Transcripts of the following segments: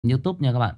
YouTube nha các bạn.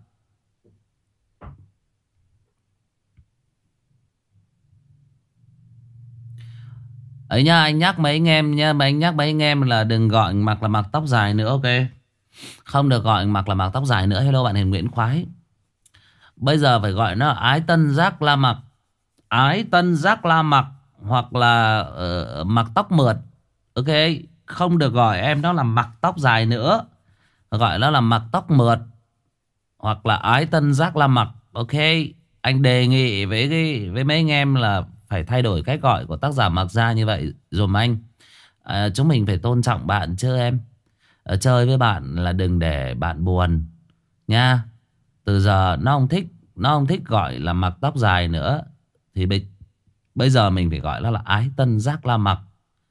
Ấy nha, anh nhắc mấy anh em nha, anh nhắc mấy anh em là đừng gọi anh Mặc là Mặc tóc dài nữa, ok? Không được gọi anh Mặc là Mặc tóc dài nữa. Hello bạn Hiền Nguyễn Khoái. Bây giờ phải gọi nó Ái Tân Giác La Mặc. Ái Tân Giác La Mặc. Hoặc là Mặc tóc mượt. Ok. Không được gọi em đó là Mặc tóc dài nữa. Gọi nó là Mặc tóc mượt. Hoặc là Ái Tân Giác La Mặc. Ok. Anh đề nghị với mấy anh em là phải thay đổi cách gọi của tác giả Mặc ra như vậy dùm anh. Chúng mình phải tôn trọng bạn chứ em. Chơi với bạn là đừng để bạn buồn nha. Từ giờ nó không thích gọi là Mặc tóc dài nữa. Thì bây giờ mình phải gọi nó là Ái Tân Giác La Mặc.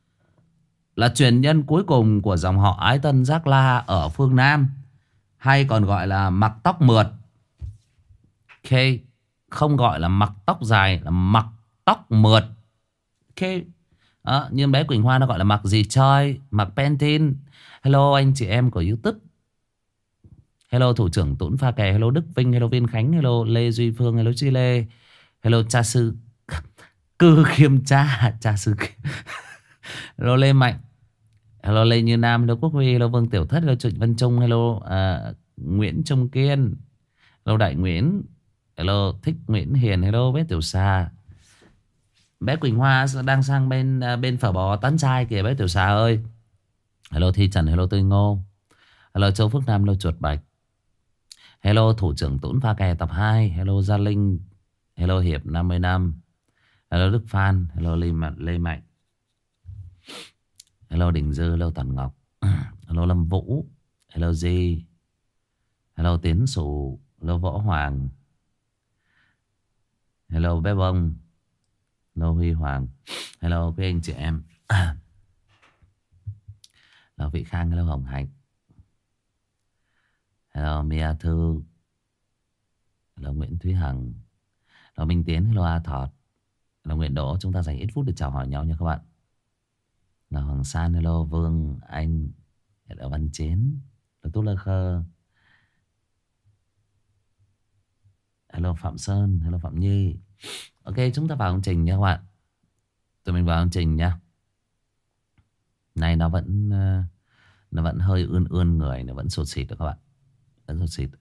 Là truyền nhân cuối cùng của dòng họ Ái Tân Giác La ở phương Nam, hay còn gọi là Mặc tóc mượt. Ok. Không gọi là Mặc tóc dài, là Mặc tóc mượt. Ok. Đó, như bé Quỳnh Hoa nó gọi là Mặc gì chơi, Mặc Pantene. Hello anh chị em của YouTube. Hello thủ trưởng Tũng Pha Kè. Hello Đức Vinh. Hello Viên Khánh. Hello Lê Duy Phương. Hello Chi Lê. Hello cha sư Cư Khiêm Cha. Cha sư Hello Lê Mạnh. Hello Lê Như Nam. Hello Quốc Huy. Hello Vương Tiểu Thất. Hello Trịnh Văn Trung. Hello Nguyễn Trung Kiên. Hello Đại Nguyễn. Hello Thích Nguyễn Hiền. Hello bé Tiểu Sa. Bé Quỳnh Hoa đang sang bên phở bò tán trai kìa bé Tiểu Sa ơi. Hello Thi Trần. Hello Tươi Ngô. Hello Châu Phước Nam. Hello Chuột Bạch. Hello thủ trưởng Tũng Pha Kè tập 2. Hello Gia Linh. Hello Hiệp 50 năm. Hello Đức Phan. Hello Lê Mạnh. Hello Đình Dư. Hello Toàn Ngọc. Hello Lâm Vũ. Hello Di. Hello Tiến Sù. Hello Võ Hoàng. Hello Bé Bông. Hello Huy Hoàng. Hello quý anh chị em. Hello Vị Khang. Hello Hồng Hạnh. Hello Mia Thư. Hello Nguyễn Thúy Hằng. Hello Minh Tiến. Hello A Thọt. Hello Nguyễn Đỗ. Chúng ta dành ít phút để chào hỏi nhau nha các bạn. Hello Hoàng San. Hello Vương Anh. Hello Văn Chiến. Hello Tú Lơ Khơ. Hello Phạm Sơn. Hello Phạm Nhi. Ok, chúng ta vào chương trình nha các bạn. Tụi mình vào chương trình nha. Này nó vẫn hơi ươn ươn người, nó vẫn sụt xịt được các bạn. Vẫn sụt xịt.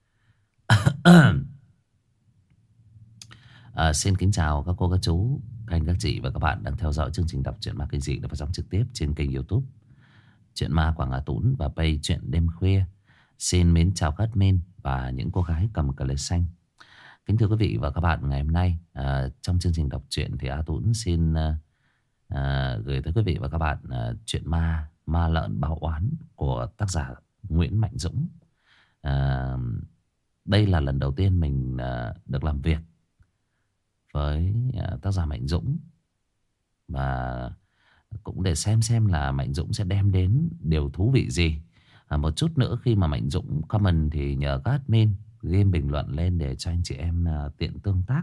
Xin kính chào các cô, các chú, các anh, các chị và các bạn đang theo dõi chương trình đọc truyện ma kinh dị được phát sóng trực tiếp trên kênh YouTube Chuyện Ma Quảng Hà Tún và page Chuyện Đêm Khuya. Xin mến chào các admin và những cô gái cầm cờ lê xanh. Kính thưa quý vị và các bạn, ngày hôm nay trong chương trình đọc truyện thì A Tún xin gửi tới quý vị và các bạn chuyện ma lợn báo oán của tác giả Nguyễn Mạnh Dũng. Đây là lần đầu tiên mình được làm việc với tác giả Mạnh Dũng, và cũng để xem là Mạnh Dũng sẽ đem đến điều thú vị gì. Một chút nữa khi mà Mạnh Dũng comment thì nhờ các admin ghi bình luận lên để cho anh chị em tiện tương tác.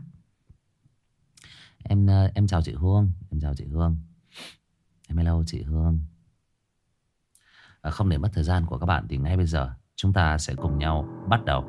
Em chào chị Hương. Em chào chị Hương. Em hello chị Hương. Không để mất thời gian của các bạn thì ngay bây giờ chúng ta sẽ cùng nhau bắt đầu.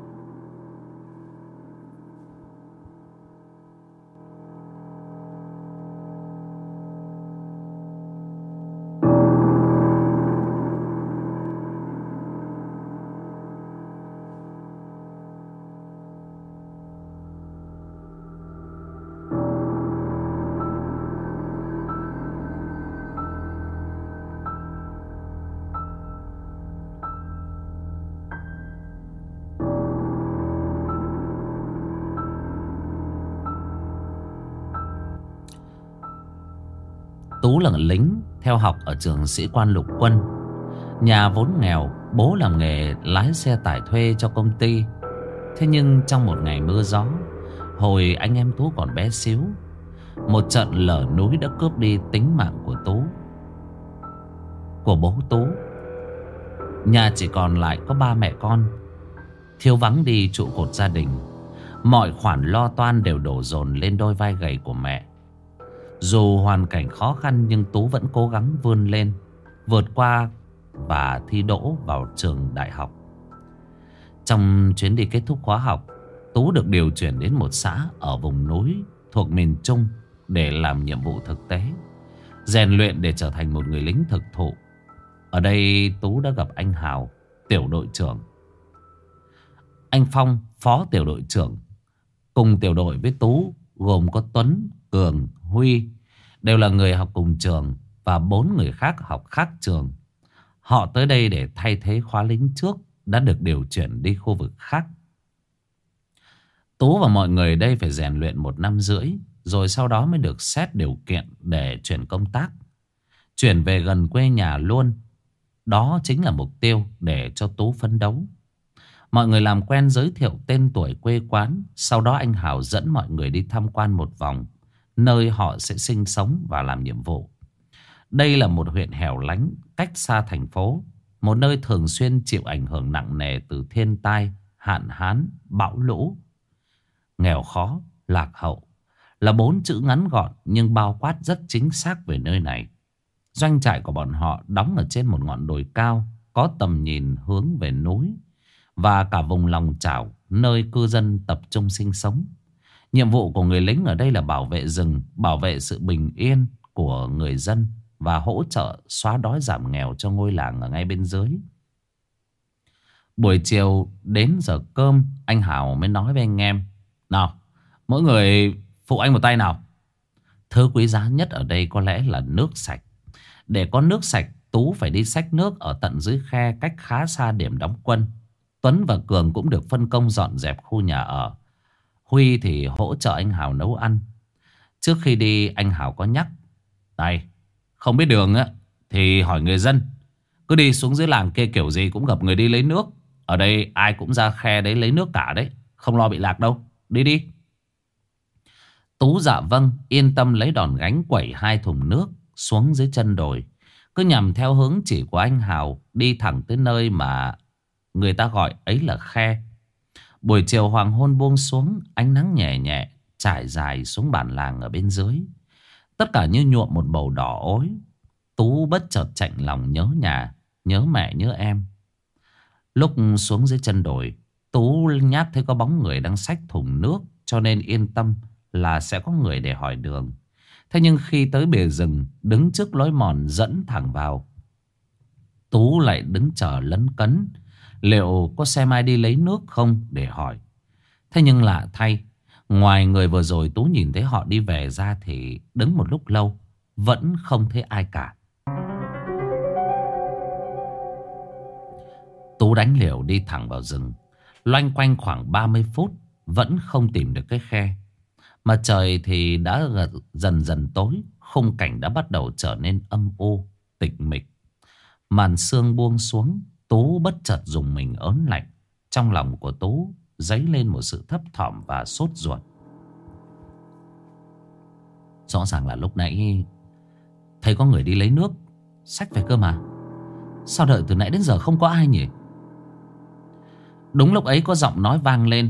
Tú là lính theo học ở trường sĩ quan lục quân. Nhà vốn nghèo, bố làm nghề lái xe tải thuê cho công ty. Thế nhưng trong một ngày mưa gió, hồi anh em Tú còn bé xíu, một trận lở núi đã cướp đi tính mạng của Tú, của bố Tú. Nhà chỉ còn lại có ba mẹ con, thiếu vắng đi trụ cột gia đình. Mọi khoản lo toan đều đổ dồn lên đôi vai gầy của mẹ. Dù hoàn cảnh khó khăn nhưng Tú vẫn cố gắng vươn lên, vượt qua và thi đỗ vào trường đại học. Trong chuyến đi kết thúc khóa học, Tú được điều chuyển đến một xã ở vùng núi thuộc miền Trung để làm nhiệm vụ thực tế, rèn luyện để trở thành một người lính thực thụ. Ở đây Tú đã gặp anh Hào, tiểu đội trưởng, anh Phong, phó tiểu đội trưởng. Cùng tiểu đội với Tú gồm có Tuấn, Cường, Huy, đều là người học cùng trường, và 4 người khác học khác trường. Họ tới đây để thay thế khóa lính trước đã được điều chuyển đi khu vực khác. Tú và mọi người đây phải rèn luyện 1 năm rưỡi, rồi sau đó mới được xét điều kiện để chuyển công tác, chuyển về gần quê nhà luôn. Đó chính là mục tiêu để cho Tú phấn đấu. Mọi người làm quen, giới thiệu tên tuổi, quê quán. Sau đó anh Hào dẫn mọi người đi tham quan một vòng nơi họ sẽ sinh sống và làm nhiệm vụ. Đây là một huyện hẻo lánh, cách xa thành phố, một nơi thường xuyên chịu ảnh hưởng nặng nề từ thiên tai, hạn hán, bão lũ. Nghèo khó, lạc hậu là 4 chữ ngắn gọn nhưng bao quát rất chính xác về nơi này. Doanh trại của bọn họ đóng ở trên một ngọn đồi cao, có tầm nhìn hướng về núi và cả vùng lòng chảo nơi cư dân tập trung sinh sống. Nhiệm vụ của người lính ở đây là bảo vệ rừng, bảo vệ sự bình yên của người dân và hỗ trợ xóa đói giảm nghèo cho ngôi làng ở ngay bên dưới. Buổi chiều đến giờ cơm, anh Hào mới nói với anh em: nào, mỗi người phụ anh một tay nào. Thứ quý giá nhất ở đây có lẽ là nước sạch. Để có nước sạch, Tú phải đi xách nước ở tận dưới khe, cách khá xa điểm đóng quân. Tuấn và Cường cũng được phân công dọn dẹp khu nhà ở. Huy thì hỗ trợ anh Hào nấu ăn. Trước khi đi, anh Hào có nhắc: này, không biết đường á thì hỏi người dân. Cứ đi xuống dưới làng kia kiểu gì cũng gặp người đi lấy nước. Ở đây ai cũng ra khe đấy lấy nước cả đấy, không lo bị lạc đâu. Đi đi. Tú dạ vâng, yên tâm lấy đòn gánh quẩy 2 thùng nước xuống dưới chân đồi. Cứ nhằm theo hướng chỉ của anh Hào, đi thẳng tới nơi mà người ta gọi ấy là khe. Buổi chiều hoàng hôn buông xuống, ánh nắng nhẹ nhẹ trải dài xuống bản làng ở bên dưới. Tất cả như nhuộm một màu đỏ ối. Tú bất chợt chạnh lòng nhớ nhà, nhớ mẹ, nhớ em. Lúc xuống dưới chân đồi, Tú nhát thấy có bóng người đang xách thùng nước, cho nên yên tâm là sẽ có người để hỏi đường. Thế nhưng khi tới bìa rừng, đứng trước lối mòn dẫn thẳng vào, Tú lại đứng chờ lấn cấn liệu có xem ai đi lấy nước không để hỏi. Thế nhưng lạ thay, ngoài người vừa rồi Tú nhìn thấy họ đi về ra thì đứng một lúc lâu vẫn không thấy ai cả. Tú đánh liều đi thẳng vào rừng, loanh quanh khoảng 30 phút vẫn không tìm được cái khe. Mà trời thì đã dần dần tối, khung cảnh đã bắt đầu trở nên âm u, tịch mịch. Màn sương buông xuống, Tú bất chợt rùng mình ớn lạnh. Trong lòng của Tú dấy lên một sự thấp thỏm và sốt ruột. Rõ ràng là lúc nãy thấy có người đi lấy nước xách về cơ mà. Sao đợi từ nãy đến giờ không có ai nhỉ? Đúng lúc ấy có giọng nói vang lên: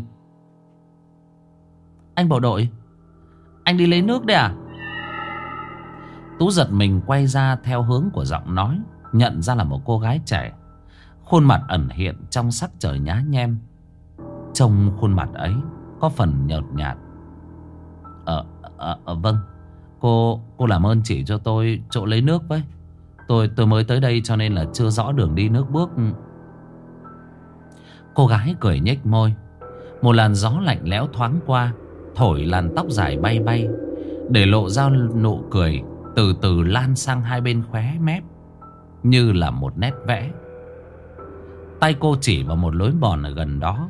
anh bộ đội, anh đi lấy nước đấy à? Tú giật mình quay ra theo hướng của giọng nói, nhận ra là một cô gái trẻ. Khuôn mặt ẩn hiện trong sắc trời nhá nhem. Trong khuôn mặt ấy có phần nhợt nhạt. Vâng, cô làm ơn chỉ cho tôi chỗ lấy nước với. Tôi mới tới đây cho nên là chưa rõ đường đi nước bước. Cô gái cười nhếch môi. Một làn gió lạnh lẽo thoáng qua, thổi làn tóc dài bay bay, để lộ ra nụ cười từ từ lan sang hai bên khóe mép như là một nét vẽ. Tay cô chỉ vào một lối mòn ở gần đó.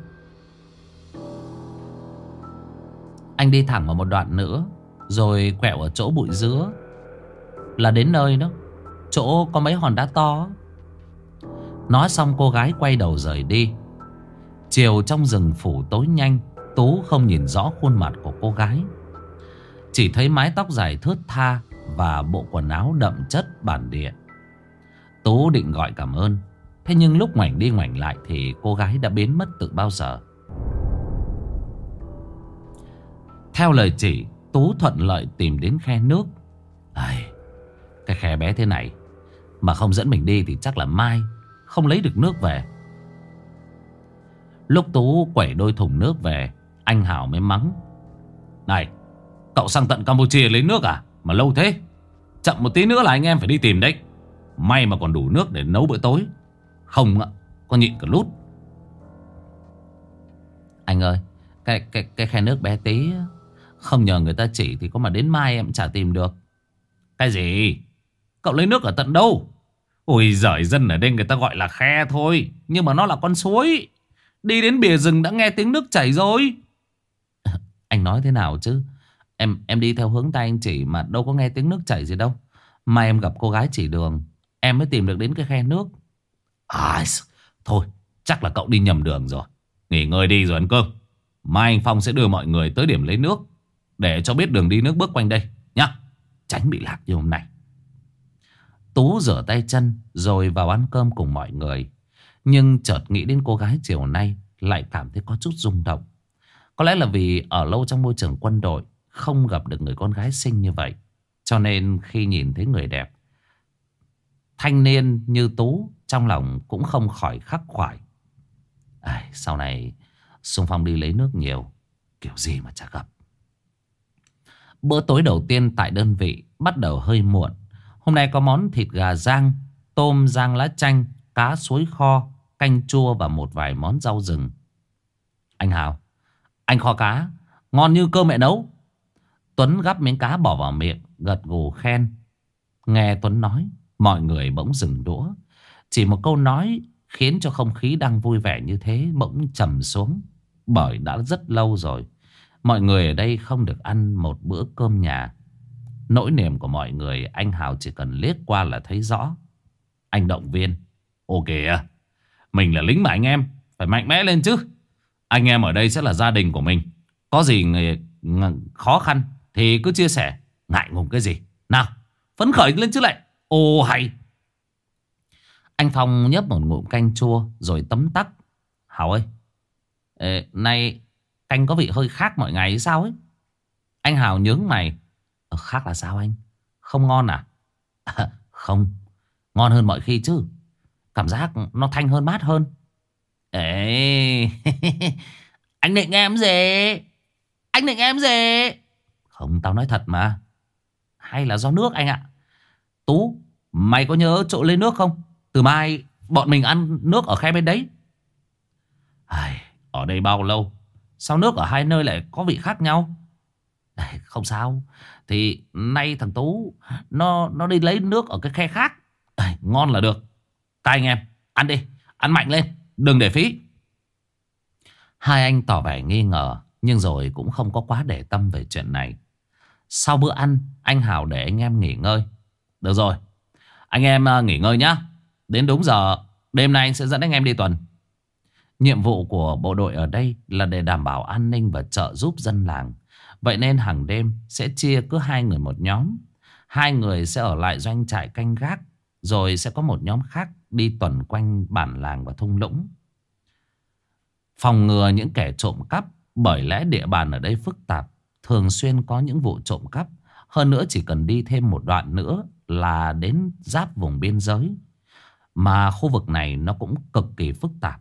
Anh đi thẳng vào một đoạn nữa, rồi quẹo ở chỗ bụi dứa là đến nơi đó. Chỗ có mấy hòn đá to. Nói xong cô gái quay đầu rời đi. Chiều trong rừng phủ tối nhanh, Tú không nhìn rõ khuôn mặt của cô gái, chỉ thấy mái tóc dài thướt tha và bộ quần áo đậm chất bản địa. Tú định gọi cảm ơn, thế nhưng lúc ngoảnh đi ngoảnh lại thì cô gái đã biến mất từ bao giờ. Theo lời chỉ, Tú thuận lợi tìm đến khe nước. Cái khe bé thế này mà không dẫn mình đi thì chắc là mai không lấy được nước về. Lúc Tú quẩy đôi thùng nước về, anh Hào mới mắng: "Này, cậu sang tận Campuchia lấy nước à? Mà lâu thế. Chậm một tí nữa là anh em phải đi tìm đấy. May mà còn đủ nước để nấu bữa tối. Không ạ, có nhịn cả lút." "Anh ơi, cái khe nước bé tí, không nhờ người ta chỉ thì có mà đến mai em chả tìm được." "Cái gì? Cậu lấy nước ở tận đâu?" "Ôi giời, dân ở đây người ta gọi là khe thôi, nhưng mà nó là con suối. Đi đến bìa rừng đã nghe tiếng nước chảy rồi." "Anh nói thế nào chứ? Em đi theo hướng tay anh chỉ mà đâu có nghe tiếng nước chảy gì đâu. Mà em gặp cô gái chỉ đường, em mới tìm được đến cái khe nước." "À, thôi, chắc là cậu đi nhầm đường rồi. Nghỉ ngơi đi rồi ăn cơm. Mai anh Phong sẽ đưa mọi người tới điểm lấy nước, để cho biết đường đi nước bước quanh đây nhá. Tránh bị lạc như hôm nay." Tú rửa tay chân rồi vào ăn cơm cùng mọi người. Nhưng chợt nghĩ đến cô gái chiều nay, lại cảm thấy có chút rung động. Có lẽ là vì ở lâu trong môi trường quân đội, không gặp được người con gái xinh như vậy, cho nên khi nhìn thấy người đẹp thanh niên như Tú, trong lòng cũng không khỏi khắc khoải. Sau này xung phong đi lấy nước nhiều, kiểu gì mà chả gặp. Bữa tối đầu tiên tại đơn vị bắt đầu hơi muộn. Hôm nay có món thịt gà rang, tôm rang lá chanh, cá suối kho, canh chua và một vài món rau rừng. "Anh Hào, anh kho cá ngon như cơm mẹ nấu." Tuấn gắp miếng cá bỏ vào miệng, gật gù khen. Nghe Tuấn nói, mọi người bỗng dừng đũa. Chỉ một câu nói khiến cho không khí đang vui vẻ như thế bỗng trầm xuống. Bởi đã rất lâu rồi mọi người ở đây không được ăn một bữa cơm nhà. Nỗi niềm của mọi người anh Hào chỉ cần liếc qua là thấy rõ. Anh động viên: "Ok à, mình là lính mà anh em, phải mạnh mẽ lên chứ. Anh em ở đây sẽ là gia đình của mình. Có gì khó khăn thì cứ chia sẻ, ngại ngùng cái gì. Nào, phấn khởi lên chứ lại. Ồ hay." Anh Phong nhấp một ngụm canh chua rồi tấm tắc: "Hào ơi, nay canh có vị hơi khác mọi ngày hay sao ấy?" Anh Hào nhướng mày: "Khác là sao anh? Không ngon à?" "Không, ngon hơn mọi khi chứ. Cảm giác nó thanh hơn, mát hơn." "Ê, anh định em gì? Anh định em gì?" "Không, tao nói thật mà. Hay là do nước anh ạ. Tú, mày có nhớ chỗ lấy nước không? Từ mai bọn mình ăn nước ở khe bên đấy." "Ở đây bao lâu, sao nước ở hai nơi lại có vị khác nhau?" "Không sao. Thì nay thằng Tú Nó đi lấy nước ở cái khe khác. Ngon là được. Các anh em ăn đi, ăn mạnh lên, đừng để phí." Hai anh tỏ vẻ nghi ngờ, nhưng rồi cũng không có quá để tâm về chuyện này. Sau bữa ăn, anh Hào để anh em nghỉ ngơi. "Được rồi, anh em nghỉ ngơi nhá. Đến đúng giờ, đêm nay anh sẽ dẫn anh em đi tuần." Nhiệm vụ của bộ đội ở đây là để đảm bảo an ninh và trợ giúp dân làng. Vậy nên hàng đêm sẽ chia cứ hai người một nhóm. Hai người sẽ ở lại doanh trại canh gác, rồi sẽ có một nhóm khác đi tuần quanh bản làng và thung lũng, phòng ngừa những kẻ trộm cắp. Bởi lẽ địa bàn ở đây phức tạp, thường xuyên có những vụ trộm cắp. Hơn nữa chỉ cần đi thêm một đoạn nữa là đến giáp vùng biên giới. Mà khu vực này nó cũng cực kỳ phức tạp.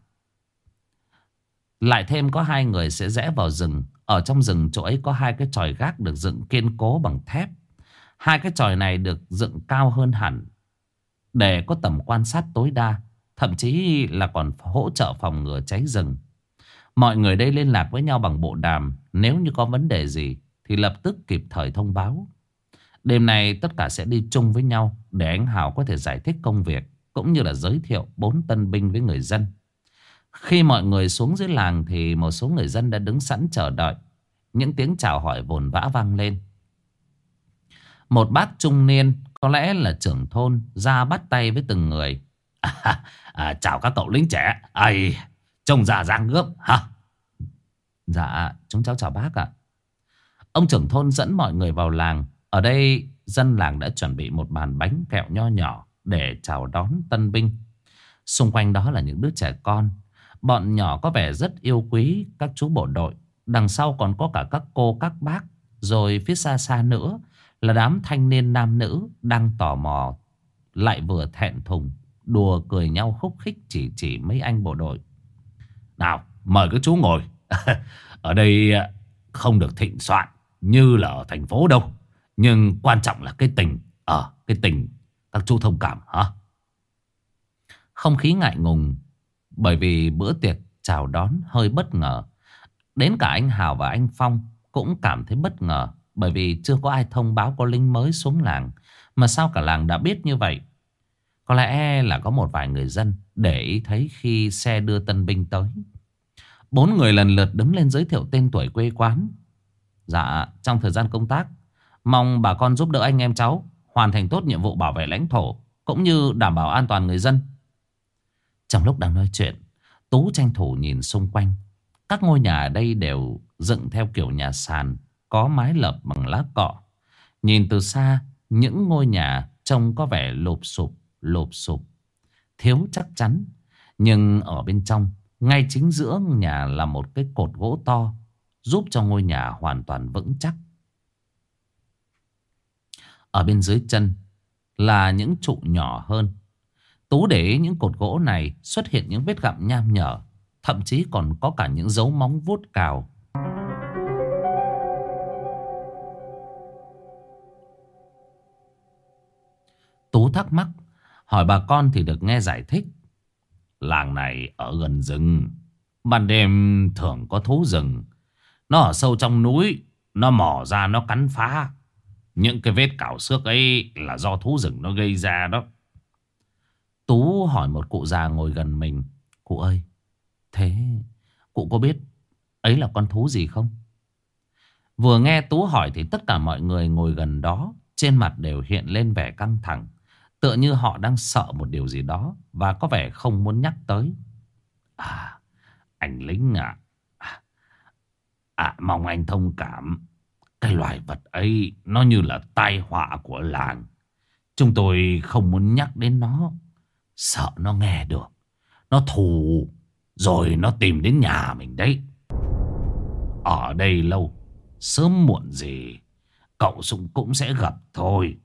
Lại thêm có hai người sẽ rẽ vào rừng. Ở trong rừng chỗ ấy có hai cái chòi gác được dựng kiên cố bằng thép. Hai cái chòi này được dựng cao hơn hẳn để có tầm quan sát tối đa, thậm chí là còn hỗ trợ phòng ngừa cháy rừng. Mọi người đây liên lạc với nhau bằng bộ đàm. Nếu như có vấn đề gì thì lập tức kịp thời thông báo. Đêm nay tất cả sẽ đi chung với nhau để anh Hào có thể giải thích công việc, cũng như là giới thiệu 4 tân binh với người dân. Khi mọi người xuống dưới làng thì một số người dân đã đứng sẵn chờ đợi. Những tiếng chào hỏi vồn vã vang lên. Một bác trung niên, có lẽ là trưởng thôn, ra bắt tay với từng người. Chào các cậu lính trẻ. Trông già dáng gớm hả?" "Dạ, chúng cháu chào bác ạ." Ông trưởng thôn dẫn mọi người vào làng. Ở đây dân làng đã chuẩn bị một bàn bánh kẹo nho nhỏ để chào đón tân binh. Xung quanh đó là những đứa trẻ con. Bọn nhỏ có vẻ rất yêu quý các chú bộ đội. Đằng sau còn có cả các cô các bác. Rồi phía xa xa nữa là đám thanh niên nam nữ đang tò mò, lại vừa thẹn thùng, đùa cười nhau khúc khích chỉ mấy anh bộ đội. "Nào, mời các chú ngồi. Ở đây không được thịnh soạn như là ở thành phố đâu. Nhưng quan trọng là cái tình. Cái tình các chú thông cảm hả? Không khí ngại ngùng bởi vì bữa tiệc chào đón hơi bất ngờ. Đến cả anh Hào và anh Phong cũng cảm thấy bất ngờ, bởi vì chưa có ai thông báo có lính mới xuống làng. Mà sao cả làng đã biết như vậy? Có lẽ là có một vài người dân để ý thấy khi xe đưa tân binh tới. 4 người lần lượt đứng lên giới thiệu tên tuổi, quê quán. Dạ, trong thời gian công tác, mong bà con giúp đỡ anh em cháu hoàn thành tốt nhiệm vụ bảo vệ lãnh thổ, cũng như đảm bảo an toàn người dân. Trong lúc đang nói chuyện, Tú tranh thủ nhìn xung quanh. Các ngôi nhà ở đây đều dựng theo kiểu nhà sàn, có mái lợp bằng lá cọ. Nhìn từ xa, những ngôi nhà trông có vẻ lụp xụp, thiếu chắc chắn. Nhưng ở bên trong, ngay chính giữa nhà là một cái cột gỗ to, giúp cho ngôi nhà hoàn toàn vững chắc. Ở bên dưới chân là những trụ nhỏ hơn. Tú để ý những cột gỗ này xuất hiện những vết gặm nham nhở, thậm chí còn có cả những dấu móng vuốt cào. Tú thắc mắc hỏi bà con thì được nghe giải thích. Làng này ở gần rừng, ban đêm thường có thú rừng. Nó ở sâu trong núi, nó mò ra nó cắn phá. Những cái vết cào xước ấy là do thú rừng nó gây ra đó. Tú hỏi một cụ già ngồi gần mình. Cụ ơi, thế cụ có biết ấy là con thú gì không? Vừa nghe Tú hỏi thì tất cả mọi người ngồi gần đó trên mặt đều hiện lên vẻ căng thẳng, tựa như họ đang sợ một điều gì đó và có vẻ không muốn nhắc tới. Anh lính mong anh thông cảm. Cái loài vật ấy nó như là tai họa của làng. Chúng tôi không muốn nhắc đến nó, sợ nó nghe được, nó thù rồi nó tìm đến nhà mình đấy. Ở đây lâu, sớm muộn gì cậu cũng sẽ gặp thôi.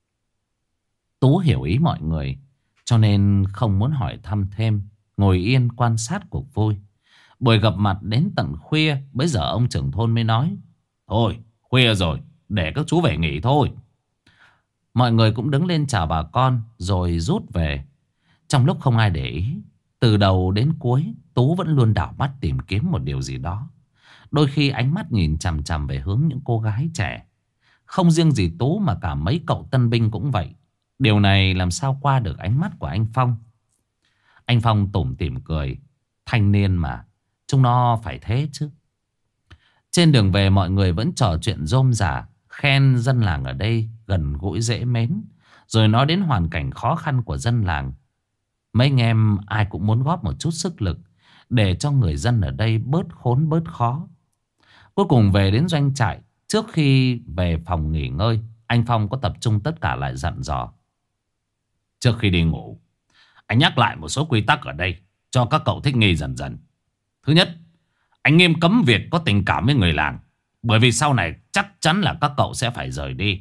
Tú hiểu ý mọi người, cho nên không muốn hỏi thăm thêm, ngồi yên quan sát cuộc vui. Buổi gặp mặt đến tận khuya, bây giờ ông trưởng thôn mới nói: thôi, khuya rồi, để các chú về nghỉ thôi. Mọi người cũng đứng lên chào bà con rồi rút về. Trong lúc không ai để ý, từ đầu đến cuối Tú vẫn luôn đảo mắt tìm kiếm một điều gì đó. Đôi khi ánh mắt nhìn chằm chằm về hướng những cô gái trẻ. Không riêng gì Tú mà cả mấy cậu tân binh cũng vậy. Điều này làm sao qua được ánh mắt của anh Phong. Anh Phong tủm tỉm cười. Thanh niên mà, chúng nó phải thế chứ. Trên đường về mọi người vẫn trò chuyện rôm rả, khen dân làng ở đây gần gũi dễ mến, rồi nói đến hoàn cảnh khó khăn của dân làng. Mấy anh em ai cũng muốn góp một chút sức lực để cho người dân ở đây bớt khốn bớt khó. Cuối cùng về đến doanh trại, trước khi về phòng nghỉ ngơi, anh Phong có tập trung tất cả lại dặn dò. Trước khi đi ngủ, anh nhắc lại một số quy tắc ở đây cho các cậu thích nghi dần dần. Thứ nhất, anh nghiêm cấm việc có tình cảm với người làng, bởi vì sau này chắc chắn là các cậu sẽ phải rời đi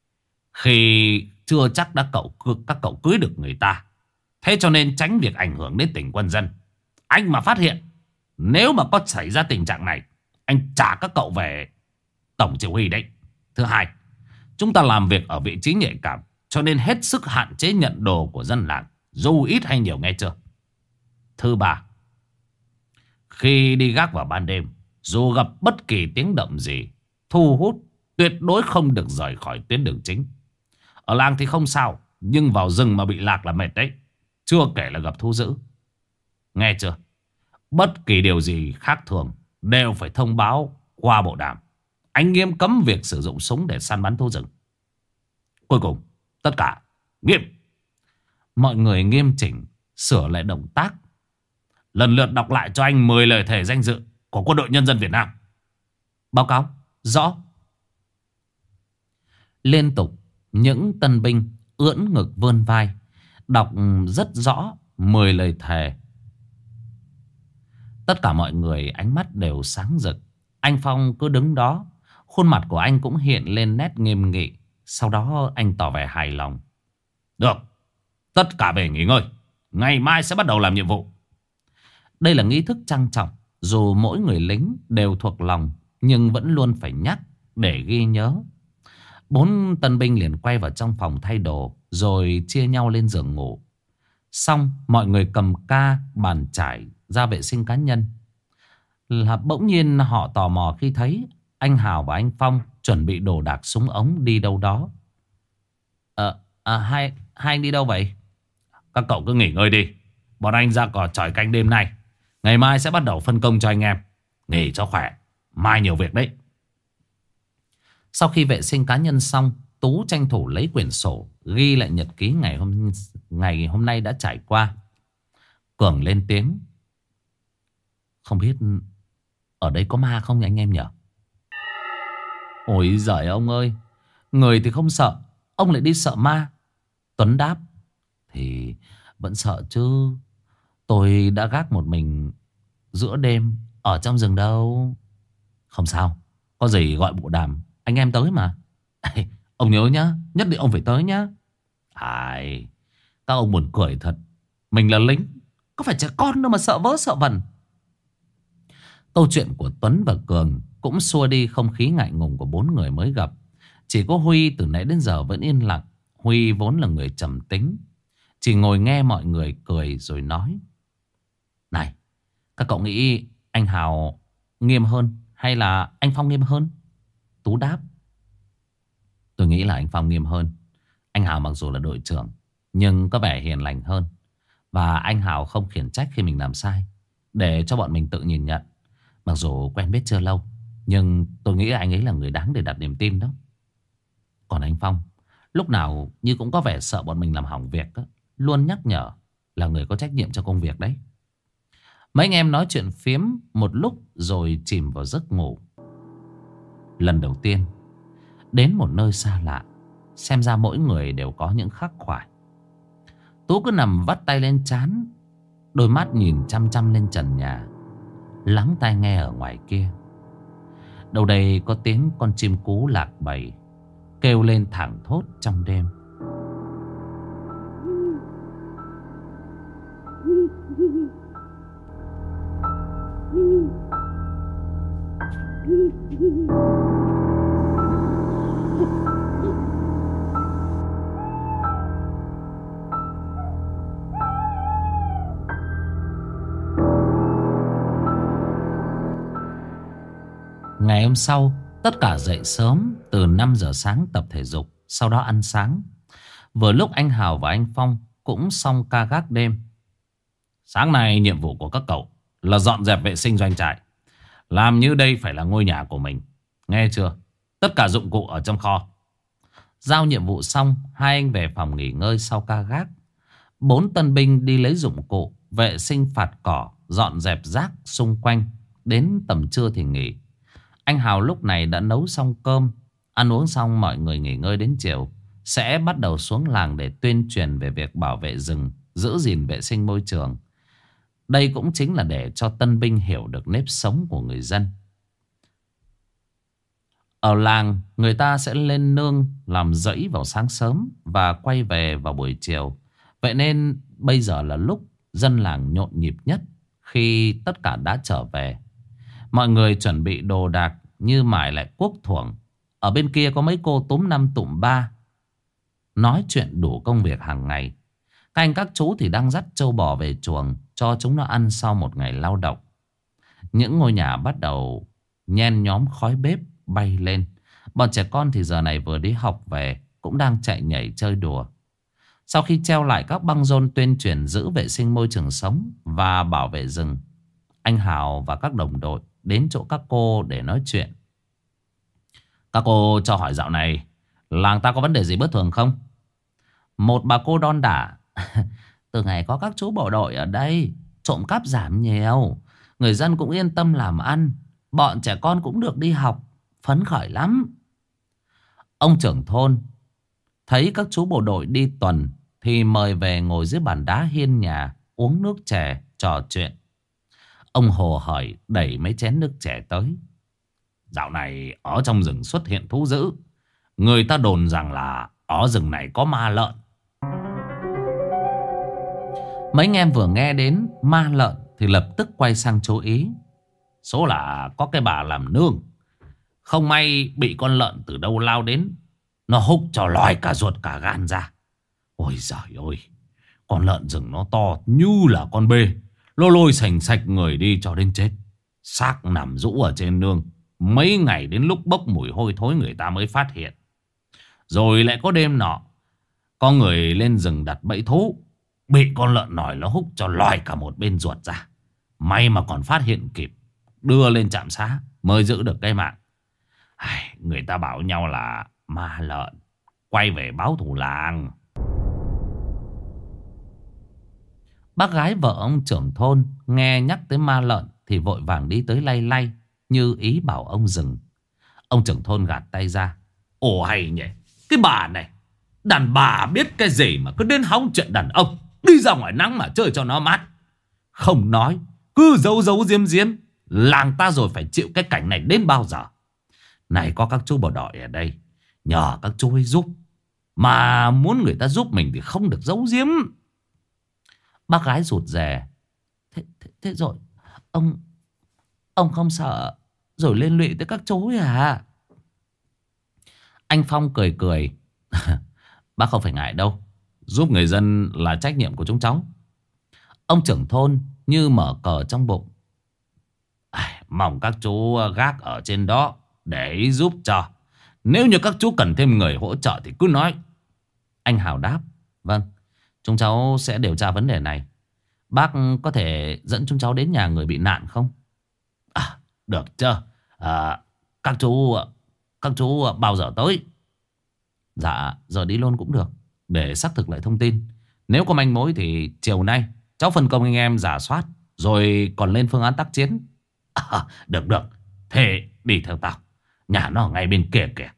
khi chưa chắc các cậu cưới được người ta. Thế cho nên tránh việc ảnh hưởng đến tình quân dân. Anh mà phát hiện nếu mà có xảy ra tình trạng này, anh trả các cậu về tổng chỉ huy đấy. Thứ hai, chúng ta làm việc ở vị trí nhạy cảm, cho nên hết sức hạn chế nhận đồ của dân làng, dù ít hay nhiều, nghe chưa? Thứ ba, khi đi gác vào ban đêm, dù gặp bất kỳ tiếng động gì thu hút, tuyệt đối không được rời khỏi tuyến đường chính. Ở làng thì không sao, nhưng vào rừng mà bị lạc là mệt đấy. Chưa kể là gặp thú dữ. Nghe chưa? Bất kỳ điều gì khác thường đều phải thông báo qua bộ đàm. Anh nghiêm cấm việc sử dụng súng để săn bắn thú rừng. Cuối cùng, tất cả nghiêm. Mọi người nghiêm chỉnh sửa lại động tác. Lần lượt đọc lại cho anh 10 lời thề danh dự của Quân đội Nhân dân Việt Nam. Báo cáo. Rõ. Liên tục những tân binh ưỡn ngực vươn vai, đọc rất rõ 10 lời thề. Tất cả mọi người ánh mắt đều sáng rực. Anh Phong cứ đứng đó, khuôn mặt của anh cũng hiện lên nét nghiêm nghị. Sau đó anh tỏ vẻ hài lòng. Được, tất cả về nghỉ ngơi, ngày mai sẽ bắt đầu làm nhiệm vụ. Đây là nghi thức trang trọng dù mỗi người lính đều thuộc lòng, nhưng vẫn luôn phải nhắc để ghi nhớ. 4 tân binh liền quay vào trong phòng thay đồ, rồi chia nhau lên giường ngủ. Xong mọi người cầm ca, bàn chải ra vệ sinh cá nhân. Là bỗng nhiên họ tò mò khi thấy anh Hào và anh Phong chuẩn bị đồ đạc súng ống đi đâu đó. Hai anh đi đâu vậy? Các cậu cứ nghỉ ngơi đi. Bọn anh ra cò chòi canh đêm nay. Ngày mai sẽ bắt đầu phân công cho anh em. Nghỉ cho khỏe, mai nhiều việc đấy. Sau khi vệ sinh cá nhân xong, Tú tranh thủ lấy quyển sổ ghi lại nhật ký ngày hôm nay đã trải qua. Cường lên tiếng: không biết ở đây có ma không anh em nhỉ? Ôi giời ông ơi, người thì không sợ, ông lại đi sợ ma. Tuấn đáp: thì vẫn sợ chứ. Tôi đã gác một mình giữa đêm ở trong rừng đâu. Không sao, có gì gọi bộ đàm, anh em tới mà. Ông nhớ nhá, nhất định ông phải tới nhá. Ai, các ông buồn cười thật. Mình là lính, có phải trẻ con đâu mà sợ vớ sợ vẩn. Câu chuyện của Tuấn và Cường cũng xua đi không khí ngại ngùng của 4 người mới gặp. Chỉ có Huy từ nãy đến giờ vẫn yên lặng. Huy vốn là người trầm tính, chỉ ngồi nghe mọi người cười rồi nói: này, các cậu nghĩ anh Hào nghiêm hơn hay là anh Phong nghiêm hơn? Tú đáp: tôi nghĩ là anh Phong nghiêm hơn. Anh Hào mặc dù là đội trưởng nhưng có vẻ hiền lành hơn. Và anh Hào không khiển trách khi mình làm sai, để cho bọn mình tự nhìn nhận. Mặc dù quen biết chưa lâu, nhưng tôi nghĩ anh ấy là người đáng để đặt niềm tin đó. Còn anh Phong, lúc nào như cũng có vẻ sợ bọn mình làm hỏng việc đó. Luôn nhắc nhở là người có trách nhiệm cho công việc đấy. Mấy anh em nói chuyện phiếm một lúc rồi chìm vào giấc ngủ. Lần đầu tiên đến một nơi xa lạ, xem ra mỗi người đều có những khắc khoải. Tú cứ nằm vắt tay lên trán, đôi mắt nhìn chăm chăm lên trần nhà, lắng tai nghe ở ngoài kia. Đâu đây có tiếng con chim cú lạc bầy kêu lên thảng thốt trong đêm. Ngày hôm sau, tất cả dậy sớm từ 5 giờ sáng tập thể dục, sau đó ăn sáng. Vừa lúc anh Hào và anh Phong cũng xong ca gác đêm. Sáng nay nhiệm vụ của các cậu là dọn dẹp vệ sinh doanh trại, làm như đây phải là ngôi nhà của mình. Nghe chưa? Tất cả dụng cụ ở trong kho. Giao nhiệm vụ xong, hai anh về phòng nghỉ ngơi sau ca gác. 4 tân binh đi lấy dụng cụ, vệ sinh phạt cỏ, dọn dẹp rác xung quanh. Đến tầm trưa thì nghỉ. Anh Hào lúc này đã nấu xong cơm. Ăn uống xong mọi người nghỉ ngơi đến chiều, sẽ bắt đầu xuống làng để tuyên truyền về việc bảo vệ rừng, giữ gìn vệ sinh môi trường. Đây cũng chính là để cho tân binh hiểu được nếp sống của người dân. Ở làng, người ta sẽ lên nương làm rẫy vào sáng sớm và quay về vào buổi chiều. Vậy nên bây giờ là lúc dân làng nhộn nhịp nhất khi tất cả đã trở về. Mọi người chuẩn bị đồ đạc như mải lại cuốc thuồng. Ở bên kia có mấy cô túm năm tụm ba, nói chuyện đủ công việc hàng ngày. Các anh các chú thì đang dắt trâu bò về chuồng cho chúng nó ăn sau một ngày lao động. Những ngôi nhà bắt đầu nhen nhóm khói bếp bay lên. Bọn trẻ con thì giờ này vừa đi học về, cũng đang chạy nhảy chơi đùa. Sau khi treo lại các băng rôn tuyên truyền giữ vệ sinh môi trường sống và bảo vệ rừng, anh Hào và các đồng đội đến chỗ các cô để nói chuyện. Các cô cho hỏi dạo này làng ta có vấn đề gì bất thường không? Một bà cô đon đả: từ ngày có các chú bộ đội ở đây, trộm cắp giảm nhiều, người dân cũng yên tâm làm ăn, bọn trẻ con cũng được đi học, phấn khởi lắm. Ông trưởng thôn thấy các chú bộ đội đi tuần thì mời về ngồi dưới bàn đá hiên nhà, uống nước chè, trò chuyện. Ông hồ hởi đẩy mấy chén nước chè tới. Dạo này ở trong rừng xuất hiện thú dữ. Người ta đồn rằng là ở rừng này có ma lợn. Mấy anh em vừa nghe đến ma lợn thì lập tức quay sang chú ý. Số là có cái bà làm nương. Không may bị con lợn từ đâu lao đến. Nó húc cho lòi cả ruột cả gan ra. Ôi giời ơi. Con lợn rừng nó to như là con bê. Nó lôi sành sạch người đi cho đến chết. Xác nằm rũ ở trên nương. Mấy ngày đến lúc bốc mùi hôi thối người ta mới phát hiện. Rồi lại có đêm nọ, có người lên rừng đặt bẫy thú. Bị con lợn nòi nó húc cho lòi cả một bên ruột ra. May mà còn phát hiện kịp, đưa lên trạm xá mới giữ được cái mạng. Người ta bảo nhau là ma lợn quay về báo thù làng. Bác gái vợ ông trưởng thôn nghe nhắc tới ma lợn thì vội vàng đi tới lay lay, như ý bảo ông dừng. Ông trưởng thôn gạt tay ra. Ồ hay nhỉ, cái bà này, đàn bà biết cái gì mà cứ đến hóng chuyện đàn ông. Đi ra ngoài nắng mà chơi cho nó mát. Không nói, cứ giấu giấu giếm giếm. Làng ta rồi phải chịu cái cảnh này đến bao giờ. Này có các chú bộ đội ở đây, nhờ các chú ấy giúp. Mà muốn người ta giúp mình thì không được giấu giếm. Bác gái rụt rè. Thế rồi ông không sợ rồi liên lụy tới các chú ấy à? Anh Phong cười cười. Bác không phải ngại đâu. Giúp người dân là trách nhiệm của chúng cháu. Ông trưởng thôn như mở cờ trong bụng. Mong các chú gác ở trên đó để ý giúp cho. Nếu như các chú cần thêm người hỗ trợ thì cứ nói. Anh Hào đáp. Vâng, chúng cháu sẽ điều tra vấn đề này. Bác có thể dẫn chúng cháu đến nhà người bị nạn không? Được chứ. Các chú bao giờ tới? Dạ, giờ đi luôn cũng được, để xác thực lại thông tin. Nếu có manh mối thì chiều nay cháu phân công anh em rà soát, rồi còn lên phương án tác chiến. Được. Thế đi theo tao. Nhà nó ở ngay bên kia kìa.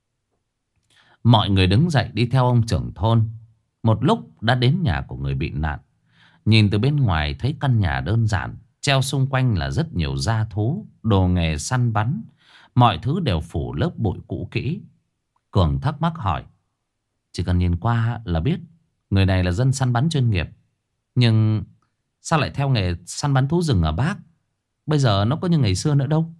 Mọi người đứng dậy đi theo ông trưởng thôn. Một lúc đã đến nhà của người bị nạn. Nhìn từ bên ngoài thấy căn nhà đơn giản, treo xung quanh là rất nhiều gia thú, đồ nghề săn bắn. Mọi thứ đều phủ lớp bụi cũ kỹ. Cường thắc mắc hỏi. Chỉ cần nhìn qua là biết người này là dân săn bắn chuyên nghiệp. Nhưng sao lại theo nghề săn bắn thú rừng ở Bác? Bây giờ nó có như ngày xưa nữa đâu.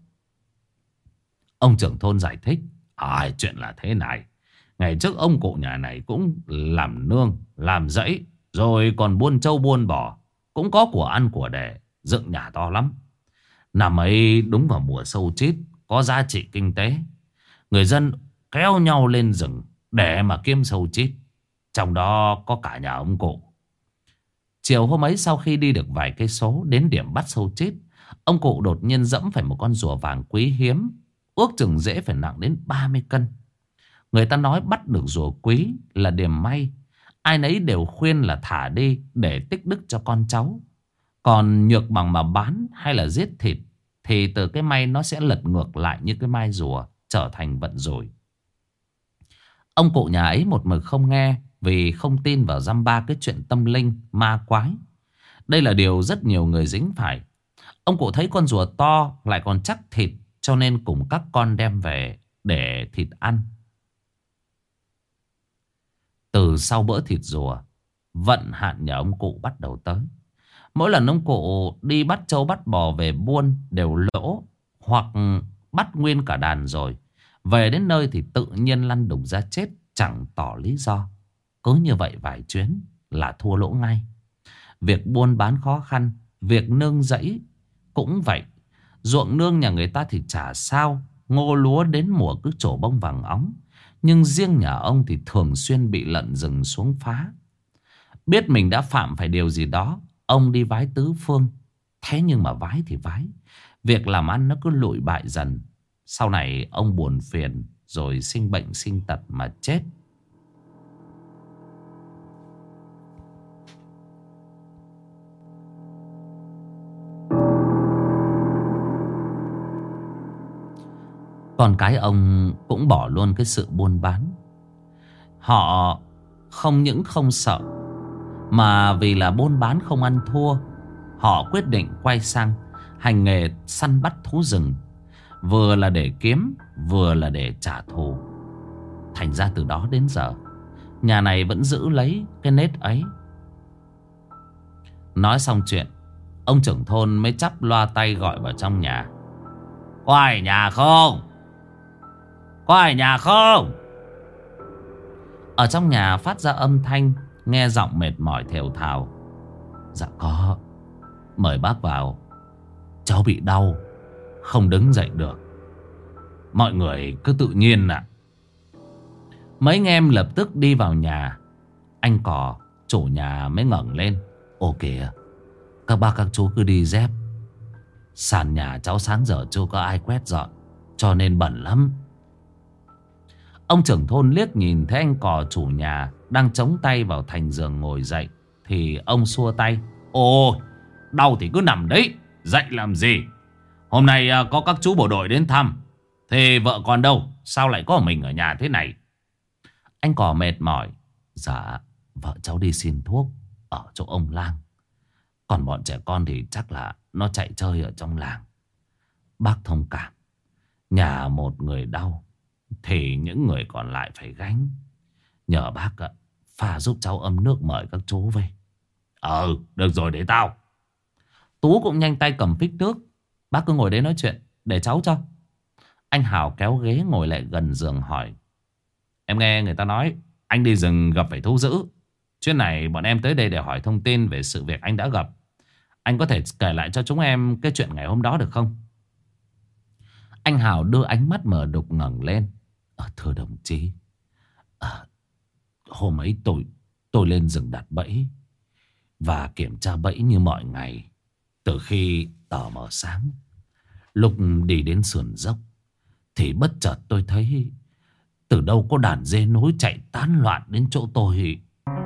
Ông trưởng thôn giải thích. Chuyện là thế này. Ngày trước ông cụ nhà này cũng làm nương, làm rẫy, rồi còn buôn trâu buôn bò. Cũng có của ăn của để, dựng nhà to lắm. Năm ấy đúng vào mùa sâu chít, có giá trị kinh tế. Người dân kéo nhau lên rừng để mà kiếm sâu chít. Trong đó có cả nhà ông cụ. Chiều hôm ấy sau khi đi được vài cây số đến điểm bắt sâu chít, ông cụ đột nhiên dẫm phải một con rùa vàng quý hiếm. Ước chừng dễ phải nặng đến 30 cân. Người ta nói bắt được rùa quý là điểm may. Ai nấy đều khuyên là thả đi để tích đức cho con cháu. Còn nhược bằng mà bán hay là giết thịt thì từ cái may nó sẽ lật ngược lại như cái mai rùa, trở thành vận rủi. Ông cụ nhà ấy một mực không nghe, vì không tin vào dăm ba cái chuyện tâm linh, ma quái. Đây là điều rất nhiều người dính phải. Ông cụ thấy con rùa to lại còn chắc thịt, cho nên cùng các con đem về để thịt ăn. Từ sau bữa thịt rùa, vận hạn nhà ông cụ bắt đầu tới. Mỗi lần ông cụ đi bắt trâu bắt bò về buôn đều lỗ, hoặc bắt nguyên cả đàn rồi về đến nơi thì tự nhiên lăn đùng ra chết, chẳng tỏ lý do. Cứ như vậy vài chuyến là thua lỗ ngay. Việc buôn bán khó khăn, việc nương rẫy cũng vậy. Ruộng nương nhà người ta thì chả sao, ngô lúa đến mùa cứ trổ bông vàng óng. Nhưng riêng nhà ông thì thường xuyên bị lợn rừng xuống phá. Biết mình đã phạm phải điều gì đó, ông đi vái tứ phương. Thế nhưng mà vái thì vái, việc làm ăn nó cứ lụi bại dần. Sau này ông buồn phiền, rồi sinh bệnh sinh tật mà chết. Con cái ông cũng bỏ luôn cái sự buôn bán. Họ không những không sợ, mà vì là buôn bán không ăn thua, họ quyết định quay sang hành nghề săn bắt thú rừng. Vừa là để kiếm, vừa là để trả thù. Thành ra từ đó đến giờ, nhà này vẫn giữ lấy cái nết ấy. Nói xong chuyện, ông trưởng thôn mới chắp loa tay gọi vào trong nhà. Có ai ở nhà không? Có ai ở nhà không? Ở trong nhà phát ra âm thanh, nghe giọng mệt mỏi thều thào. Dạ có. Mời bác vào. Cháu bị đau, không đứng dậy được. Mọi người cứ tự nhiên ạ. Mấy anh em lập tức đi vào nhà. Anh Cò, chủ nhà mới ngẩng lên. Ô kìa, các bác các chú cứ đi dép. Sàn nhà cháu sáng giờ chưa có ai quét dọn, cho nên bẩn lắm. Ông trưởng thôn liếc nhìn thấy anh Cò chủ nhà đang chống tay vào thành giường ngồi dậy, thì ông xua tay. Ồ, đau thì cứ nằm đấy, dậy làm gì? Hôm nay có các chú bộ đội đến thăm. Thế vợ con đâu? Sao lại có mình ở nhà thế này? Anh Cò mệt mỏi. Dạ, vợ cháu đi xin thuốc ở chỗ ông lang. Còn bọn trẻ con thì chắc là nó chạy chơi ở trong làng. Bác thông cảm. Nhà một người đau thì những người còn lại phải gánh. Nhờ bác ạ, pha giúp cháu ấm nước mời các chú về. Được rồi, để tao. Tú cũng nhanh tay cầm phích nước. Bác cứ ngồi đấy nói chuyện, để cháu cho. Anh Hào kéo ghế ngồi lại gần giường hỏi. Em nghe người ta nói anh đi rừng gặp phải thú dữ. Chuyến này bọn em tới đây để hỏi thông tin về sự việc anh đã gặp. Anh có thể kể lại cho chúng em cái chuyện ngày hôm đó được không? Anh Hào đưa ánh mắt mờ đục ngẩng lên. Thưa đồng chí, hôm ấy tôi lên rừng đặt bẫy và kiểm tra bẫy như mọi ngày. Từ khi tờ mờ sáng, lúc đi đến sườn dốc thì bất chợt tôi thấy từ đâu có đàn dê nối chạy tán loạn đến chỗ tôi.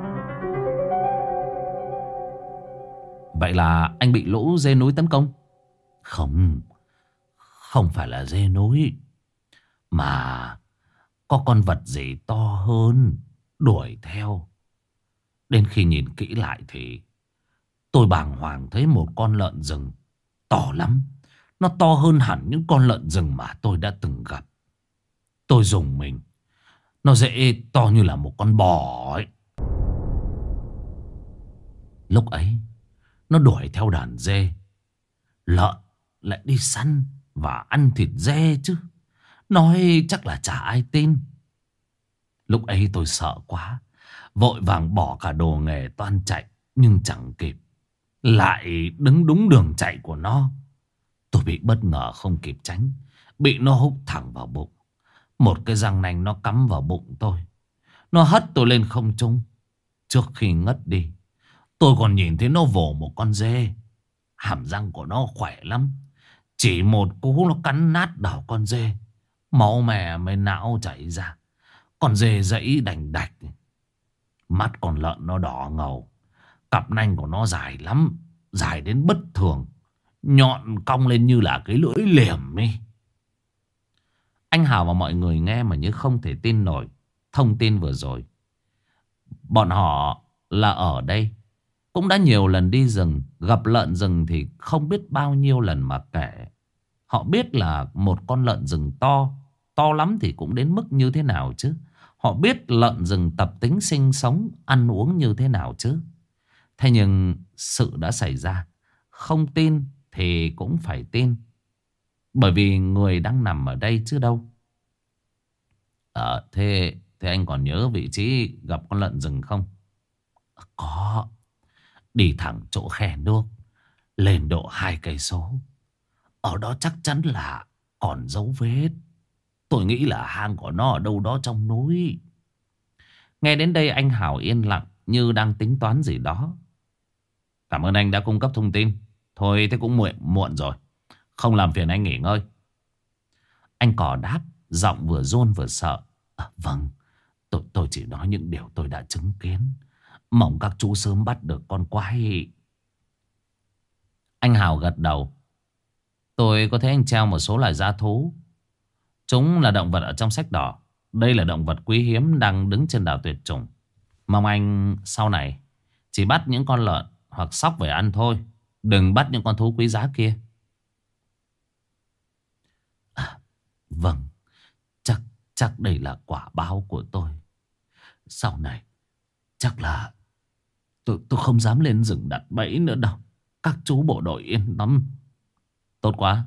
Vậy là anh bị lũ dê núi tấn công? Không, không phải là dê núi, mà có con vật gì to hơn đuổi theo. Đến khi nhìn kỹ lại thì tôi bàng hoàng thấy một con lợn rừng to lắm. Nó to hơn hẳn những con lợn rừng mà tôi đã từng gặp. Tôi rùng mình. Nó dễ to như là một con bò ấy. Lúc ấy nó đuổi theo đàn dê. Lợn lại đi săn và ăn thịt dê chứ. Nói chắc là chả ai tin. Lúc ấy tôi sợ quá, vội vàng bỏ cả đồ nghề toan chạy. Nhưng chẳng kịp, lại đứng đúng đường chạy của nó. Tôi bị bất ngờ không kịp tránh, bị nó húc thẳng vào bụng. Một cái răng nanh nó cắm vào bụng tôi. Nó hất tôi lên không trung. Trước khi ngất đi, tôi còn nhìn thấy nó vồ một con dê. Hàm răng của nó khỏe lắm. Chỉ một cú nó cắn nát đầu con dê. Máu mè mới não chảy ra. Con dê dãy đành đạch. Mắt con lợn nó đỏ ngầu. Cặp nanh của nó dài lắm, dài đến bất thường, nhọn cong lên như là cái lưỡi liềm ấy. Anh Hào và mọi người nghe mà như không thể tin nổi thông tin vừa rồi. Bọn họ là ở đây cũng đã nhiều lần đi rừng, gặp lợn rừng thì không biết bao nhiêu lần mà kể. Họ biết là một con lợn rừng to, to lắm thì cũng đến mức như thế nào chứ. Họ biết lợn rừng tập tính sinh sống, ăn uống như thế nào chứ. Thế nhưng sự đã xảy ra, không tin thì cũng phải tin. Bởi vì người đang nằm ở đây chứ đâu. Thế anh còn nhớ vị trí gặp con lợn rừng không? Có. Đi thẳng chỗ khe nước, lên độ 2 cây số. Ở đó chắc chắn là còn dấu vết. Tôi nghĩ là hang của nó ở đâu đó trong núi. Nghe đến đây anh Hào yên lặng, như đang tính toán gì đó. Cảm ơn anh đã cung cấp thông tin. Thôi thế cũng muộn rồi, không làm phiền anh nghỉ ngơi. Anh Cò đáp, giọng vừa run vừa sợ. Vâng, tôi chỉ nói những điều tôi đã chứng kiến. Mong các chú sớm bắt được con quái. Anh Hào gật đầu. Tôi có thấy anh treo một số loài dã thú. Chúng là động vật ở trong sách đỏ. Đây là động vật quý hiếm đang đứng trên đảo tuyệt chủng. Mong anh sau này chỉ bắt những con lợn hoặc sóc về ăn thôi. Đừng bắt những con thú quý giá kia. Vâng, chắc đây là quả báo của tôi. Sau này chắc là tôi không dám lên rừng đặt bẫy nữa đâu. Các chú bộ đội yên tâm. Tốt quá.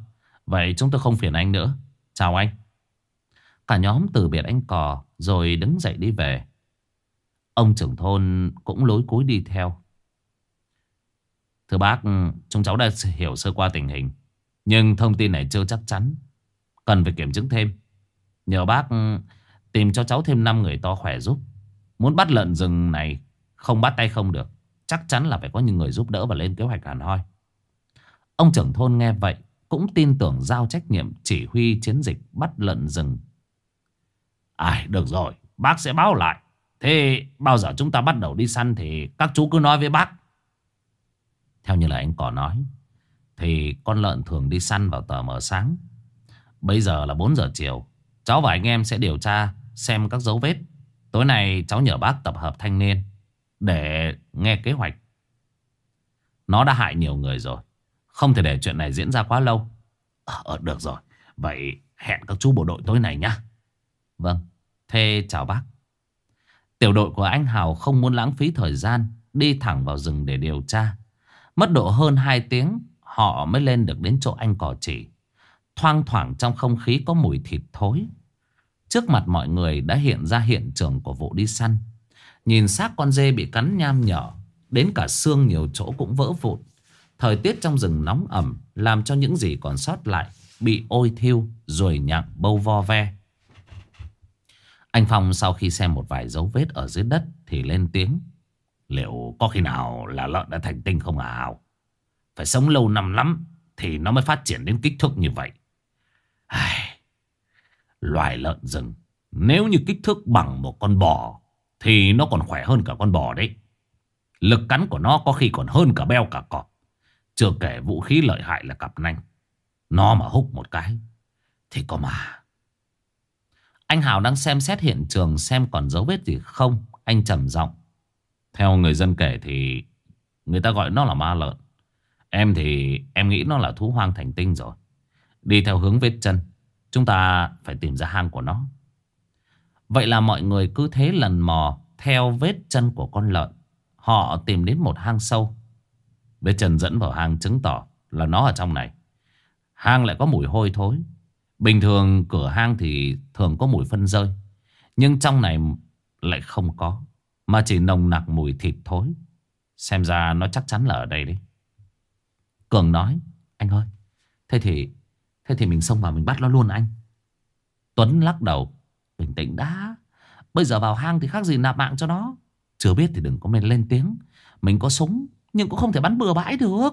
Vậy chúng tôi không phiền anh nữa. Chào anh. Cả nhóm từ biệt anh Cò rồi đứng dậy đi về. Ông trưởng thôn cũng lối cúi đi theo. Thưa bác, chúng cháu đã hiểu sơ qua tình hình, nhưng thông tin này chưa chắc chắn, cần phải kiểm chứng thêm. Nhờ bác tìm cho cháu thêm 5 người to khỏe giúp. Muốn bắt lợn rừng này không bắt tay không được, chắc chắn là phải có những người giúp đỡ và lên kế hoạch hẳn hoi. Ông trưởng thôn nghe vậy cũng tin tưởng giao trách nhiệm chỉ huy chiến dịch bắt lợn rừng. Được rồi, bác sẽ báo lại. Thế bao giờ chúng ta bắt đầu đi săn thì các chú cứ nói với bác. Theo như lời anh Cò nói thì con lợn thường đi săn vào tờ mờ sáng. Bây giờ là 4 giờ chiều. Cháu và anh em sẽ điều tra xem các dấu vết. Tối nay cháu nhờ bác tập hợp thanh niên để nghe kế hoạch. Nó đã hại nhiều người rồi, không thể để chuyện này diễn ra quá lâu. Được rồi, vậy hẹn các chú bộ đội tối nay nhá. Vâng, thế chào bác. Tiểu đội của anh Hào không muốn lãng phí thời gian, đi thẳng vào rừng để điều tra. Mất độ hơn 2 tiếng họ mới lên được đến chỗ anh Cò chỉ. Thoang thoảng trong không khí có mùi thịt thối. Trước mặt mọi người đã hiện ra hiện trường của vụ đi săn. Nhìn xác con dê bị cắn nham nhở, đến cả xương nhiều chỗ cũng vỡ vụn. Thời tiết trong rừng nóng ẩm làm cho những gì còn sót lại bị ôi thiêu, ruồi nhặng bâu vo ve. Anh Phong sau khi xem một vài dấu vết ở dưới đất thì lên tiếng. Liệu có khi nào là lợn đã thành tinh không hả Hào? Phải sống lâu năm lắm thì nó mới phát triển đến kích thước như vậy. Loài lợn rừng nếu như kích thước bằng một con bò thì nó còn khỏe hơn cả con bò đấy. Lực cắn của nó có khi còn hơn cả beo cả cọp. Chưa kể vũ khí lợi hại là cặp nanh. Nó mà húc một cái thì có mà. Anh Hào đang xem xét hiện trường xem còn dấu vết gì không. Anh trầm giọng. Theo người dân kể thì người ta gọi nó là ma lợn. Em thì em nghĩ nó là thú hoang thành tinh rồi. Đi theo hướng vết chân, chúng ta phải tìm ra hang của nó. Vậy là mọi người cứ thế lần mò theo vết chân của con lợn. Họ tìm đến một hang sâu. Vết chân dẫn vào hang chứng tỏ là nó ở trong này. Hang lại có mùi hôi thối. Bình thường cửa hang thì thường có mùi phân rơi, nhưng trong này lại không có, mà chỉ nồng nặc mùi thịt thối. Xem ra nó chắc chắn là ở đây đấy. Cường nói. Anh ơi, thế thì mình xông vào mình bắt nó luôn anh. Tuấn lắc đầu. Bình tĩnh đã. Bây giờ vào hang thì khác gì nạp mạng cho nó. Chưa biết thì đừng có nên lên tiếng. Mình có súng nhưng cũng không thể bắn bừa bãi được.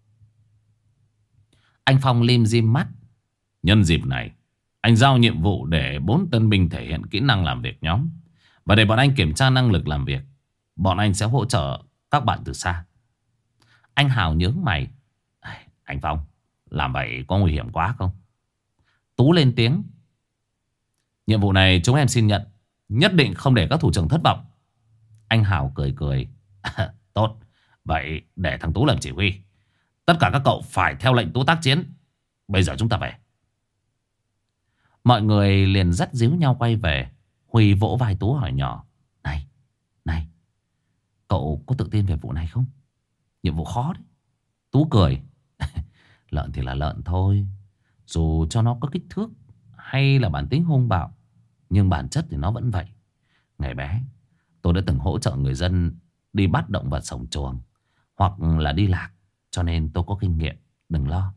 Anh Phong lim dim mắt. Nhân dịp này anh giao nhiệm vụ để 4 tân binh thể hiện kỹ năng làm việc nhóm. Và để bọn anh kiểm tra năng lực làm việc, bọn anh sẽ hỗ trợ các bạn từ xa. Anh Hào nhướng mày. Anh Phong, làm vậy có nguy hiểm quá không? Tú lên tiếng. Nhiệm vụ này chúng em xin nhận. Nhất định không để các thủ trưởng thất vọng. Anh Hào cười cười. Tốt, vậy để thằng Tú làm chỉ huy. Tất cả các cậu phải theo lệnh Tú tác chiến. Bây giờ chúng ta về. Mọi người liền dắt díu nhau quay về. Huy vỗ vai Tú hỏi nhỏ. Này, cậu có tự tin về vụ này không? Nhiệm vụ khó đấy. Tú cười. Lợn thì là lợn thôi. Dù cho nó có kích thước hay là bản tính hung bạo, nhưng bản chất thì nó vẫn vậy. Ngày bé tôi đã từng hỗ trợ người dân đi bắt động vật sống chuồng hoặc là đi lạc, cho nên tôi có kinh nghiệm. Đừng lo.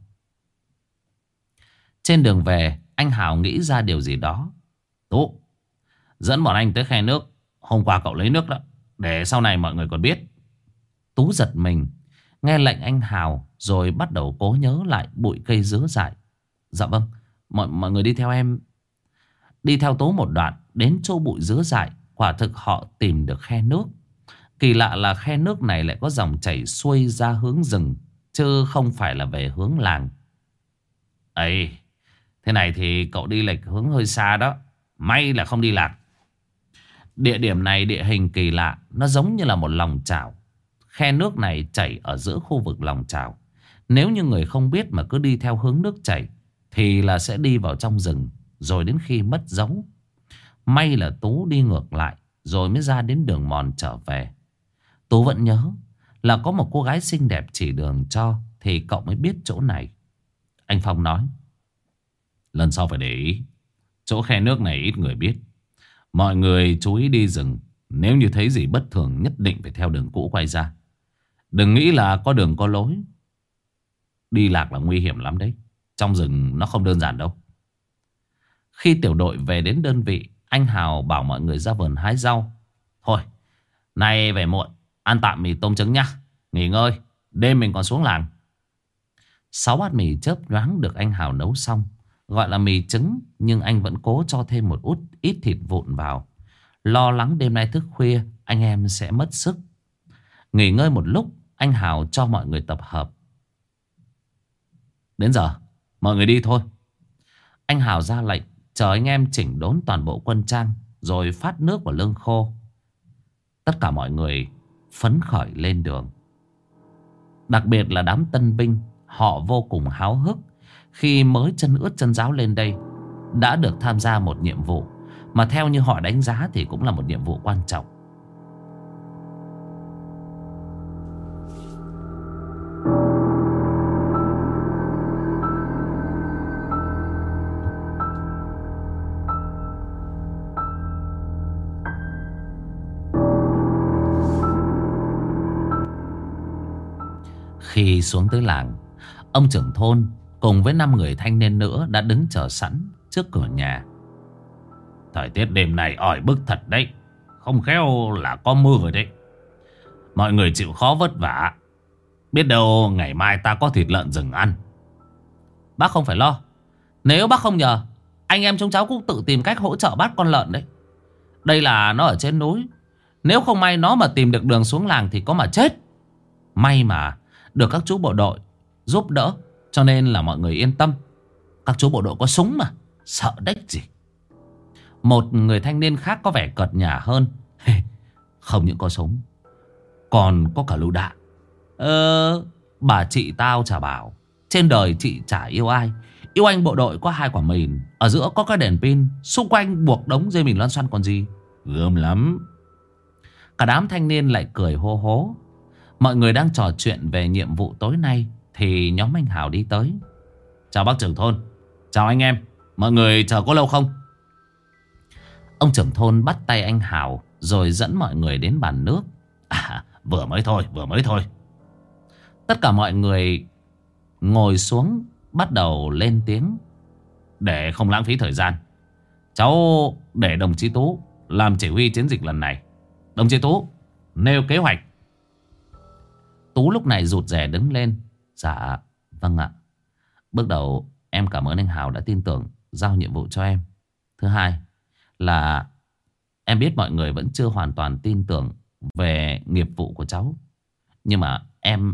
Trên đường về, anh Hào nghĩ ra điều gì đó. Tú, dẫn bọn anh tới khe nước. Hôm qua cậu lấy nước đó, để sau này mọi người còn biết. Tú giật mình nghe lệnh anh Hào, rồi bắt đầu cố nhớ lại bụi cây dứa dại. Dạ vâng, mọi người đi theo em. Đi theo Tú một đoạn đến chỗ bụi dứa dại. Quả thực họ tìm được khe nước. Kỳ lạ là khe nước này lại có dòng chảy xuôi ra hướng rừng, chứ không phải là về hướng làng. Ấy, thế này thì cậu đi lệch hướng hơi xa đó. May là không đi lạc. Địa điểm này địa hình kỳ lạ. Nó giống như là một lòng chảo. Khe nước này chảy ở giữa khu vực lòng chảo. Nếu như người không biết mà cứ đi theo hướng nước chảy thì là sẽ đi vào trong rừng, rồi đến khi mất dấu. May là Tú đi ngược lại rồi mới ra đến đường mòn trở về. Tú vẫn nhớ là có một cô gái xinh đẹp chỉ đường cho thì cậu mới biết chỗ này. Anh Phong nói. Lần sau phải để ý. Chỗ khe nước này ít người biết. Mọi người chú ý đi rừng. Nếu như thấy gì bất thường nhất định phải theo đường cũ quay ra. Đừng nghĩ là có đường có lối. Đi lạc là nguy hiểm lắm đấy. Trong rừng nó không đơn giản đâu. Khi tiểu đội về đến đơn vị, anh Hào bảo mọi người ra vườn hái rau. Thôi, nay về muộn, ăn tạm mì tôm trứng nhá. Nghỉ ngơi, đêm mình còn xuống làng. 6 bát mì chớp nhoáng được anh Hào nấu xong. Gọi là mì trứng, nhưng anh vẫn cố cho thêm một ít thịt vụn vào. Lo lắng đêm nay thức khuya, anh em sẽ mất sức. Nghỉ ngơi một lúc, anh Hào cho mọi người tập hợp. Đến giờ, mọi người đi thôi. Anh Hào ra lệnh, chờ anh em chỉnh đốn toàn bộ quân trang, rồi phát nước vào lương khô. Tất cả mọi người phấn khởi lên đường. Đặc biệt là đám tân binh, họ vô cùng háo hức khi mới chân ướt chân ráo lên đây, đã được tham gia một nhiệm vụ mà theo như họ đánh giá thì cũng là một nhiệm vụ quan trọng. Khi xuống tới làng, ông trưởng thôn cùng với 5 người thanh niên nữa đã đứng chờ sẵn trước cửa nhà. Thời tiết đêm nay oi bức thật đấy. Không khéo là có mưa rồi đấy. Mọi người chịu khó vất vả. Biết đâu ngày mai ta có thịt lợn rừng ăn. Bác không phải lo. Nếu bác không nhờ, anh em chúng cháu cũng tự tìm cách hỗ trợ bắt con lợn đấy. Đây là nó ở trên núi. Nếu không may nó mà tìm được đường xuống làng thì có mà chết. May mà được các chú bộ đội giúp đỡ, cho nên là mọi người yên tâm. Các chú bộ đội có súng mà, sợ đếch gì. Một người thanh niên khác có vẻ cợt nhả hơn. Không những có súng, còn có cả lựu đạn. Bà chị tao chả bảo, trên đời chị chả yêu ai. Yêu anh bộ đội có 2 quả mìn, ở giữa có cái đèn pin, xung quanh buộc đống dây mìn loan xoăn còn gì. Gớm lắm. Cả đám thanh niên lại cười hô hố. Mọi người đang trò chuyện về nhiệm vụ tối nay thì nhóm anh Hào đi tới. Chào bác trưởng thôn. Chào anh em. Mọi người chờ có lâu không? Ông trưởng thôn bắt tay anh Hào rồi dẫn mọi người đến bàn nước. Vừa mới thôi. Tất cả mọi người ngồi xuống bắt đầu lên tiếng. Để không lãng phí thời gian, cháu để đồng chí Tú làm chỉ huy chiến dịch lần này. Đồng chí Tú nêu kế hoạch. Tú lúc này rụt rè đứng lên. Dạ vâng ạ. Bước đầu em cảm ơn anh Hào đã tin tưởng giao nhiệm vụ cho em. Thứ hai là em biết mọi người vẫn chưa hoàn toàn tin tưởng về nghiệp vụ của cháu. Nhưng mà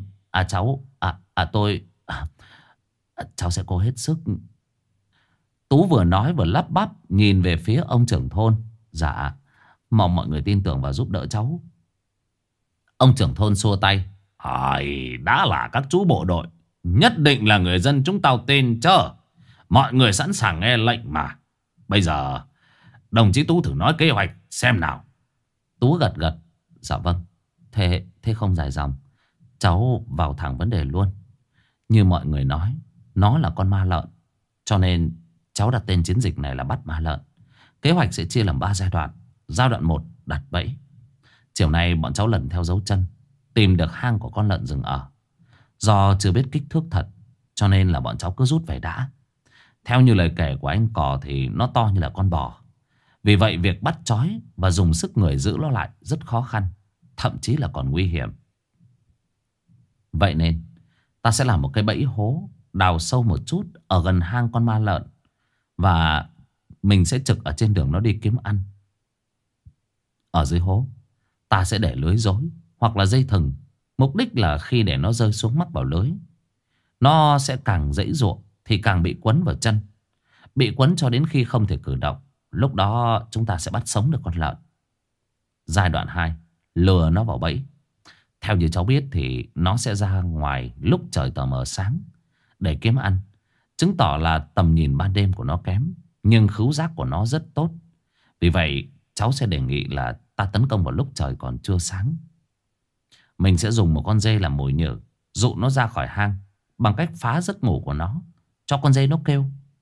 cháu sẽ cố hết sức. Tú vừa nói vừa lắp bắp nhìn về phía ông trưởng thôn. Dạ, mong mọi người tin tưởng và giúp đỡ cháu. Ông trưởng thôn xua tay. Đã là các chú bộ đội, nhất định là người dân chúng tao tin chứ. Mọi người sẵn sàng nghe lệnh mà. Bây giờ đồng chí Tú thử nói kế hoạch xem nào. Tú gật gật. Dạ vâng. Thế không dài dòng, cháu vào thẳng vấn đề luôn. Như mọi người nói, nó là con ma lợn, cho nên cháu đặt tên chiến dịch này là bắt ma lợn. Kế hoạch sẽ chia làm 3 giai đoạn. Giai đoạn 1 đặt bẫy. Chiều nay bọn cháu lần theo dấu chân tìm được hang của con lợn rừng ở. Do chưa biết kích thước thật, cho nên là bọn cháu cứ rút về đã. Theo như lời kể của anh Cò thì nó to như là con bò. Vì vậy việc bắt trói và dùng sức người giữ nó lại rất khó khăn, thậm chí là còn nguy hiểm. Vậy nên ta sẽ làm một cái bẫy hố đào sâu một chút ở gần hang con ma lợn, và mình sẽ trực ở trên đường nó đi kiếm ăn. Ở dưới hố ta sẽ để lưới rối hoặc là dây thừng. Mục đích là khi để nó rơi xuống mắc vào lưới, nó sẽ càng giãy giụa thì càng bị quấn vào chân. Bị quấn cho đến khi không thể cử động. Lúc đó chúng ta sẽ bắt sống được con lợn. Giai đoạn 2, lừa nó vào bẫy. Theo như cháu biết thì nó sẽ ra ngoài lúc trời tờ mờ sáng để kiếm ăn. Chứng tỏ là tầm nhìn ban đêm của nó kém, nhưng khứu giác của nó rất tốt. Vì vậy cháu sẽ đề nghị là ta tấn công vào lúc trời còn chưa sáng. Mình sẽ dùng một con dê làm mồi nhử, dụ nó ra khỏi hang bằng cách phá giấc ngủ của nó, cho con dê nó kêu.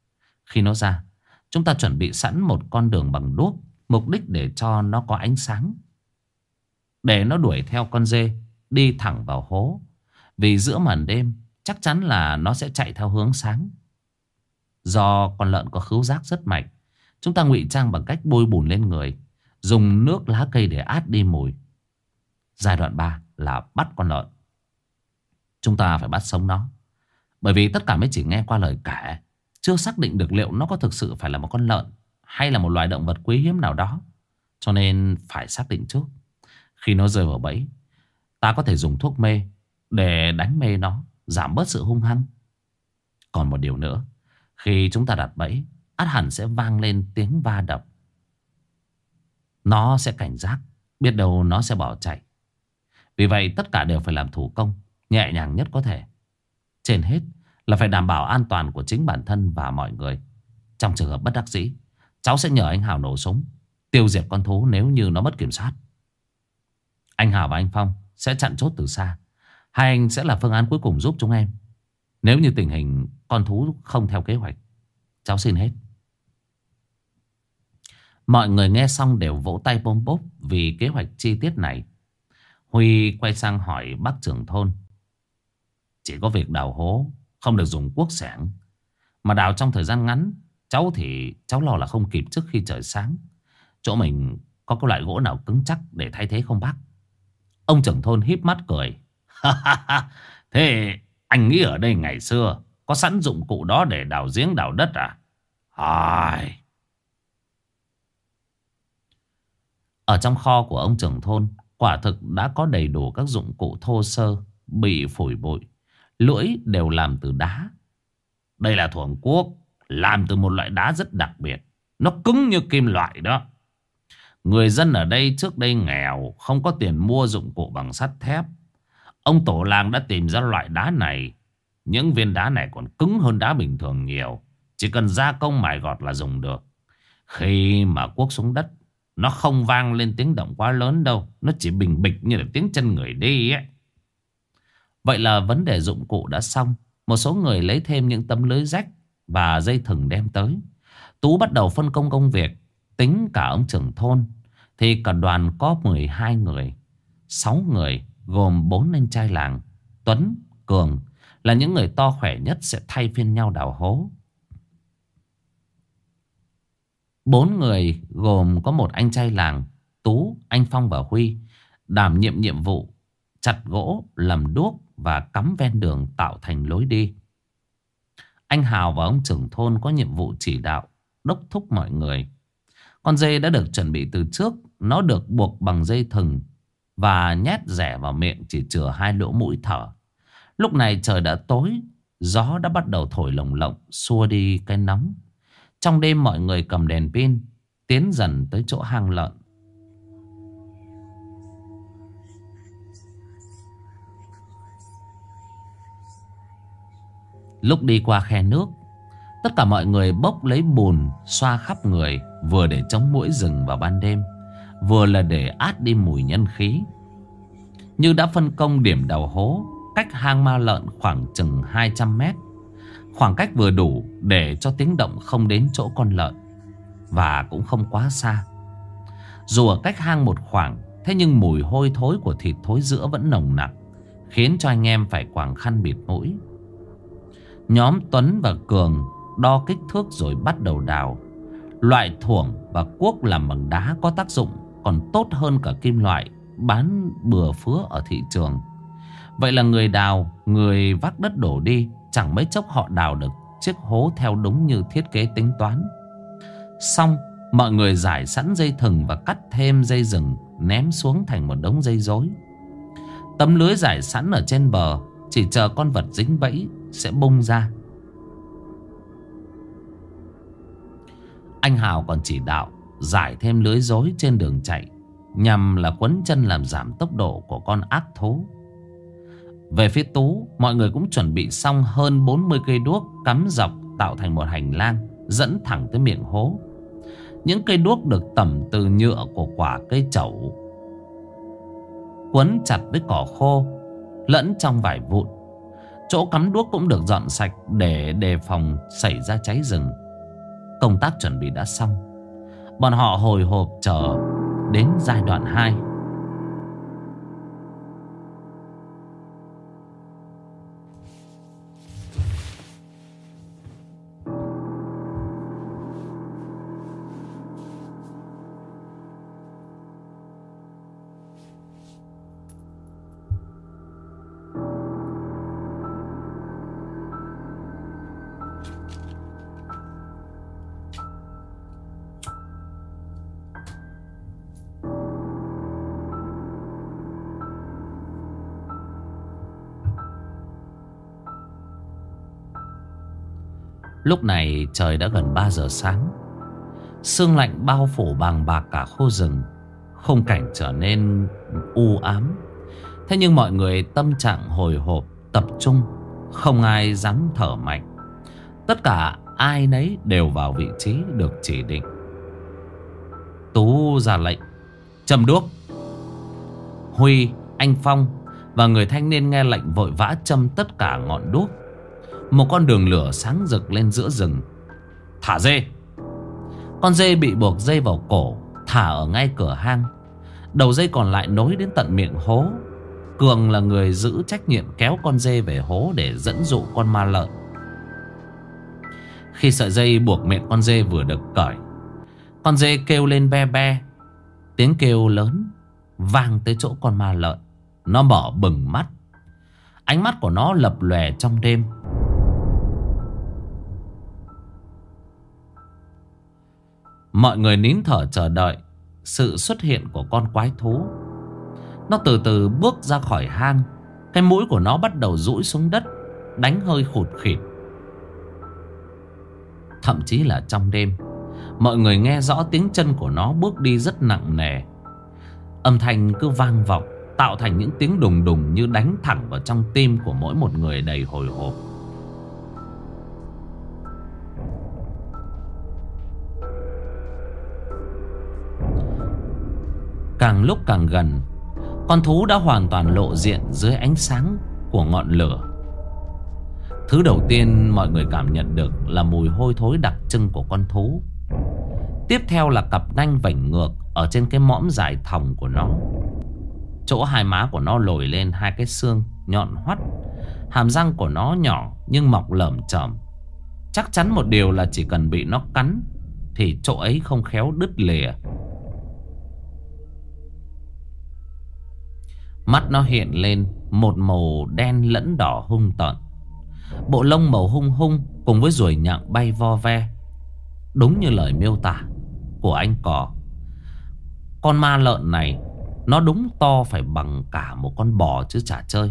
Khi nó ra, chúng ta chuẩn bị sẵn một con đường bằng đuốc, mục đích để cho nó có ánh sáng, để nó đuổi theo con dê đi thẳng vào hố. Vì giữa màn đêm chắc chắn là nó sẽ chạy theo hướng sáng. Do con lợn có khứu giác rất mạnh, chúng ta ngụy trang bằng cách bôi bùn lên người, dùng nước lá cây để át đi mùi. Giai đoạn 3 là bắt con lợn. Chúng ta phải bắt sống nó, bởi vì tất cả mới chỉ nghe qua lời kể, chưa xác định được liệu nó có thực sự phải là một con lợn hay là một loài động vật quý hiếm nào đó. Cho nên phải xác định trước. Khi nó rơi vào bẫy, ta có thể dùng thuốc mê để đánh mê nó, giảm bớt sự hung hăng. Còn một điều nữa, khi chúng ta đặt bẫy, ắt hẳn sẽ vang lên tiếng va đập. Nó sẽ cảnh giác, biết đâu nó sẽ bỏ chạy. Vì vậy tất cả đều phải làm thủ công, nhẹ nhàng nhất có thể. Trên hết là phải đảm bảo an toàn của chính bản thân và mọi người. Trong trường hợp bất đắc dĩ, cháu sẽ nhờ anh Hào nổ súng, tiêu diệt con thú nếu như nó mất kiểm soát. Anh Hào và anh Phong sẽ chặn chốt từ xa. Hai anh sẽ là phương án cuối cùng giúp chúng em nếu như tình hình con thú không theo kế hoạch. Cháu xin hết. Mọi người nghe xong đều vỗ tay bôm bốp vì kế hoạch chi tiết này. Huy quay sang hỏi bác trưởng thôn. Chỉ có việc đào hố không được dùng cuốc xẻng, mà đào trong thời gian ngắn. Cháu thì cháu lo là không kịp trước khi trời sáng. Chỗ mình có cái loại gỗ nào cứng chắc để thay thế không bác? Ông trưởng thôn híp mắt cười. Thế anh nghĩ ở đây ngày xưa có sẵn dụng cụ đó để đào giếng đào đất à? Ở trong kho của ông trưởng thôn quả thực đã có đầy đủ các dụng cụ thô sơ, bị phủi bụi. Lưỡi đều làm từ đá. Đây là thuồng cuốc, làm từ một loại đá rất đặc biệt. Nó cứng như kim loại đó. Người dân ở đây trước đây nghèo, không có tiền mua dụng cụ bằng sắt thép. Ông tổ làng đã tìm ra loại đá này. Những viên đá này còn cứng hơn đá bình thường nhiều. Chỉ cần gia công mài gọt là dùng được. Khi mà cuốc xuống đất, nó không vang lên tiếng động quá lớn đâu. Nó chỉ bình bịch như là tiếng chân người đi ấy. Vậy là vấn đề dụng cụ đã xong. Một số người lấy thêm những tấm lưới rách và dây thừng đem tới. Tú bắt đầu phân công công việc. Tính cả ông trưởng thôn thì cả đoàn có 12 người. 6 người gồm 4 anh trai làng. Tuấn, Cường là những người to khỏe nhất sẽ thay phiên nhau đào hố. 4 người gồm có một anh trai làng, Tú, anh Phong và Huy, đảm nhiệm nhiệm vụ chặt gỗ, làm đuốc và cắm ven đường tạo thành lối đi. Anh Hào và ông trưởng thôn có nhiệm vụ chỉ đạo, đốc thúc mọi người. Con dê đã được chuẩn bị từ trước. Nó được buộc bằng dây thừng và nhét rẻ vào miệng, chỉ chừa 2 lỗ mũi thở. Lúc này trời đã tối, gió đã bắt đầu thổi lồng lộng, xua đi cái nóng. Trong đêm mọi người cầm đèn pin tiến dần tới chỗ hang lợn. Lúc đi qua khe nước, tất cả mọi người bốc lấy bùn xoa khắp người, vừa để chống muỗi rừng vào ban đêm, vừa là để át đi mùi nhân khí. Như đã phân công điểm đào hố cách hang ma lợn khoảng chừng 200 mét. Khoảng cách vừa đủ để cho tiếng động không đến chỗ con lợn, và cũng không quá xa. Dù ở cách hang một khoảng, thế nhưng mùi hôi thối của thịt thối rữa vẫn nồng nặc, khiến cho anh em phải quàng khăn bịt mũi. Nhóm Tuấn và Cường đo kích thước rồi bắt đầu đào. Loại thuổng và cuốc làm bằng đá có tác dụng còn tốt hơn cả kim loại bán bừa phứa ở thị trường. Vậy là người đào, người vác đất đổ đi, chẳng mấy chốc họ đào được chiếc hố theo đúng như thiết kế tính toán. Xong, mọi người rải sẵn dây thừng và cắt thêm dây rừng ném xuống thành một đống dây rối. Tấm lưới rải sẵn ở trên bờ, chỉ chờ con vật dính bẫy sẽ bung ra. Anh Hào còn chỉ đạo rải thêm lưới rối trên đường chạy, nhằm là quấn chân làm giảm tốc độ của con ác thú. Về phía Tú, mọi người cũng chuẩn bị xong hơn 40 cây đuốc cắm dọc tạo thành một hành lang dẫn thẳng tới miệng hố. Những cây đuốc được tẩm từ nhựa của quả cây chẩu, quấn chặt với cỏ khô lẫn trong vải vụn. Chỗ cắm đuốc cũng được dọn sạch để đề phòng xảy ra cháy rừng. Công tác chuẩn bị đã xong. Bọn họ hồi hộp chờ đến giai đoạn 2. Lúc này trời đã gần 3 giờ sáng. Sương lạnh bao phủ bàng bạc cả khu rừng. Khung cảnh trở nên u ám. Thế nhưng mọi người tâm trạng hồi hộp, tập trung. Không ai dám thở mạnh. Tất cả ai nấy đều vào vị trí được chỉ định. Tú ra lệnh: châm đuốc. Huy, anh Phong và người thanh niên nghe lệnh vội vã châm tất cả ngọn đuốc. Một con đường lửa sáng rực lên giữa rừng. Thả dê. Con dê bị buộc dây vào cổ, thả ở ngay cửa hang. Đầu dây còn lại nối đến tận miệng hố. Cường là người giữ trách nhiệm kéo con dê về hố để dẫn dụ con ma lợn. Khi sợi dây buộc miệng con dê vừa được cởi, con dê kêu lên be be. Tiếng kêu lớn vang tới chỗ con ma lợn. Nó mở bừng mắt. Ánh mắt của nó lập lòe trong đêm. Mọi người nín thở chờ đợi sự xuất hiện của con quái thú. Nó từ từ bước ra khỏi hang. Cái mũi của nó bắt đầu dũi xuống đất, đánh hơi khụt khịt. Thậm chí là trong đêm, mọi người nghe rõ tiếng chân của nó bước đi rất nặng nề. Âm thanh cứ vang vọng, tạo thành những tiếng đùng đùng như đánh thẳng vào trong tim của mỗi một người đầy hồi hộp. Càng lúc càng gần, con thú đã hoàn toàn lộ diện dưới ánh sáng của ngọn lửa. Thứ đầu tiên mọi người cảm nhận được là mùi hôi thối đặc trưng của con thú. Tiếp theo là cặp nanh vảnh ngược ở trên cái mõm dài thòng của nó. Chỗ hai má của nó lồi lên hai cái xương nhọn hoắt. Hàm răng của nó nhỏ nhưng mọc lởm chởm. Chắc chắn một điều là chỉ cần bị nó cắn thì chỗ ấy không khéo đứt lìa. Mắt nó hiện lên một màu đen lẫn đỏ hung tợn. Bộ lông màu hung hung cùng với ruồi nhặng bay vo ve. Đúng như lời miêu tả của anh Cò. Con ma lợn này nó đúng to phải bằng cả một con bò chứ chả chơi.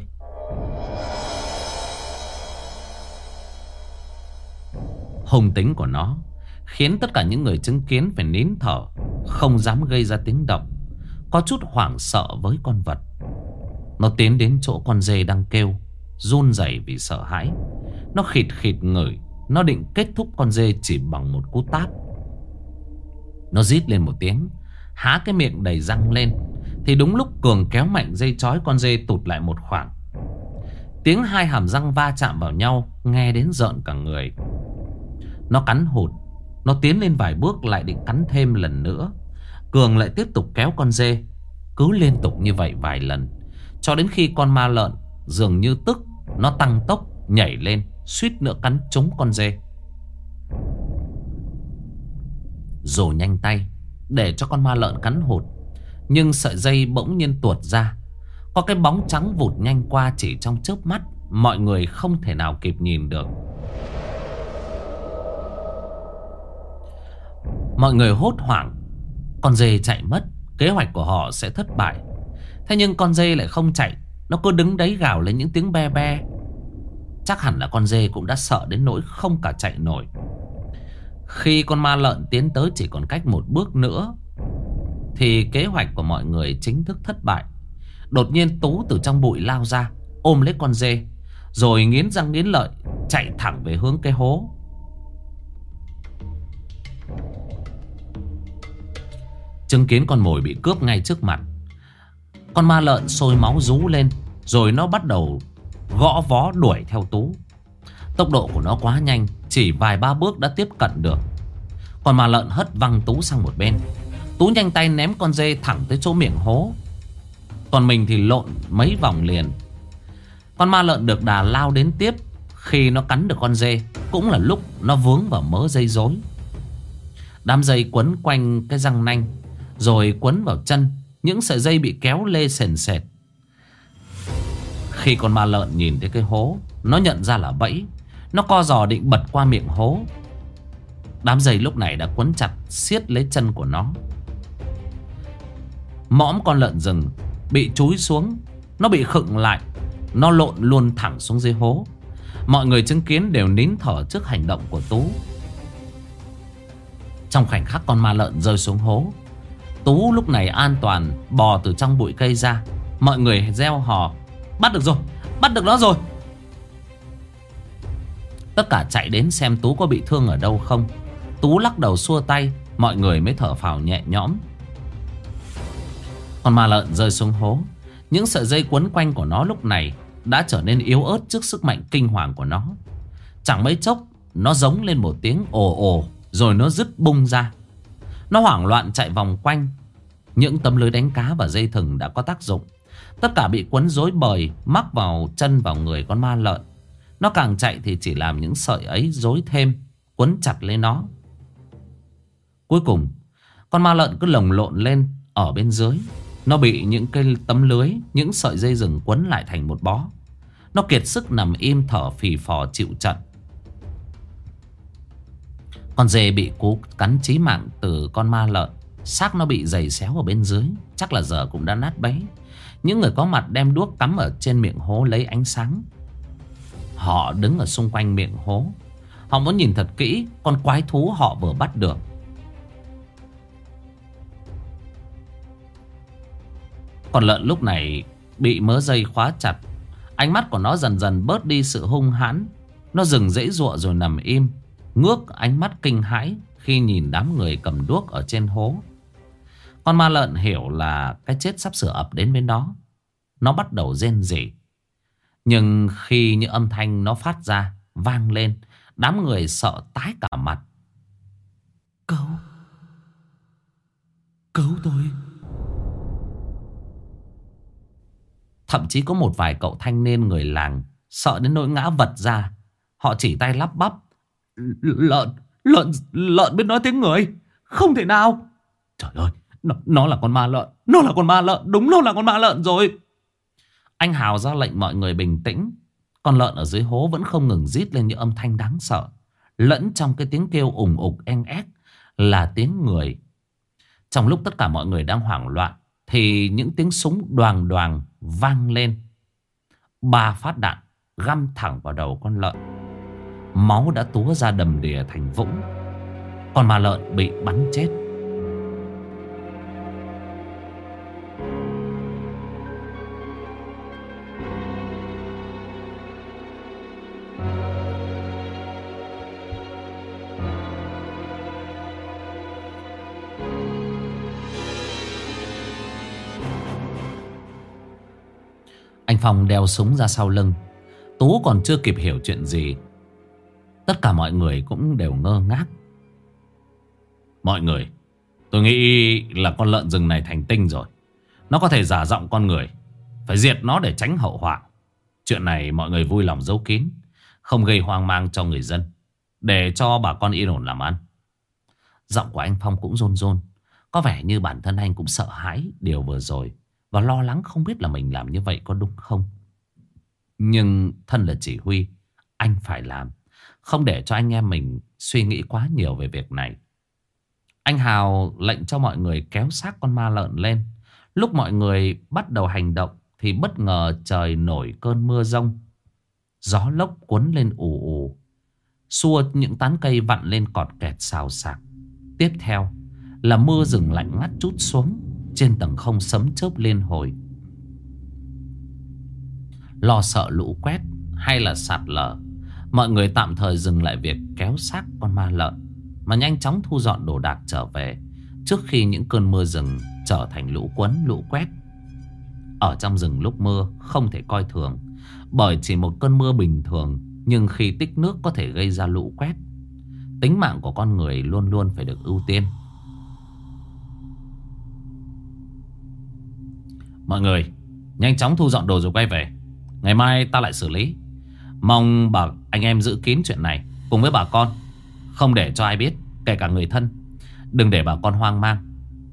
Hung tính của nó khiến tất cả những người chứng kiến phải nín thở, không dám gây ra tiếng động, có chút hoảng sợ với con vật. Nó tiến đến chỗ con dê đang kêu, run rẩy vì sợ hãi. Nó khịt khịt ngửi. Nó định kết thúc con dê chỉ bằng một cú tát. Nó rít lên một tiếng, há cái miệng đầy răng lên. Thì đúng lúc Cường kéo mạnh dây trói con dê tụt lại một khoảng. Tiếng hai hàm răng va chạm vào nhau nghe đến rợn cả người. Nó cắn hụt. Nó tiến lên vài bước lại định cắn thêm lần nữa. Cường lại tiếp tục kéo con dê. Cứ liên tục như vậy vài lần, cho đến khi con ma lợn dường như tức. Nó tăng tốc nhảy lên, suýt nữa cắn trúng con dê. Dù nhanh tay để cho con ma lợn cắn hụt, nhưng sợi dây bỗng nhiên tuột ra. Có cái bóng trắng vụt nhanh qua chỉ trong chớp mắt. Mọi người không thể nào kịp nhìn được. Mọi người hốt hoảng. Con dê chạy mất, kế hoạch của họ sẽ thất bại. Thế nhưng con dê lại không chạy. Nó cứ đứng đấy gào lên những tiếng be be. Chắc hẳn là con dê cũng đã sợ đến nỗi không cả chạy nổi. Khi con ma lợn tiến tới chỉ còn cách một bước nữa thì kế hoạch của mọi người chính thức thất bại. Đột nhiên Tú từ trong bụi lao ra, ôm lấy con dê, rồi nghiến răng nghiến lợi chạy thẳng về hướng cái hố. Chứng kiến con mồi bị cướp ngay trước mặt, con ma lợn sôi máu rú lên, rồi nó bắt đầu gõ vó đuổi theo Tú. Tốc độ của nó quá nhanh, chỉ vài ba bước đã tiếp cận được. Con ma lợn hất văng Tú sang một bên. Tú nhanh tay ném con dê thẳng tới chỗ miệng hố. Còn mình thì lộn mấy vòng liền. Con ma lợn được đà lao đến tiếp. Khi nó cắn được con dê cũng là lúc nó vướng vào mớ dây rối. Đám dây quấn quanh cái răng nanh, rồi quấn vào chân. Những sợi dây bị kéo lê sền sệt. Khi con ma lợn nhìn thấy cái hố, nó nhận ra là bẫy. Nó co giò định bật qua miệng hố. Đám dây lúc này đã quấn chặt siết lấy chân của nó. Mõm con lợn rừng bị chúi xuống. Nó bị khựng lại. Nó lộn luôn thẳng xuống dưới hố. Mọi người chứng kiến đều nín thở trước hành động của Tú. Trong khoảnh khắc con ma lợn rơi xuống hố, Tú lúc này an toàn bò từ trong bụi cây ra. Mọi người reo hò: bắt được rồi, bắt được nó rồi. Tất cả chạy đến xem Tú có bị thương ở đâu không. Tú lắc đầu xua tay. Mọi người mới thở phào nhẹ nhõm. Con ma lợn rơi xuống hố. Những sợi dây quấn quanh của nó lúc này đã trở nên yếu ớt trước sức mạnh kinh hoàng của nó. Chẳng mấy chốc nó giống lên một tiếng ồ ồ, rồi nó dứt bung ra. Nó hoảng loạn chạy vòng quanh. Những tấm lưới đánh cá và dây thừng đã có tác dụng. Tất cả bị quấn rối bời, mắc vào chân vào người con ma lợn. Nó càng chạy thì chỉ làm những sợi ấy rối thêm, quấn chặt lấy nó. Cuối cùng con ma lợn cứ lồng lộn lên ở bên dưới. Nó bị những cái tấm lưới, những sợi dây rừng quấn lại thành một bó. Nó kiệt sức nằm im thở phì phò chịu trận. Con dê bị cú cắn chí mạng từ con ma lợn. Xác nó bị giày xéo ở bên dưới, chắc là giờ cũng đã nát bấy. Những người có mặt đem đuốc cắm ở trên miệng hố lấy ánh sáng. Họ đứng ở xung quanh miệng hố. Họ muốn nhìn thật kỹ con quái thú họ vừa bắt được. Con lợn lúc này bị mớ dây khóa chặt. Ánh mắt của nó dần dần bớt đi sự hung hãn. Nó dừng giãy giụa rồi nằm im, ngước ánh mắt kinh hãi khi nhìn đám người cầm đuốc ở trên hố. Con ma lợn hiểu là cái chết sắp sửa ập đến bên đó. Nó bắt đầu rên rỉ. Nhưng khi những âm thanh nó phát ra vang lên, đám người sợ tái cả mặt. Cứu tôi. Thậm chí có một vài cậu thanh niên người làng sợ đến nỗi ngã vật ra. Họ chỉ tay lắp bắp: Lợn biết nói tiếng người. Không thể nào. Trời ơi, nó là con ma lợn. Nó là con ma lợn. Đúng, nó là con ma lợn rồi. Anh Hào ra lệnh mọi người bình tĩnh. Con lợn ở dưới hố vẫn không ngừng rít lên những âm thanh đáng sợ. Lẫn trong cái tiếng kêu ùng ục eng ép là tiếng người. Trong lúc tất cả mọi người đang hoảng loạn thì những tiếng súng đoàng đoàng vang lên. 3 phát đạn găm thẳng vào đầu con lợn. Máu đã túa ra đầm đìa thành vũng. Con ma lợn bị bắn chết. Anh Phong đeo súng ra sau lưng. Tú còn chưa kịp hiểu chuyện gì. Tất cả mọi người cũng đều ngơ ngác. Mọi người, tôi nghĩ là con lợn rừng này thành tinh rồi. Nó có thể giả giọng con người. Phải diệt nó để tránh hậu họa. Chuyện này mọi người vui lòng giấu kín, không gây hoang mang cho người dân, để cho bà con yên ổn làm ăn. Giọng của anh Phong cũng run run. Có vẻ như bản thân anh cũng sợ hãi điều vừa rồi, và lo lắng không biết là mình làm như vậy có đúng không. Nhưng thân là chỉ huy, anh phải làm, không để cho anh em mình suy nghĩ quá nhiều về việc này. Anh Hào lệnh cho mọi người kéo xác con ma lợn lên. Lúc mọi người bắt đầu hành động thì bất ngờ trời nổi cơn mưa giông. Gió lốc cuốn lên ù ù, xua những tán cây vặn lên cọt kẹt xào xạc. Tiếp theo là mưa rừng lạnh ngắt trút xuống. Trên tầng không sấm chớp liên hồi. Lo sợ lũ quét hay là sạt lở, mọi người tạm thời dừng lại việc kéo xác con ma lợn, mà nhanh chóng thu dọn đồ đạc trở về, trước khi những cơn mưa rừng trở thành lũ quấn lũ quét. Ở trong rừng lúc mưa không thể coi thường, bởi chỉ một cơn mưa bình thường, nhưng khi tích nước có thể gây ra lũ quét. tính mạng của con người luôn luôn phải được ưu tiên. Mọi người nhanh chóng thu dọn đồ rồi quay về. Ngày mai ta lại xử lý. Mong bà anh em giữ kín chuyện này cùng với bà con, không để cho ai biết, kể cả người thân. Đừng để bà con hoang mang.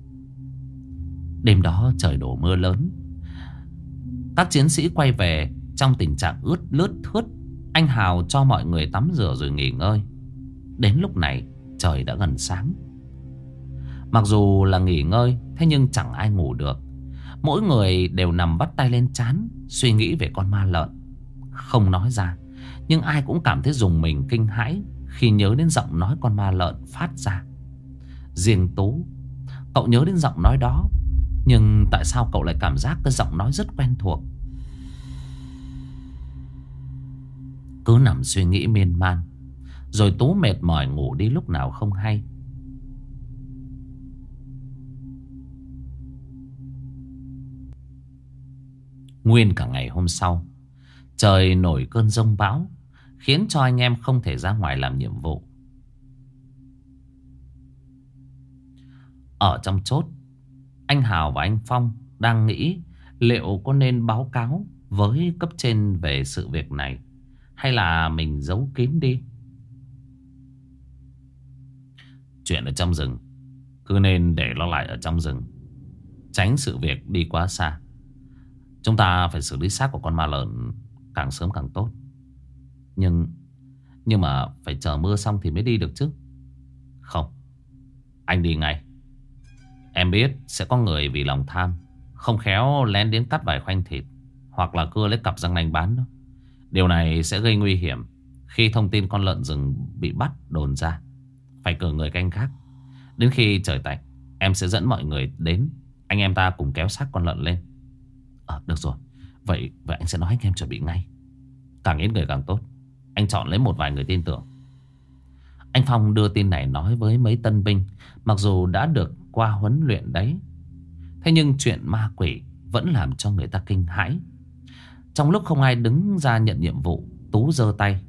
Đêm đó trời đổ mưa lớn. Các chiến sĩ quay về trong tình trạng ướt lướt thướt. Anh Hào cho mọi người tắm rửa rồi nghỉ ngơi. Đến lúc này trời đã gần sáng. Mặc dù là nghỉ ngơi, thế nhưng chẳng ai ngủ được. Mỗi người đều nằm vắt tay lên trán, suy nghĩ về con ma lợn. Không nói ra, nhưng ai cũng cảm thấy rùng mình kinh hãi khi nhớ đến giọng nói con ma lợn phát ra. Riêng Tú, cậu nhớ đến giọng nói đó, nhưng tại sao cậu lại cảm giác cái giọng nói rất quen thuộc. Cứ nằm suy nghĩ miên man, rồi Tú mệt mỏi ngủ đi lúc nào không hay. Nguyên cả ngày hôm sau, trời nổi cơn giông bão, khiến cho anh em không thể ra ngoài làm nhiệm vụ. Ở trong chốt, anh Hào và anh Phong đang nghĩ liệu có nên báo cáo với cấp trên về sự việc này, hay là mình giấu kín đi. Chuyện ở trong rừng cứ nên để nó lại ở trong rừng, tránh sự việc đi quá xa. Chúng ta phải xử lý xác của con ma lợn càng sớm càng tốt. Nhưng mà phải chờ mưa xong thì mới đi được chứ. Không, anh đi ngay. Em biết sẽ có người vì lòng tham không khéo lén đến cắt vài khoanh thịt, hoặc là cưa lấy cặp răng nanh bán đó. Điều này sẽ gây nguy hiểm khi thông tin con lợn rừng bị bắt đồn ra. Phải cử người canh gác. Đến khi trời tạnh, em sẽ dẫn mọi người đến, anh em ta cùng kéo xác con lợn lên. Được rồi. Vậy anh sẽ nói anh em chuẩn bị ngay. Càng ít người càng tốt. Anh chọn lấy một vài người tin tưởng. Anh Phong đưa tin này nói với mấy tân binh, mặc dù đã được qua huấn luyện đấy. Thế nhưng chuyện ma quỷ vẫn làm cho người ta kinh hãi. Trong lúc không ai đứng ra nhận nhiệm vụ, Tú giơ tay.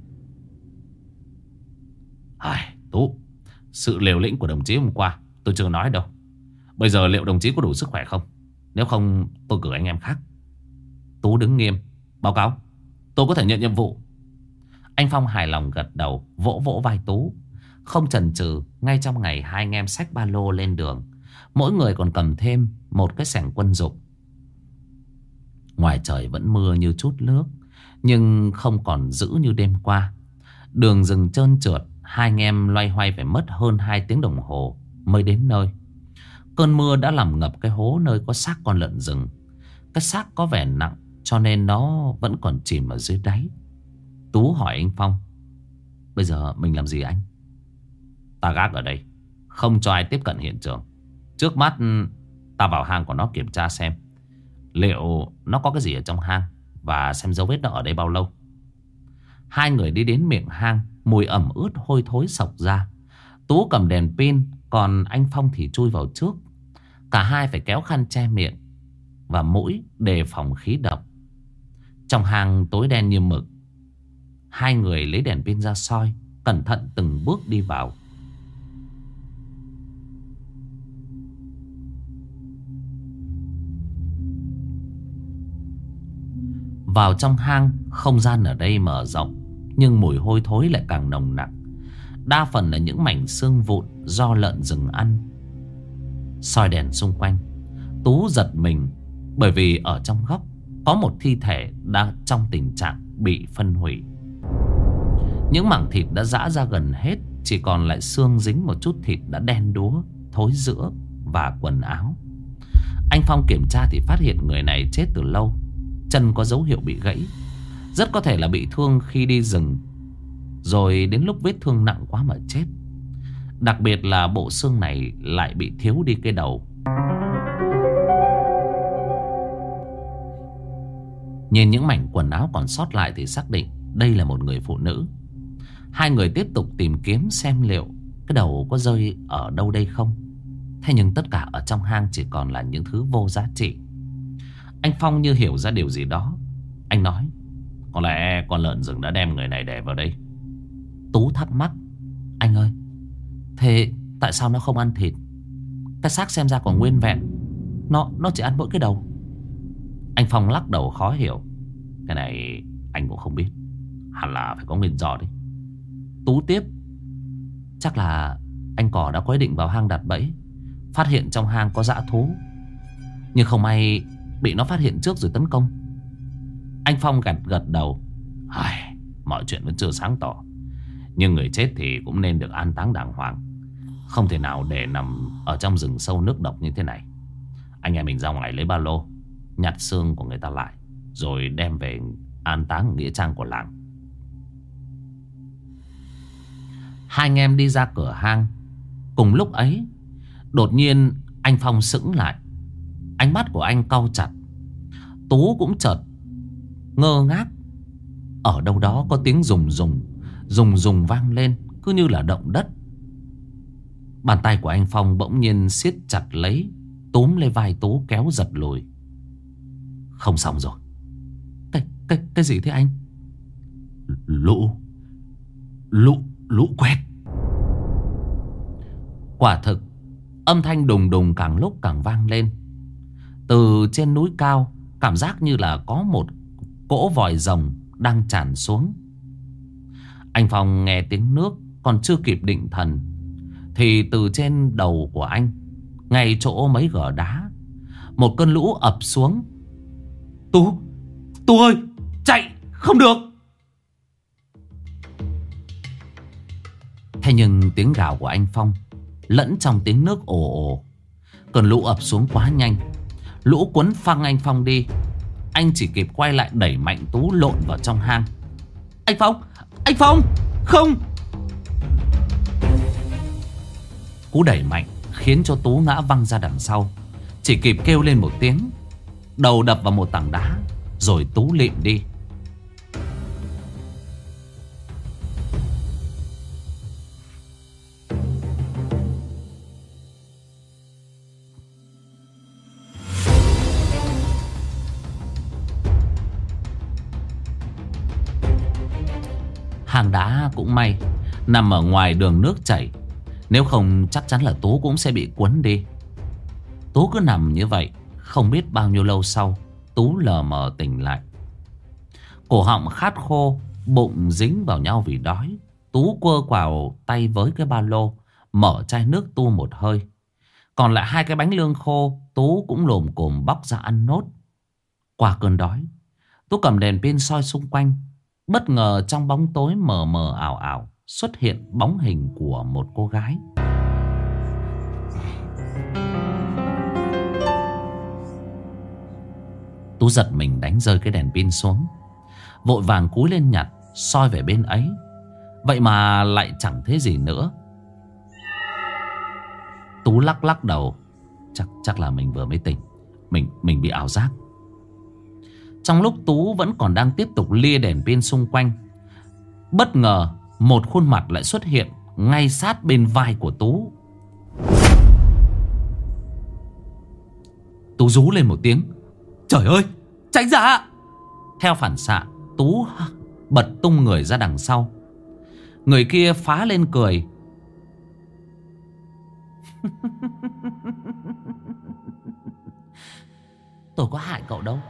Tú, sự liều lĩnh của đồng chí hôm qua tôi chưa nói đâu. Bây giờ liệu đồng chí có đủ sức khỏe không? Nếu không tôi cử anh em khác. Tú đứng nghiêm. Báo cáo, tôi có thể nhận nhiệm vụ. Anh Phong hài lòng gật đầu, vỗ vỗ vai Tú. Không chần chừ, ngay trong ngày hai anh em xách ba lô lên đường. Mỗi người còn cầm thêm một cái xẻng quân dụng. Ngoài trời vẫn mưa như chút nước, nhưng không còn dữ như đêm qua. Đường rừng trơn trượt, hai anh em loay hoay phải mất hơn 2 tiếng đồng hồ mới đến nơi. Cơn mưa đã làm ngập cái hố nơi có xác con lợn rừng. Cái xác có vẻ nặng, cho nên nó vẫn còn chìm ở dưới đáy. Tú hỏi anh Phong, bây giờ mình làm gì anh? Ta gác ở đây, không cho ai tiếp cận hiện trường. Trước mắt ta vào hang của nó kiểm tra xem liệu nó có cái gì ở trong hang, và xem dấu vết nó ở đây bao lâu. Hai người đi đến miệng hang, mùi ẩm ướt hôi thối xộc ra. Tú cầm đèn pin, còn anh Phong thì chui vào trước. Cả hai phải kéo khăn che miệng và mũi đề phòng khí độc. Trong hang tối đen như mực. Hai người lấy đèn pin ra soi, cẩn thận từng bước đi vào. Vào trong hang, không gian ở đây mở rộng, nhưng mùi hôi thối lại càng nồng nặc. Đa phần là những mảnh xương vụn do lợn rừng ăn. Soi đèn xung quanh, Tú giật mình, bởi vì ở trong góc có một thi thể đang trong tình trạng bị phân hủy. Những mảng thịt đã rã ra gần hết, chỉ còn lại xương dính một chút thịt đã đen đúa, thối rữa và quần áo. Anh Phong kiểm tra thì phát hiện người này chết từ lâu. Chân có dấu hiệu bị gãy, rất có thể là bị thương khi đi rừng, rồi đến lúc vết thương nặng quá mà chết. Đặc biệt là bộ xương này lại bị thiếu đi cái đầu. Nhìn những mảnh quần áo còn sót lại thì xác định đây là một người phụ nữ. Hai người tiếp tục tìm kiếm xem liệu cái đầu có rơi ở đâu đây không. Thế nhưng tất cả ở trong hang chỉ còn là những thứ vô giá trị. Anh Phong như hiểu ra điều gì đó. Anh nói, có lẽ con lợn rừng đã đem người này để vào đây. Tú thắc mắc, anh ơi, Thế tại sao nó không ăn thịt? Cái xác xem ra còn nguyên vẹn. Nó chỉ ăn mỗi cái đầu. Anh Phong lắc đầu khó hiểu. Cái này anh cũng không biết. Hẳn là phải có nguyên do đấy. Tú tiếp. Chắc là anh Cỏ đã có ý định vào hang đặt bẫy, phát hiện trong hang có dã thú, nhưng không may bị nó phát hiện trước rồi tấn công. Anh Phong gật đầu. Mọi chuyện vẫn chưa sáng tỏ, nhưng người chết thì cũng nên được an táng đàng hoàng. Không thể nào để nằm ở trong rừng sâu nước độc như thế này. Anh em mình ra ngoài lấy ba lô, nhặt xương của người ta lại, rồi đem về an táng ở nghĩa trang của làng. Hai anh em đi ra cửa hang. Cùng lúc ấy, đột nhiên anh Phong sững lại. Ánh mắt của anh cau chặt. Tú cũng chợt ngơ ngác. Ở đâu đó có tiếng rùng rùng vang lên, cứ như là động đất. Bàn tay của anh Phong bỗng nhiên siết chặt lấy, túm lấy vai Tú kéo giật lùi. Không xong rồi. Cái gì thế anh? Lũ quét. Quả thực, âm thanh đùng đùng càng lúc càng vang lên. Từ trên núi cao, cảm giác như là có một cỗ vòi rồng đang tràn xuống. Anh Phong nghe tiếng nước, còn chưa kịp định thần, thì từ trên đầu của anh, ngay chỗ mấy gò đá, một cơn lũ ập xuống. Tú ơi, chạy, không được. Thế nhưng tiếng gào của anh Phong lẫn trong tiếng nước ồ ồ. Cơn lũ ập xuống quá nhanh, lũ cuốn phăng anh Phong đi. Anh chỉ kịp quay lại đẩy mạnh Tú lộn vào trong hang. Anh Phong, không. Cú đẩy mạnh khiến cho Tú ngã văng ra đằng sau. Chỉ kịp kêu lên một tiếng, đầu đập vào một tảng đá, rồi Tú lịm đi. Hang đá cũng may nằm ở ngoài đường nước chảy, nếu không chắc chắn là Tú cũng sẽ bị cuốn đi. Tú cứ nằm như vậy, không biết bao nhiêu lâu sau, Tú lờ mờ tỉnh lại. Cổ họng khát khô, bụng dính vào nhau vì đói. Tú quơ quào tay với cái ba lô, mở chai nước tu một hơi. Còn lại 2 cái bánh lương khô, Tú cũng lồm cồm bóc ra ăn nốt. Qua cơn đói, Tú cầm đèn pin soi xung quanh. Bất ngờ trong bóng tối mờ mờ ảo ảo xuất hiện bóng hình của một cô gái. Tú giật mình đánh rơi cái đèn pin xuống, vội vàng cúi lên nhặt, soi về bên ấy. Vậy mà lại chẳng thấy gì nữa. Tú lắc đầu. Chắc là mình vừa mới tỉnh. Mình bị ảo giác. Trong lúc Tú vẫn còn đang tiếp tục lia đèn pin xung quanh, bất ngờ một khuôn mặt lại xuất hiện ngay sát bên vai của Tú. Tú rú lên một tiếng. Trời ơi, tránh ra! Theo phản xạ, Tú bật tung người ra đằng sau. Người kia phá lên cười. Tôi có hại cậu đâu.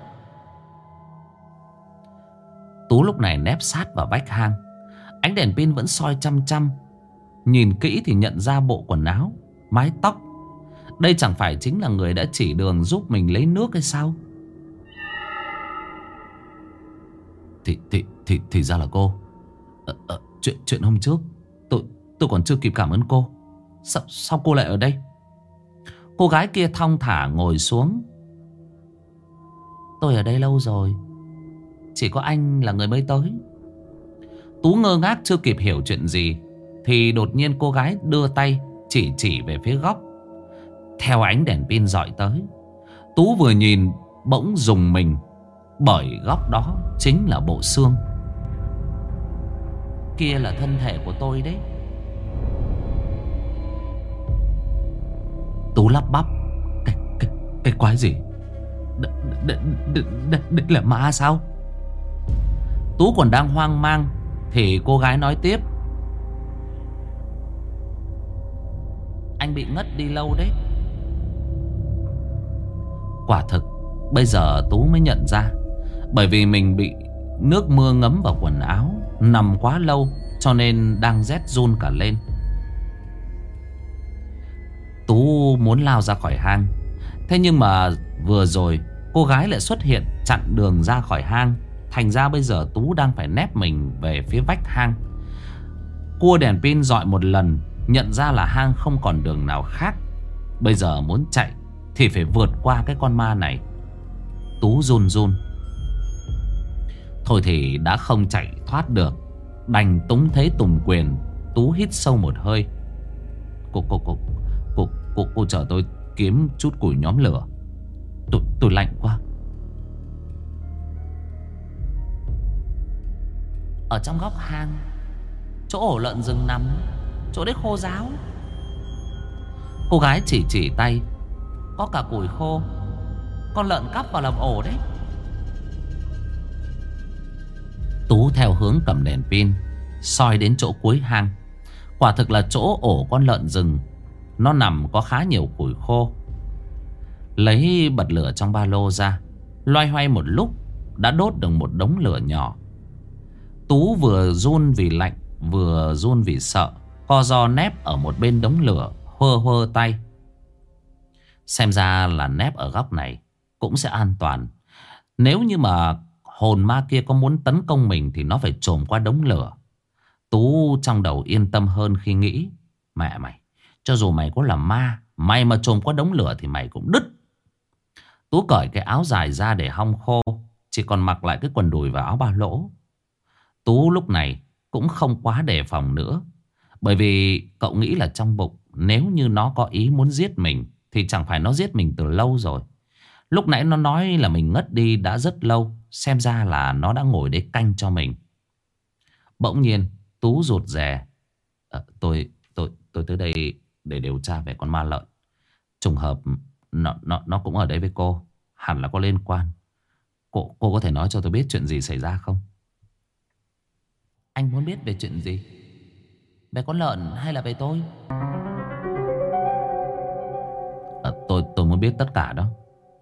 Tú lúc này nép sát vào vách hang. Ánh đèn pin vẫn soi chăm chăm. Nhìn kỹ thì nhận ra bộ quần áo, mái tóc. Đây chẳng phải chính là người đã chỉ đường giúp mình lấy nước hay sao? Thì ra là cô. Chuyện hôm trước tôi còn chưa kịp cảm ơn cô. Sao cô lại ở đây? Cô gái kia thong thả ngồi xuống. Tôi ở đây lâu rồi, chỉ có anh là người mới tới. Tú ngơ ngác chưa kịp hiểu chuyện gì, thì đột nhiên cô gái đưa tay chỉ về phía góc. Theo ánh đèn pin dọi tới, Tú vừa nhìn bỗng rùng mình, bởi góc đó chính là bộ xương. Kia là thân thể của tôi đấy. Tú lắp bắp. Cái quái gì? Đây là ma sao? Tú còn đang hoang mang thì cô gái nói tiếp. anh bị ngất đi lâu đấy. Quả thực bây giờ Tú mới nhận ra, bởi vì mình bị nước mưa ngấm vào quần áo, nằm quá lâu cho nên đang rét run cả lên. Tú muốn lao ra khỏi hang. Thế nhưng mà vừa rồi cô gái lại xuất hiện chặn đường ra khỏi hang. Thành ra bây giờ Tú đang phải nép mình về phía vách hang. Cua đèn pin dọi một lần, nhận ra là hang không còn đường nào khác. Bây giờ muốn chạy thì phải vượt qua cái con ma này. Tú run run. Thôi thì đã không chạy thoát được, đành túng thế tùng quyền. Tú hít sâu một hơi. Cô chờ tôi kiếm chút củi nhóm lửa. Tôi lạnh quá. Ở trong góc hang, chỗ ổ lợn rừng nằm, chỗ đấy khô ráo. Cô gái chỉ tay. Có cả củi khô. Con lợn cắp vào làm ổ đấy. Tú theo hướng cầm đèn pin soi đến chỗ cuối hang. Quả thực là chỗ ổ con lợn rừng. Nó nằm có khá nhiều củi khô. Lấy bật lửa trong ba lô ra, loay hoay một lúc đã đốt được một đống lửa nhỏ. Tú vừa run vì lạnh vừa run vì sợ, co ro nép ở một bên đống lửa, hơ hơ tay. Xem ra là nép ở góc này cũng sẽ an toàn. Nếu như mà hồn ma kia có muốn tấn công mình thì nó phải chồm qua đống lửa. Tú trong đầu yên tâm hơn khi nghĩ, mẹ mày, cho dù mày có là ma, mày mà chồm qua đống lửa thì mày cũng đứt. Tú cởi cái áo dài ra để hong khô, chỉ còn mặc lại cái quần đùi và áo ba lỗ. Tú lúc này cũng không quá đề phòng nữa, bởi vì cậu nghĩ là trong bụng nếu như nó có ý muốn giết mình thì chẳng phải nó giết mình từ lâu rồi. Lúc nãy nó nói là mình ngất đi đã rất lâu, xem ra là nó đã ngồi đấy canh cho mình. Bỗng nhiên Tú rụt rè. Tôi tới đây để điều tra về con ma lợn. Trùng hợp nó cũng ở đây với cô, hẳn là có liên quan. Cô có thể nói cho tôi biết chuyện gì xảy ra không? Anh muốn biết về chuyện gì? Về con lợn hay là về tôi? Tôi muốn biết tất cả đó.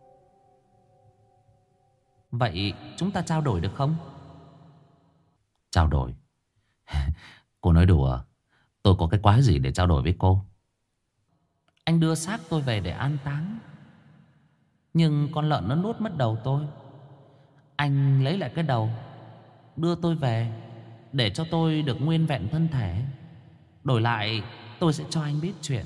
Vậy chúng ta trao đổi được không? Trao đổi? Cô nói đùa. Tôi có cái quái gì để trao đổi với cô? Anh đưa xác tôi về để an táng, nhưng con lợn nó nuốt mất đầu tôi. Anh lấy lại cái đầu, đưa tôi về để cho tôi được nguyên vẹn thân thể. Đổi lại tôi sẽ cho anh biết chuyện.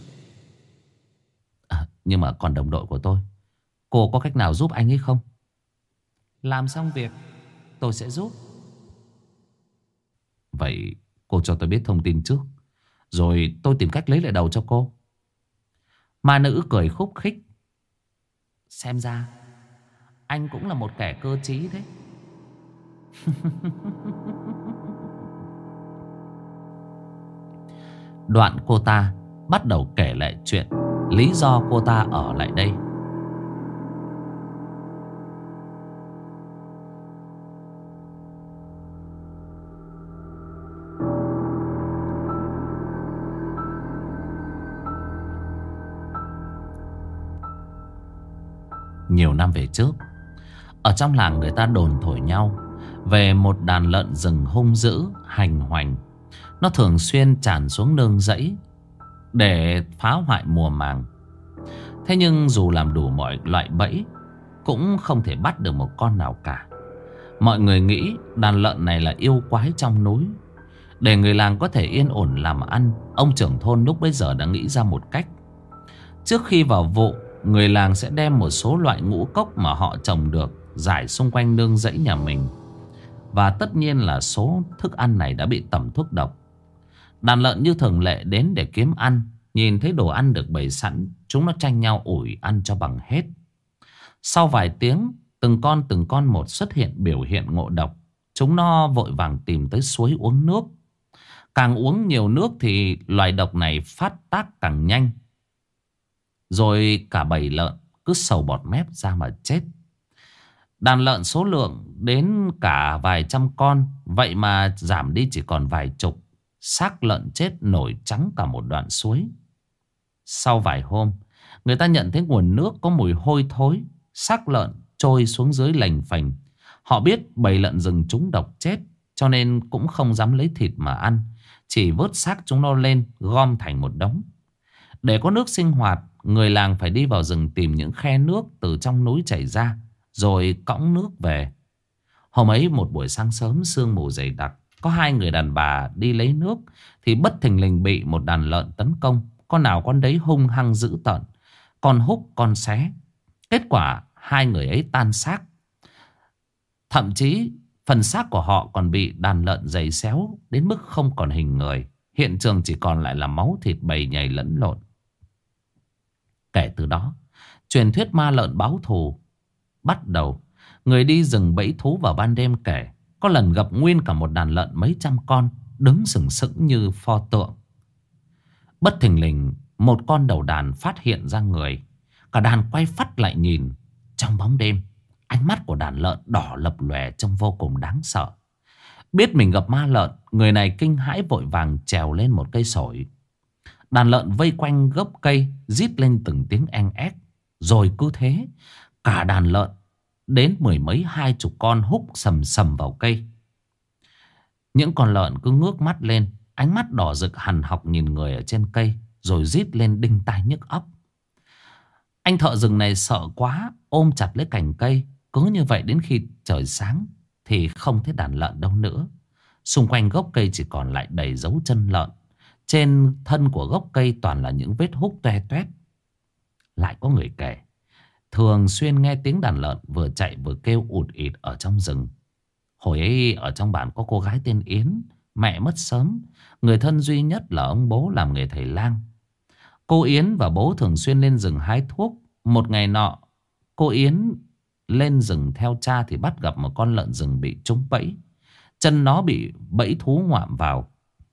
Nhưng mà còn đồng đội của tôi, cô có cách nào giúp anh ấy không? Làm xong việc tôi sẽ giúp. Vậy cô cho tôi biết thông tin trước, rồi tôi tìm cách lấy lại đầu cho cô. Ma nữ cười khúc khích. Xem ra anh cũng là một kẻ cơ trí đấy. Đoạn cô ta bắt đầu kể lại chuyện, lý do cô ta ở lại đây. Nhiều năm về trước, ở trong làng người ta đồn thổi nhau về một đàn lợn rừng hung dữ, hành hoành. Nó thường xuyên tràn xuống nương rẫy để phá hoại mùa màng. Thế nhưng dù làm đủ mọi loại bẫy cũng không thể bắt được một con nào cả. Mọi người nghĩ đàn lợn này là yêu quái trong núi. Để người làng có thể yên ổn làm ăn, ông trưởng thôn lúc bấy giờ đã nghĩ ra một cách. Trước khi vào vụ, người làng sẽ đem một số loại ngũ cốc mà họ trồng được rải xung quanh nương rẫy nhà mình. Và tất nhiên là số thức ăn này đã bị tẩm thuốc độc. Đàn lợn như thường lệ đến để kiếm ăn. Nhìn thấy đồ ăn được bày sẵn, chúng nó tranh nhau ủi ăn cho bằng hết. Sau vài tiếng, từng con một xuất hiện biểu hiện ngộ độc. Chúng nó vội vàng tìm tới suối uống nước. Càng uống nhiều nước thì loài độc này phát tác càng nhanh. Rồi cả bầy lợn cứ sầu bọt mép ra mà chết. Đàn lợn số lượng đến cả vài trăm con, vậy mà giảm đi chỉ còn vài chục. Xác lợn chết nổi trắng cả một đoạn suối. Sau vài hôm, người ta nhận thấy nguồn nước có mùi hôi thối, xác lợn trôi xuống dưới lềnh phềnh. Họ biết bầy lợn rừng chúng độc chết, cho nên cũng không dám lấy thịt mà ăn, chỉ vớt xác chúng nó lên gom thành một đống. Để có nước sinh hoạt, người làng phải đi vào rừng tìm những khe nước từ trong núi chảy ra, rồi cõng nước về. Hôm ấy một buổi sáng sớm sương mù dày đặc, có hai người đàn bà đi lấy nước thì bất thình lình bị một đàn lợn tấn công. Con nào con đấy hung hăng dữ tợn, con húc con xé. Kết quả hai người ấy tan xác. Thậm chí phần xác của họ còn bị đàn lợn giày xéo đến mức không còn hình người. Hiện trường chỉ còn lại là máu thịt bầy nhầy lẫn lộn. Kể từ đó, truyền thuyết ma lợn báo thù bắt đầu. Người đi rừng bẫy thú vào ban đêm kể có lần gặp nguyên cả một đàn lợn mấy trăm con đứng sừng sững như pho tượng. Bất thình lình một con đầu đàn phát hiện ra người. Cả đàn quay phắt lại nhìn. Trong bóng đêm, ánh mắt của đàn lợn đỏ lập lòe trông vô cùng đáng sợ. Biết mình gặp ma lợn, người này kinh hãi vội vàng trèo lên một cây sỏi. Đàn lợn vây quanh gốc cây rít lên từng tiếng eng ép. Rồi cứ thế, cả đàn lợn đến mười mấy 20 con húc sầm sầm vào cây. Những con lợn cứ ngước mắt lên, ánh mắt đỏ rực hằn học nhìn người ở trên cây, rồi rít lên đinh tai nhức óc. Anh thợ rừng này sợ quá, ôm chặt lấy cành cây. Cứ như vậy đến khi trời sáng thì không thấy đàn lợn đâu nữa. Xung quanh gốc cây chỉ còn lại đầy dấu chân lợn. Trên thân của gốc cây toàn là những vết húc toe toét. Lại có người kể thường xuyên nghe tiếng đàn lợn vừa chạy vừa kêu ụt ịt ở trong rừng. Hồi ấy ở trong bản có cô gái tên Yến, mẹ mất sớm. Người thân duy nhất là ông bố làm nghề thầy lang. Cô Yến và bố thường xuyên lên rừng hái thuốc. Một ngày nọ, cô Yến lên rừng theo cha thì bắt gặp một con lợn rừng bị trúng bẫy. Chân nó bị bẫy thú ngoạm vào.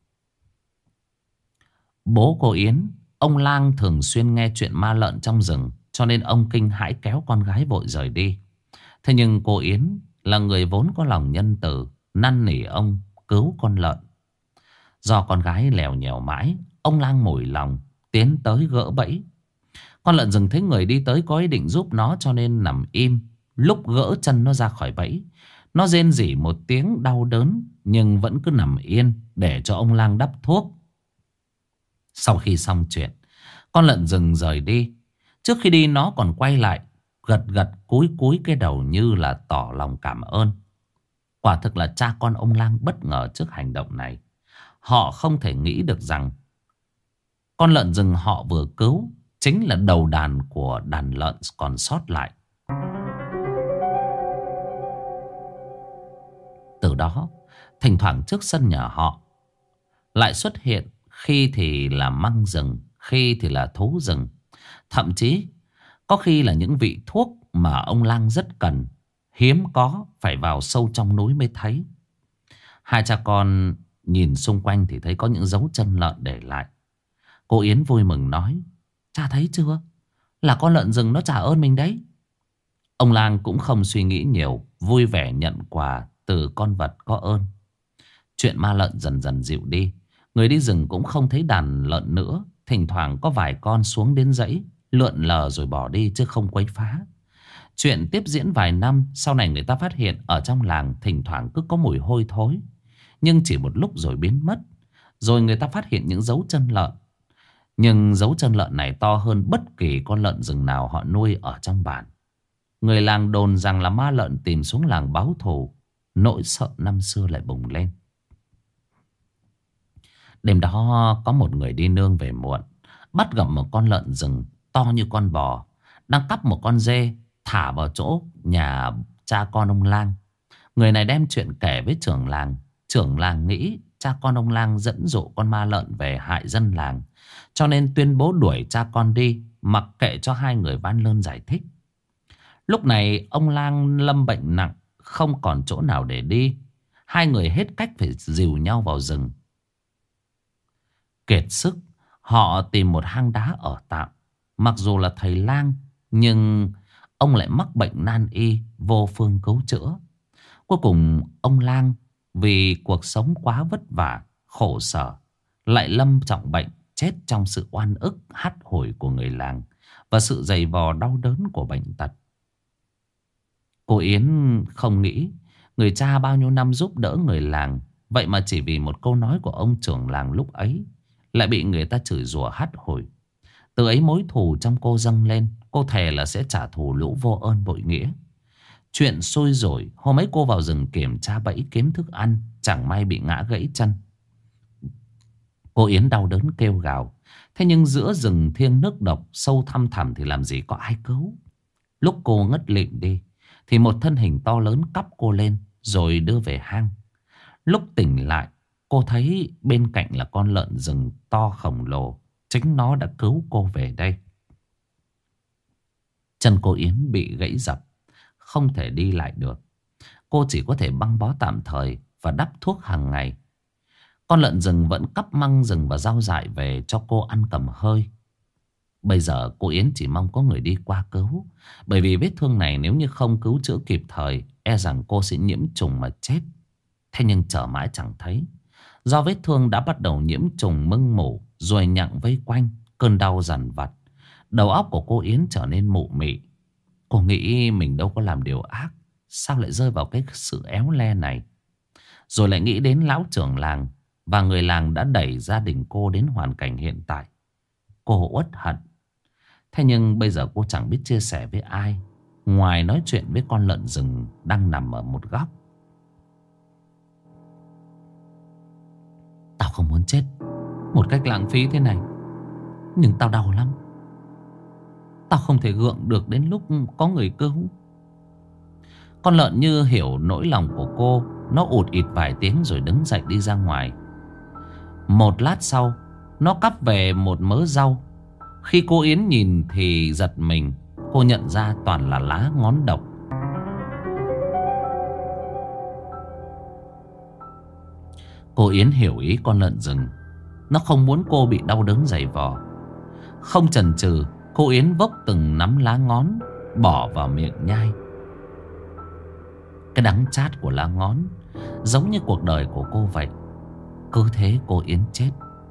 Bố cô Yến, ông Lang thường xuyên nghe chuyện ma lợn trong rừng, cho nên ông kinh hãi kéo con gái vội rời đi. Thế nhưng cô Yến là người vốn có lòng nhân từ, năn nỉ ông cứu con lợn. Do con gái lèo nhèo mãi, ông Lang mủi lòng tiến tới gỡ bẫy. Con lợn rừng thấy người đi tới có ý định giúp nó cho nên nằm im. Lúc gỡ chân nó ra khỏi bẫy, nó rên rỉ một tiếng đau đớn nhưng vẫn cứ nằm yên để cho ông Lang đắp thuốc. Sau khi xong chuyện, con lợn rừng rời đi. Trước khi đi nó còn quay lại, gật gật cúi cúi cái đầu như là tỏ lòng cảm ơn. Quả thực là cha con ông Lang bất ngờ trước hành động này. Họ không thể nghĩ được rằng con lợn rừng họ vừa cứu chính là đầu đàn của đàn lợn còn sót lại. Từ đó, thỉnh thoảng trước sân nhà họ lại xuất hiện khi thì là măng rừng, khi thì là thú rừng. Thậm chí có khi là những vị thuốc mà ông Lang rất cần, hiếm có, phải vào sâu trong núi mới thấy. Hai cha con nhìn xung quanh thì thấy có những dấu chân lợn để lại. Cô Yến vui mừng nói: "Cha thấy chưa? Là con lợn rừng nó trả ơn mình đấy." Ông Lang cũng không suy nghĩ nhiều, vui vẻ nhận quà từ con vật có ơn. Chuyện ma lợn dần dần dịu đi. Người đi rừng cũng không thấy đàn lợn nữa. Thỉnh thoảng có vài con xuống đến dãy lượn lờ rồi bỏ đi chứ không quấy phá. Chuyện tiếp diễn vài năm. Sau này người ta phát hiện ở trong làng thỉnh thoảng cứ có mùi hôi thối, nhưng chỉ một lúc rồi biến mất. Rồi người ta phát hiện những dấu chân lợn. Nhưng dấu chân lợn này to hơn bất kỳ con lợn rừng nào họ nuôi ở trong bản. Người làng đồn rằng là ma lợn tìm xuống làng báo thù. Nỗi sợ năm xưa lại bùng lên. Đêm đó có một người đi nương về muộn, bắt gặp một con lợn rừng to như con bò đang cắp một con dê thả vào chỗ nhà cha con ông Lang. Người này đem chuyện kể với trưởng làng. Trưởng làng nghĩ cha con ông Lang dẫn dụ con ma lợn về hại dân làng, cho nên tuyên bố đuổi cha con đi, mặc kệ cho hai người van lơn giải thích. Lúc này ông Lang lâm bệnh nặng, không còn chỗ nào để đi. Hai người hết cách phải dìu nhau vào rừng. Kiệt sức, họ tìm một hang đá ở tạm. Mặc dù là thầy lang, nhưng ông lại mắc bệnh nan y, vô phương cứu chữa. Cuối cùng ông Lang vì cuộc sống quá vất vả, khổ sở, lại lâm trọng bệnh, chết trong sự oan ức hắt hủi của người làng và sự dày vò đau đớn của bệnh tật. Cô Yến không nghĩ người cha bao nhiêu năm giúp đỡ người làng, vậy mà chỉ vì một câu nói của ông trưởng làng lúc ấy lại bị người ta chửi rủa hắt hủi. Từ ấy mối thù trong cô dâng lên. Cô thề là sẽ trả thù lũ vô ơn bội nghĩa. Chuyện sôi rồi, hôm ấy cô vào rừng kiểm tra bẫy kiếm thức ăn, chẳng may bị ngã gãy chân. Cô Yến đau đớn kêu gào. Thế nhưng giữa rừng thiêng nước độc sâu thăm thẳm thì làm gì có ai cứu. Lúc cô ngất lịm đi thì một thân hình to lớn cắp cô lên rồi đưa về hang. Lúc tỉnh lại, cô thấy bên cạnh là con lợn rừng to khổng lồ. Chính nó đã cứu cô về đây. Chân cô Yến bị gãy dập, không thể đi lại được. Cô chỉ có thể băng bó tạm thời và đắp thuốc hàng ngày. Con lợn rừng vẫn cắp măng rừng và rau dại về cho cô ăn cầm hơi. Bây giờ cô Yến chỉ mong có người đi qua cứu. Bởi vì vết thương này nếu như không cứu chữa kịp thời, e rằng cô sẽ nhiễm trùng mà chết. Thế nhưng chờ mãi chẳng thấy. Do vết thương đã bắt đầu nhiễm trùng mưng mủ, ruồi nhặng vây quanh, cơn đau dằn vặt. Đầu óc của cô Yến trở nên mụ mị. Cô nghĩ mình đâu có làm điều ác, sao lại rơi vào cái sự éo le này. Rồi lại nghĩ đến lão trưởng làng và người làng đã đẩy gia đình cô đến hoàn cảnh hiện tại. Cô uất hận. Thế nhưng bây giờ cô chẳng biết chia sẻ với ai, ngoài nói chuyện với con lợn rừng đang nằm ở một góc. Tao không muốn chết một cách lãng phí thế này, nhưng tao đau lắm. Tao không thể gượng được đến lúc có người cứu. Con lợn như hiểu nỗi lòng của cô, nó ụt ịt vài tiếng rồi đứng dậy đi ra ngoài. Một lát sau, nó cắp về một mớ rau. Khi cô Yến nhìn thì giật mình. Cô nhận ra toàn là lá ngón độc. Cô Yến hiểu ý con lợn rừng. Nó không muốn cô bị đau đớn dày vò. Không chần chừ, cô Yến vốc từng nắm lá ngón bỏ vào miệng nhai. Cái đắng chát của lá ngón giống như cuộc đời của cô vậy. Cứ thế cô Yến chết.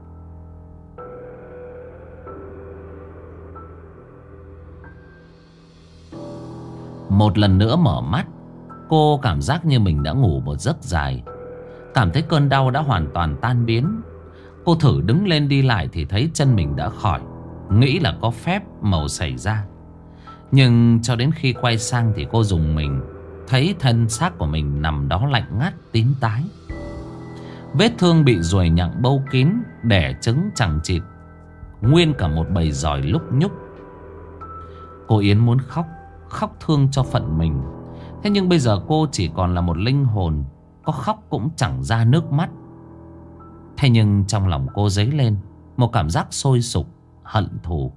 Một lần nữa mở mắt, cô cảm giác như mình đã ngủ một giấc dài. Cảm thấy cơn đau đã hoàn toàn tan biến. Cô thử đứng lên đi lại thì thấy chân mình đã khỏi. Nghĩ là có phép màu xảy ra. Nhưng cho đến khi quay sang thì cô rùng mình, thấy thân xác của mình nằm đó lạnh ngắt tím tái. Vết thương bị ruồi nhặng bâu kín, đẻ trứng chằng chịt, nguyên cả một bầy giòi lúc nhúc. Cô Yến muốn khóc, khóc thương cho phận mình. Thế nhưng bây giờ cô chỉ còn là một linh hồn, có khóc cũng chẳng ra nước mắt. Thế nhưng trong lòng cô dấy lên một cảm giác sôi sục, hận thù.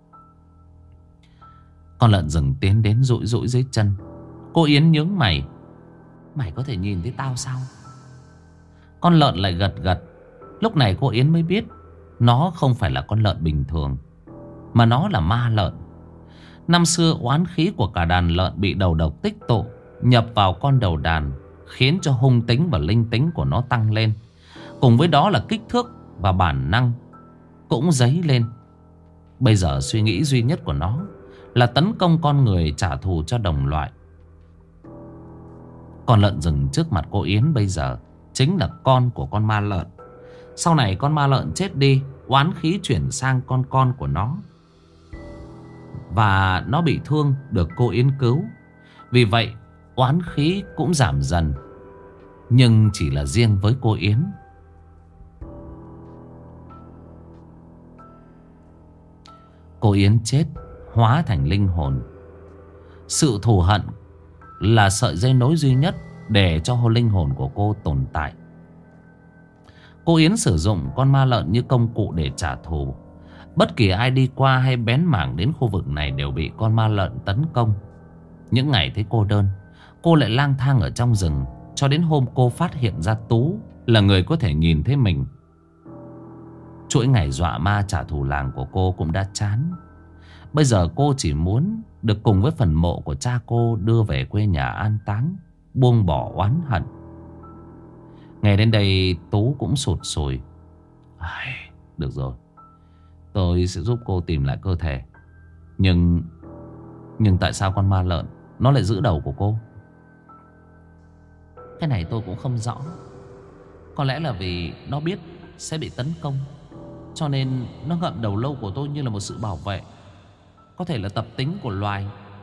Con lợn rừng tiến đến dụi dụi dưới chân. Cô Yến nhướng mày. Mày có thể nhìn thấy tao sao? Con lợn lại gật gật. Lúc này cô Yến mới biết nó không phải là con lợn bình thường, mà nó là ma lợn. Năm xưa oán khí của cả đàn lợn bị đầu độc tích tụ nhập vào con đầu đàn, khiến cho hung tính và linh tính của nó tăng lên. Cùng với đó là kích thước và bản năng cũng dấy lên. Bây giờ suy nghĩ duy nhất của nó là tấn công con người, trả thù cho đồng loại. Con lợn rừng trước mặt cô Yến bây giờ chính là con của con ma lợn. Sau này con ma lợn chết đi, oán khí chuyển sang con của nó. Và nó bị thương được cô Yến cứu. Vì vậy oán khí cũng giảm dần. Nhưng chỉ là riêng với cô Yến. Cô Yến chết, hóa thành linh hồn. Sự thù hận là sợi dây nối duy nhất để cho linh hồn của cô tồn tại. Cô Yến sử dụng con ma lợn như công cụ để trả thù. Bất kỳ ai đi qua hay bén mảng đến khu vực này đều bị con ma lợn tấn công. Những ngày thấy cô đơn, cô lại lang thang ở trong rừng, cho đến hôm cô phát hiện ra Tú là người có thể nhìn thấy mình. Chuỗi ngày dọa ma trả thù làng của cô cũng đã chán. Bây giờ cô chỉ muốn được cùng với phần mộ của cha cô đưa về quê nhà an táng, buông bỏ oán hận. Ngày đến đây Tú cũng sụt sùi. Được rồi, Tôi sẽ giúp cô tìm lại cơ thể. Nhưng tại sao con ma lợn nó lại giữ đầu của cô? Cái này tôi cũng không rõ. Có lẽ là vì nó biết sẽ bị tấn công, cho nên nó ngậm đầu lâu của tôi như là một sự bảo vệ. Có thể là tập tính của loài.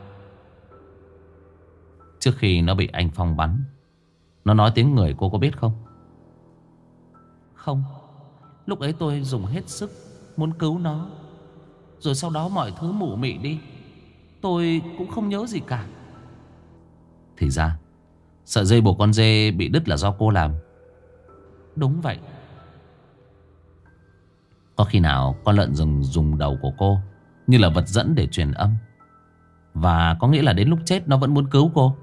Trước khi nó bị anh Phong bắn, nó nói tiếng người, cô có biết không? Không. Lúc ấy tôi dùng hết sức muốn cứu nó, rồi sau đó mọi thứ mụ mị đi. Tôi cũng không nhớ gì cả. Thì ra sợi dây buộc con dê bị đứt là do cô làm. Đúng vậy. Có khi nào con lợn rừng dùng đầu của cô như là vật dẫn để truyền âm, và có nghĩa là đến lúc chết nó vẫn muốn cứu cô?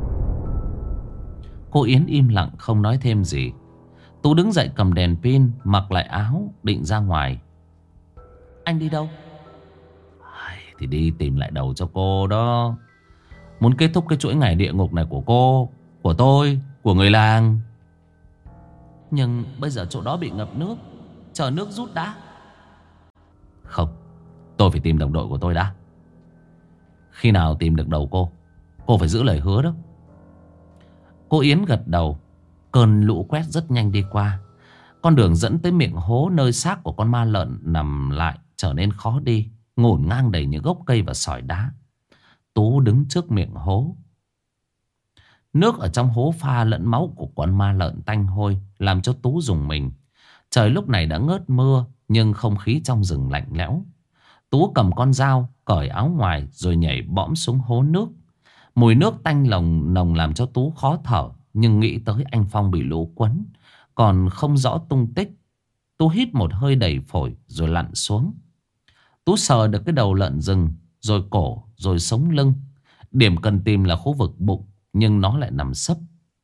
Cô Yến im lặng không nói thêm gì. Tú đứng dậy cầm đèn pin, mặc lại áo, định ra ngoài. Anh đi đâu? Thì đi tìm lại đầu cho cô đó. Muốn kết thúc cái chuỗi ngày địa ngục này của cô, của tôi, của người làng. Nhưng bây giờ chỗ đó bị ngập nước, chờ nước rút đã. Không, tôi phải tìm đồng đội của tôi đã. Khi nào tìm được đầu cô phải giữ lời hứa đó. Cô Yến gật đầu. Cơn lũ quét rất nhanh đi qua. Con đường dẫn tới miệng hố nơi xác của con ma lợn nằm lại trở nên khó đi, ngổn ngang đầy những gốc cây và sỏi đá. Tú đứng trước miệng hố. Nước ở trong hố pha lẫn máu của con ma lợn tanh hôi, làm cho Tú rùng mình. Trời lúc này đã ngớt mưa, nhưng không khí trong rừng lạnh lẽo. Tú cầm con dao, cởi áo ngoài rồi nhảy bõm xuống hố nước. Mùi nước tanh nồng làm cho Tú khó thở. Nhưng nghĩ tới anh Phong bị lũ quấn, còn không rõ tung tích, Tú hít một hơi đầy phổi rồi lặn xuống. Tú sờ được cái đầu lợn rừng, rồi cổ, rồi sống lưng. Điểm cần tìm là khu vực bụng, nhưng nó lại nằm sấp.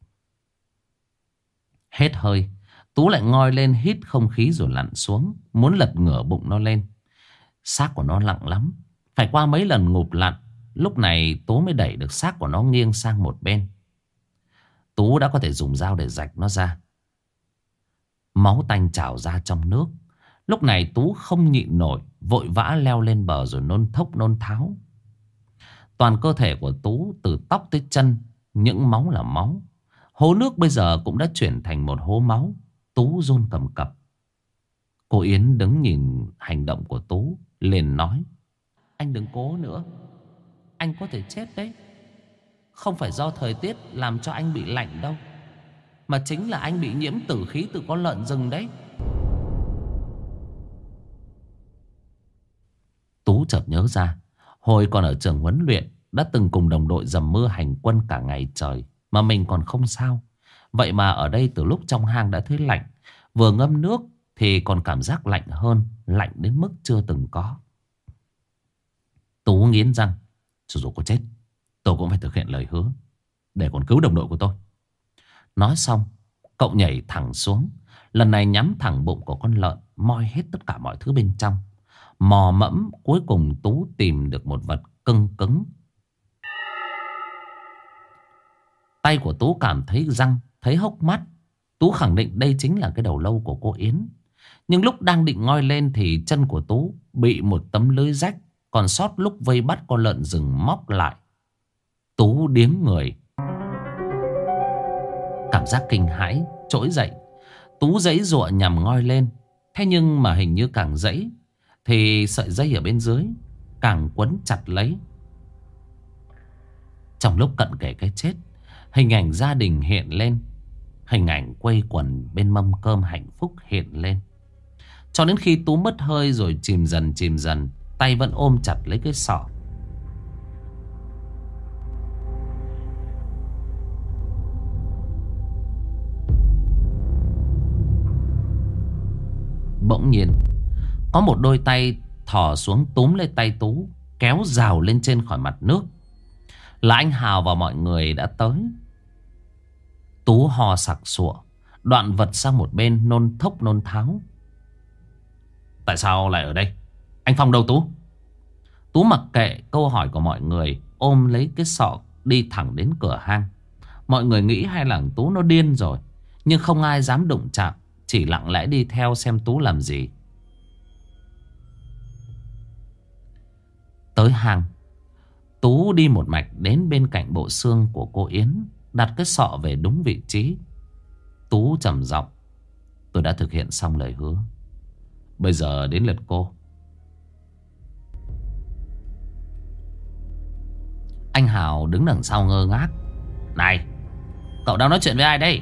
Hết hơi, Tú lại ngoi lên hít không khí rồi lặn xuống, muốn lật ngửa bụng nó lên. Xác của nó nặng lắm, phải qua mấy lần ngụp lặn, lúc này Tú mới đẩy được xác của nó nghiêng sang một bên. Tú đã có thể dùng dao để rạch nó ra. Máu tanh trào ra trong nước. Lúc này Tú không nhịn nổi, vội vã leo lên bờ rồi nôn thốc nôn tháo. Toàn cơ thể của Tú từ tóc tới chân những máu là máu. Hố nước bây giờ cũng đã chuyển thành một hố máu. Tú run cầm cập. Cô Yến đứng nhìn hành động của Tú, liền nói: Anh đừng cố nữa, anh có thể chết đấy. Không phải do thời tiết làm cho anh bị lạnh đâu, mà chính là anh bị nhiễm tử khí từ con lợn rừng đấy. Tú chợt nhớ ra, hồi còn ở trường huấn luyện đã từng cùng đồng đội dầm mưa hành quân cả ngày trời mà mình còn không sao. Vậy mà ở đây từ lúc trong hang đã thấy lạnh, vừa ngâm nước thì còn cảm giác lạnh hơn, lạnh đến mức chưa từng có. Tú nghiến răng, cho dù có chết tôi cũng phải thực hiện lời hứa, để còn cứu đồng đội của tôi. Nói xong, cậu nhảy thẳng xuống, lần này nhắm thẳng bụng của con lợn, moi hết tất cả mọi thứ bên trong. Mò mẫm, cuối cùng Tú tìm được một vật cứng cứng. Tay của Tú cảm thấy răng, thấy hốc mắt. Tú khẳng định đây chính là cái đầu lâu của cô Yến. Nhưng lúc đang định ngoi lên thì chân của Tú bị một tấm lưới rách còn sót lúc vây bắt con lợn rừng móc lại. Tú điếng người, cảm giác kinh hãi trỗi dậy. Tú giãy giụa nhằm ngoi lên. Thế nhưng mà hình như càng giãy thì sợi dây ở bên dưới càng quấn chặt lấy. Trong lúc cận kề cái chết, hình ảnh gia đình hiện lên. Hình ảnh quây quần bên mâm cơm hạnh phúc hiện lên. Cho đến khi Tú mất hơi rồi chìm dần, tay vẫn ôm chặt lấy cái sọ. Bỗng nhiên có một đôi tay thò xuống túm lấy tay Tú, kéo rào lên trên khỏi mặt nước. Là anh Hào và mọi người đã tới. Tú ho sặc sụa, đoạn vật sang một bên, nôn thốc nôn tháo. Tại sao lại ở đây? Anh Phong đâu Tú? Tú mặc kệ câu hỏi của mọi người, ôm lấy cái sọ đi thẳng đến cửa hang. Mọi người nghĩ hay là Tú nó điên rồi, nhưng không ai dám đụng chạm, chỉ lặng lẽ đi theo xem Tú làm gì. Tới hang, Tú đi một mạch đến bên cạnh bộ xương của cô Yến, đặt cái sọ về đúng vị trí. Tú trầm giọng: tôi đã thực hiện xong lời hứa, bây giờ đến lượt cô. Anh Hào đứng đằng sau ngơ ngác. Này, cậu đang nói chuyện với ai đây?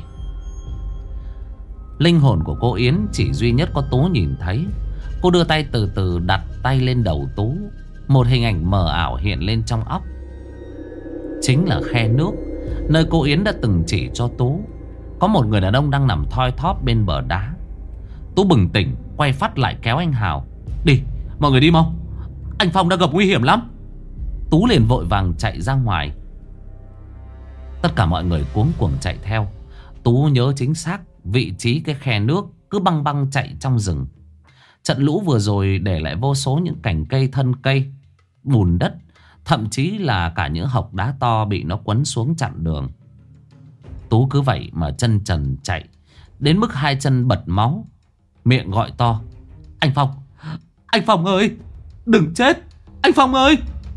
Linh hồn của cô Yến chỉ duy nhất có Tú nhìn thấy. Cô đưa tay từ từ đặt tay lên đầu Tú. Một hình ảnh mờ ảo hiện lên trong óc. Chính là khe nước nơi cô Yến đã từng chỉ cho Tú. Có một người đàn ông đang nằm thoi thóp bên bờ đá. Tú bừng tỉnh, quay phát lại kéo anh Hào: đi, mọi người đi mau, anh Phong đã gặp nguy hiểm lắm. Tú liền vội vàng chạy ra ngoài. Tất cả mọi người cuống cuồng chạy theo. Tú nhớ chính xác vị trí cái khe nước, cứ băng băng chạy trong rừng. Trận lũ vừa rồi để lại vô số những cành cây, thân cây, bùn đất, thậm chí là cả những hộc đá to bị nó quấn xuống chặn đường. Tú cứ vậy mà chân trần chạy, đến mức hai chân bật máu, miệng gọi to: anh Phong, anh Phong ơi, đừng chết, anh Phong ơi.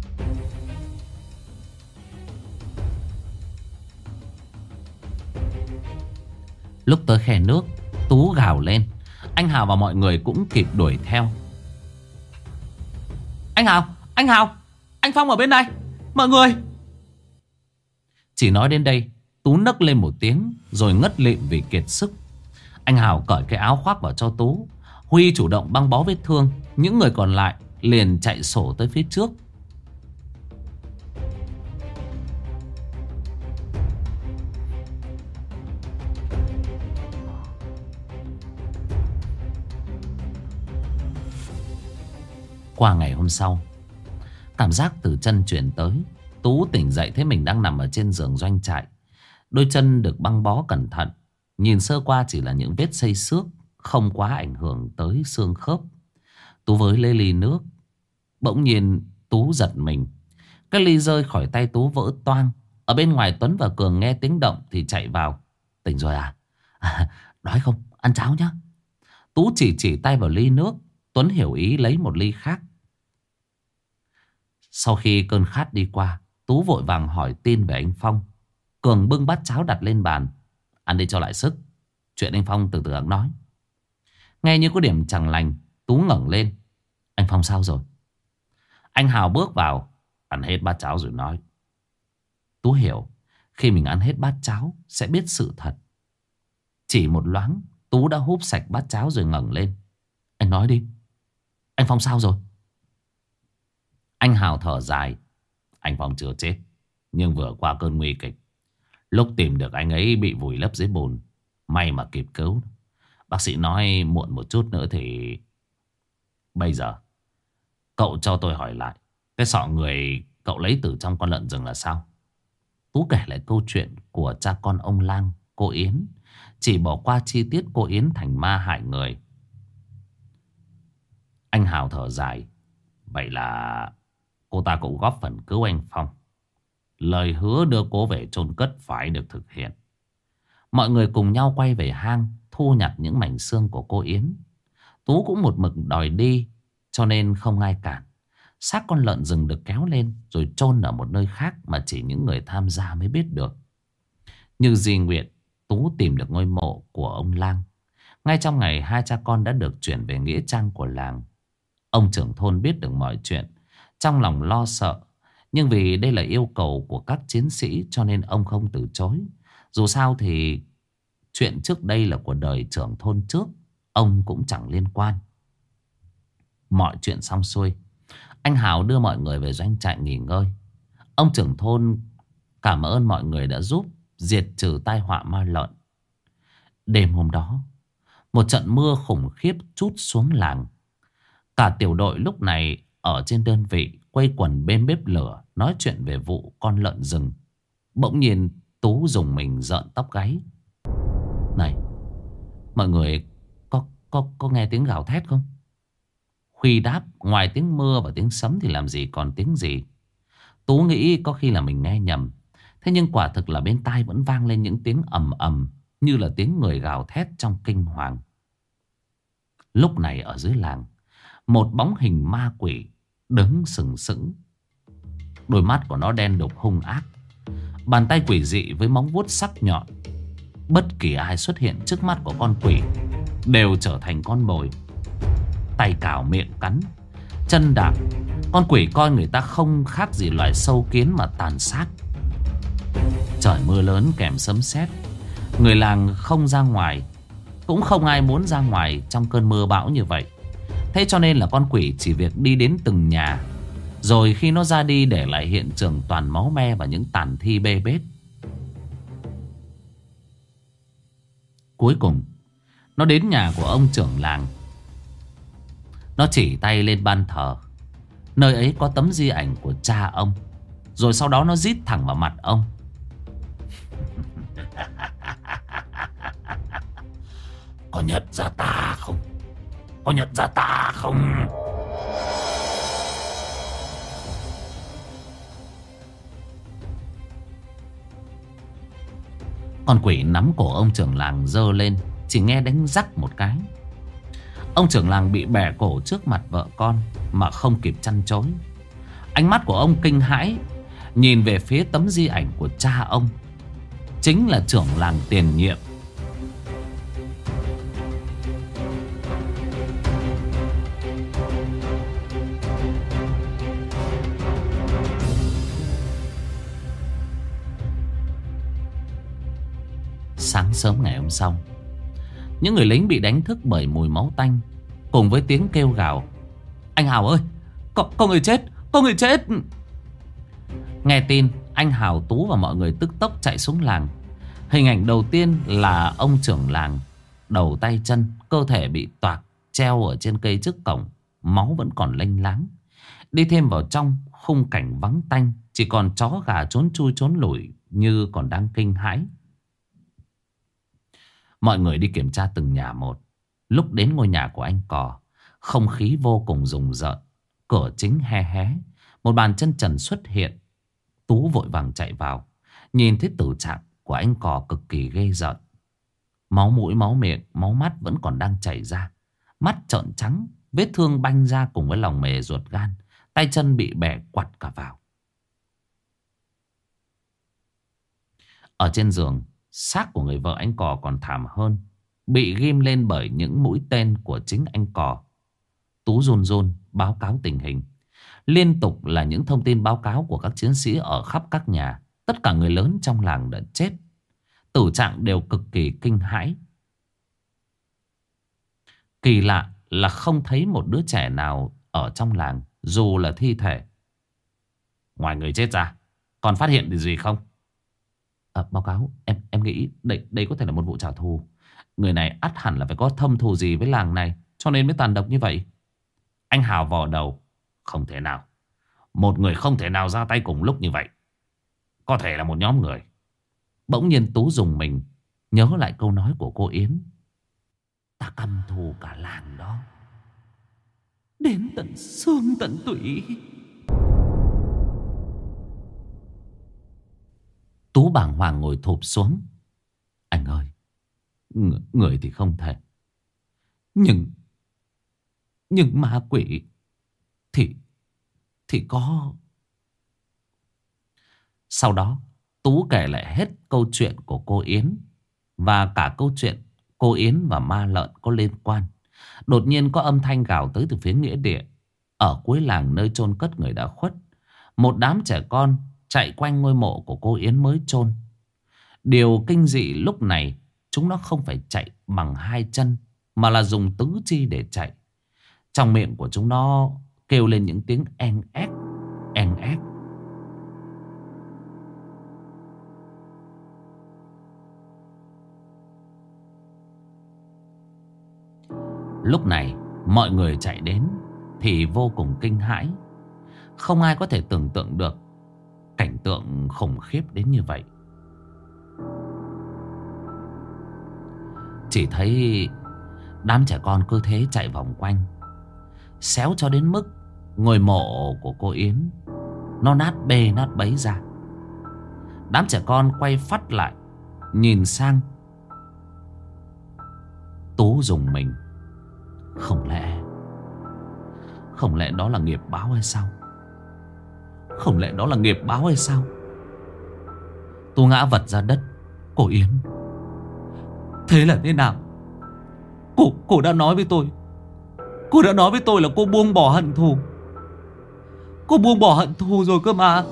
Lúc tới khe nước, Tú gào lên. Anh Hào và mọi người cũng kịp đuổi theo. Anh Hào, anh Hào, anh Phong ở bên này, mọi người. Chỉ nói đến đây, Tú nấc lên một tiếng rồi ngất lịm vì kiệt sức. Anh Hào cởi cái áo khoác vào cho Tú. Huy chủ động băng bó vết thương. Những người còn lại liền chạy sổ tới phía trước. Qua ngày hôm sau, cảm giác từ chân truyền tới. Tú tỉnh dậy thấy mình đang nằm ở trên giường doanh trại. Đôi chân được băng bó cẩn thận. Nhìn sơ qua chỉ là những vết xây xước, không quá ảnh hưởng tới xương khớp. Tú với lấy ly nước. Bỗng nhiên Tú giật mình. Cái ly rơi khỏi tay Tú vỡ toang. Ở bên ngoài Tuấn và Cường nghe tiếng động thì chạy vào. Tỉnh rồi à? Đói không? Ăn cháo nhá. Tú chỉ tay vào ly nước. Tuấn hiểu ý lấy một ly khác. Sau khi cơn khát đi qua, Tú vội vàng hỏi tin về anh Phong. Cường bưng bát cháo đặt lên bàn. Ăn đi cho lại sức, chuyện anh Phong từ từ nói. Nghe như có điểm chẳng lành, Tú ngẩng lên. Anh Phong sao rồi? Anh Hào bước vào, ăn hết bát cháo rồi nói. Tú hiểu, khi mình ăn hết bát cháo sẽ biết sự thật. Chỉ một loáng, Tú đã húp sạch bát cháo rồi ngẩng lên. Anh nói đi, anh Phong sao rồi? Anh Hào thở dài. Anh Phong chưa chết, nhưng vừa qua cơn nguy kịch. Lúc tìm được anh ấy bị vùi lấp dưới bùn, may mà kịp cứu. Bác sĩ nói muộn một chút nữa thì... Bây giờ cậu cho tôi hỏi lại, cái sọ người cậu lấy từ trong con lợn rừng là sao? Tú kể lại câu chuyện của cha con ông Lang, cô Yến, chỉ bỏ qua chi tiết cô Yến thành ma hại người. Anh Hào thở dài. Vậy là cô ta cũng góp phần cứu anh Phong. Lời hứa đưa cô về chôn cất phải được thực hiện. Mọi người cùng nhau quay về hang, thu nhặt những mảnh xương của cô Yến. Tú cũng một mực đòi đi, cho nên không ai cản. Xác con lợn rừng được kéo lên rồi chôn ở một nơi khác mà chỉ những người tham gia mới biết được. Như di nguyện, Tú tìm được ngôi mộ của ông Lang. Ngay trong ngày hai cha con đã được chuyển về nghĩa trang của làng. Ông trưởng thôn biết được mọi chuyện, trong lòng lo sợ. Nhưng vì đây là yêu cầu của các chiến sĩ cho nên ông không từ chối. Dù sao thì chuyện trước đây là của đời trưởng thôn trước, ông cũng chẳng liên quan. Mọi chuyện xong xuôi, anh Hào đưa mọi người về doanh trại nghỉ ngơi. Ông trưởng thôn cảm ơn mọi người đã giúp diệt trừ tai họa ma lợn. Đêm hôm đó, một trận mưa khủng khiếp trút xuống làng. Cả tiểu đội lúc này ở trên đơn vị quây quần bên bếp lửa nói chuyện về vụ con lợn rừng. Bỗng nhiên Tú dùng mình rợn tóc gáy. Này, mọi người có nghe tiếng gào thét không? Huy đáp, ngoài tiếng mưa và tiếng sấm thì làm gì còn tiếng gì. Tú nghĩ có khi là mình nghe nhầm. Thế nhưng quả thực là bên tai vẫn vang lên những tiếng ầm ầm, như là tiếng người gào thét trong kinh hoàng. Lúc này ở dưới làng, một bóng hình ma quỷ đứng sừng sững Đôi mắt của nó đen đục hung ác, bàn tay quỷ dị với móng vuốt sắc nhọn. Bất kỳ ai xuất hiện trước mắt của con quỷ đều trở thành con mồi. Tay cào miệng cắn, chân đạp, con quỷ coi người ta không khác gì loài sâu kiến mà tàn sát. Trời mưa lớn kèm sấm sét, người làng không ra ngoài, cũng không ai muốn ra ngoài trong cơn mưa bão như vậy. Thế cho nên là con quỷ chỉ việc đi đến từng nhà, rồi khi nó ra đi để lại hiện trường toàn máu me và những tàn thi bê bết. Cuối cùng nó đến nhà của ông trưởng làng. Nó chỉ tay lên ban thờ, nơi ấy có tấm di ảnh của cha ông. Rồi sau đó nó rít thẳng vào mặt ông. Có nhận ra ta không? Có nhận ra ta không? Con quỷ nắm cổ ông trưởng làng giơ lên, chỉ nghe đánh rắc một cái. Ông trưởng làng bị bẻ cổ trước mặt vợ con mà không kịp chăn chối. Ánh mắt của ông kinh hãi, nhìn về phía tấm di ảnh của cha ông, chính là trưởng làng tiền nhiệm. Sáng sớm ngày hôm sau, những người lính bị đánh thức bởi mùi máu tanh cùng với tiếng kêu gào. Anh Hào ơi, có người chết, có người chết. Nghe tin, anh Hào, Tú và mọi người tức tốc chạy xuống làng. Hình ảnh đầu tiên là ông trưởng làng, đầu tay chân, cơ thể bị toạc, treo ở trên cây trước cổng, máu vẫn còn lênh láng. Đi thêm vào trong, khung cảnh vắng tanh, chỉ còn chó gà trốn chui trốn lủi như còn đang kinh hãi. Mọi người đi kiểm tra từng nhà một. Lúc đến ngôi nhà của anh Cò, không khí vô cùng rùng rợn. Cửa chính hé hé, một bàn chân trần xuất hiện. Tú vội vàng chạy vào, nhìn thấy tử trạng của anh Cò cực kỳ ghê rợn. Máu mũi, máu miệng, máu mắt vẫn còn đang chảy ra. Mắt trợn trắng, vết thương banh ra cùng với lòng mề ruột gan. Tay chân bị bẻ quặt cả vào. Ở trên giường, xác của người vợ anh Cò còn thảm hơn, bị ghim lên bởi những mũi tên của chính anh Cò. Tú run run báo cáo tình hình. Liên tục là những thông tin báo cáo của các chiến sĩ ở khắp các nhà. Tất cả người lớn trong làng đã chết, tử trạng đều cực kỳ kinh hãi. Kỳ lạ là không thấy một đứa trẻ nào ở trong làng, dù là thi thể. Ngoài người chết ra, còn phát hiện được gì không? Báo cáo, em nghĩ đây có thể là một vụ trả thù. Người này ắt hẳn là phải có thâm thù gì với làng này, cho nên mới tàn độc như vậy. Anh Hào vò đầu. Không thể nào, một người không thể nào ra tay cùng lúc như vậy. Có thể là một nhóm người. Bỗng nhiên Tú dùng mình, nhớ lại câu nói của cô Yến. Ta căm thù cả làng đó, đến tận xương tận tủy. Tú bàng hoàng ngồi thụp xuống. Anh ơi, người thì không thể, nhưng ma quỷ thì có. Sau đó Tú kể lại hết câu chuyện của cô Yến, và cả câu chuyện cô Yến và ma lợn có liên quan. Đột nhiên có âm thanh gào tới từ phía nghĩa địa. Ở cuối làng nơi chôn cất người đã khuất, một đám trẻ con chạy quanh ngôi mộ của cô Yến mới chôn. Điều kinh dị lúc này, chúng nó không phải chạy bằng hai chân, mà là dùng tứ chi để chạy. Trong miệng của chúng nó kêu lên những tiếng en ép, en ép. Lúc này mọi người chạy đến thì vô cùng kinh hãi. Không ai có thể tưởng tượng được cảnh tượng khủng khiếp đến như vậy. Chỉ thấy đám trẻ con cứ thế chạy vòng quanh, xéo cho đến mức ngôi mộ của cô Yến nó nát bê nát bấy ra. Đám trẻ con quay phắt lại nhìn sang. Tú rùng mình. Không lẽ đó là nghiệp báo hay sao? Không lẽ đó là nghiệp báo hay sao? Tú ngã vật ra đất. Cô Yến, thế là thế nào? Cô đã nói với tôi. Cô đã nói với tôi là cô buông bỏ hận thù. Cô buông bỏ hận thù rồi cơ mà.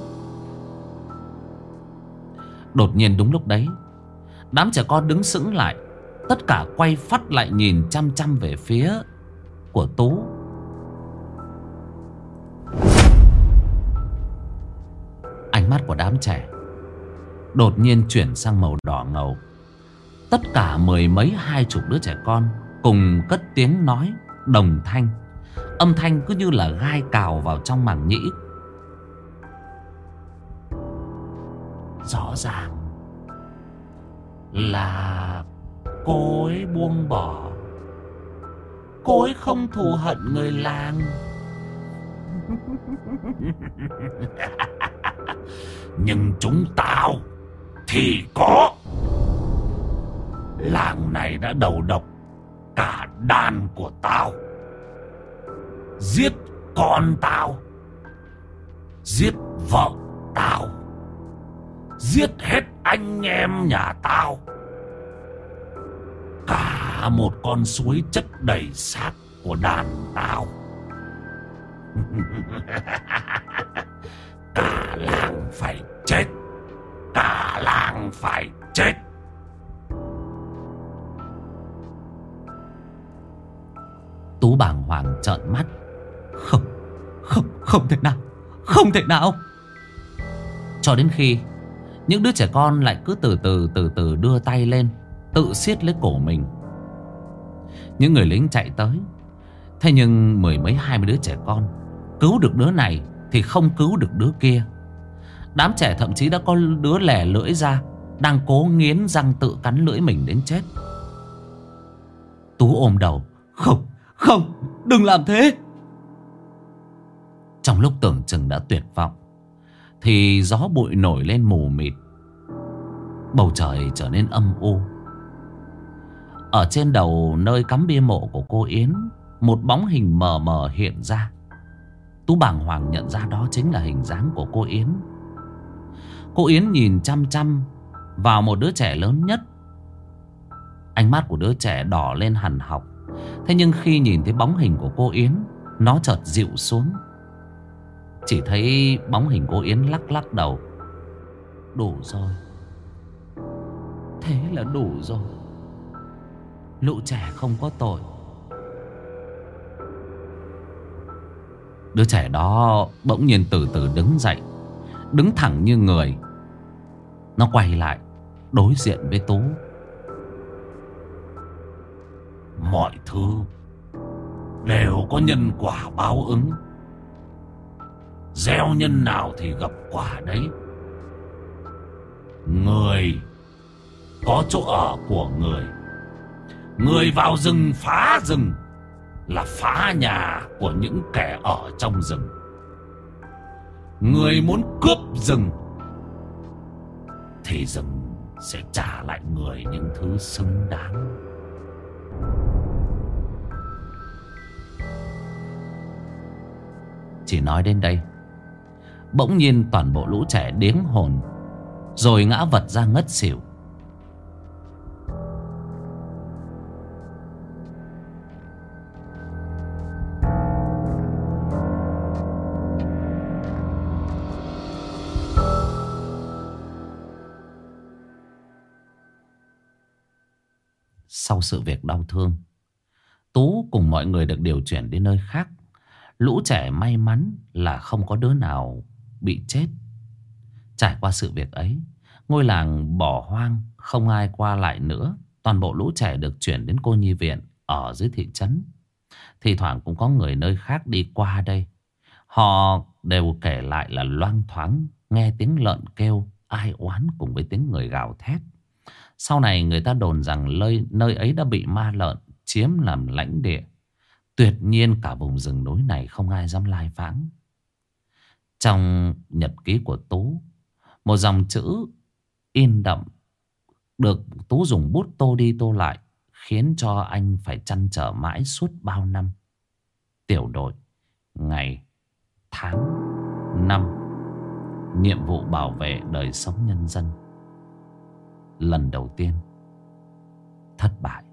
Đột nhiên đúng lúc đấy, đám trẻ con đứng sững lại. Tất cả quay phắt lại nhìn chăm chăm về phía của Tú. Ánh mắt của đám trẻ đột nhiên chuyển sang màu đỏ ngầu. Tất cả mười mấy 20 đứa trẻ con cùng cất tiếng nói đồng thanh. Âm thanh cứ như là gai cào vào trong màng nhĩ. Rõ ràng là cô ấy buông bỏ. Cô ấy không thù hận người làng. Nhưng chúng tao thì có. Làng này đã đầu độc cả đàn của tao, giết con tao, giết vợ tao, giết hết anh em nhà tao. Cả một con suối chất đầy xác của đàn tao. Cả làng phải chết. Cả làng phải chết. Tú bàng hoàng trợn mắt. Không thể nào. Không thể nào. Cho đến khi những đứa trẻ con lại cứ từ từ đưa tay lên, tự siết lấy cổ mình. Những người lính chạy tới. Thế nhưng mười mấy 20 đứa trẻ con cứu được đứa này thì không cứu được đứa kia. Đám trẻ thậm chí đã có đứa lẻ lưỡi ra, đang cố nghiến răng tự cắn lưỡi mình đến chết. Tú ôm đầu. Không, đừng làm thế. Trong lúc tưởng chừng đã tuyệt vọng thì gió bụi nổi lên mù mịt. Bầu trời trở nên âm u. Ở trên đầu nơi cắm bia mộ của cô Yến, một bóng hình mờ mờ hiện ra. Tú bàng hoàng nhận ra đó chính là hình dáng của cô Yến. Cô Yến nhìn chăm chăm vào một đứa trẻ lớn nhất. Ánh mắt của đứa trẻ đỏ lên hằn học. Thế nhưng khi nhìn thấy bóng hình của cô Yến, nó chợt dịu xuống. Chỉ thấy bóng hình cô Yến lắc lắc đầu. Đủ rồi. Thế là đủ rồi. Lũ trẻ không có tội. Đứa trẻ đó bỗng nhiên từ từ đứng dậy, đứng thẳng như người. Nó quay lại đối diện với Tú. Mọi thứ đều có nhân quả báo ứng. Gieo nhân nào thì gặp quả đấy. Người có chỗ ở của người. Người vào rừng phá rừng là phá nhà của những kẻ ở trong rừng. Người muốn cướp rừng thì rừng sẽ trả lại người những thứ xứng đáng. Chỉ nói đến đây, bỗng nhiên toàn bộ lũ trẻ điếng hồn, rồi ngã vật ra ngất xỉu. Sau sự việc đau thương, Tú cùng mọi người được điều chuyển đến nơi khác. Lũ trẻ may mắn là không có đứa nào bị chết. Trải qua sự việc ấy, ngôi làng bỏ hoang, không ai qua lại nữa. Toàn bộ lũ trẻ được chuyển đến cô nhi viện ở dưới thị trấn. Thì thoảng cũng có người nơi khác đi qua đây. Họ đều kể lại là loang thoáng nghe tiếng lợn kêu ai oán cùng với tiếng người gào thét. Sau này người ta đồn rằng nơi ấy đã bị ma lợn chiếm làm lãnh địa. Tuyệt nhiên cả vùng rừng núi này không ai dám lai vãng. Trong nhật ký của Tú, một dòng chữ in đậm được Tú dùng bút tô đi tô lại, khiến cho anh phải trăn trở mãi suốt bao năm. Tiểu đội, ngày, tháng, năm, nhiệm vụ bảo vệ đời sống nhân dân lần đầu tiên thất bại.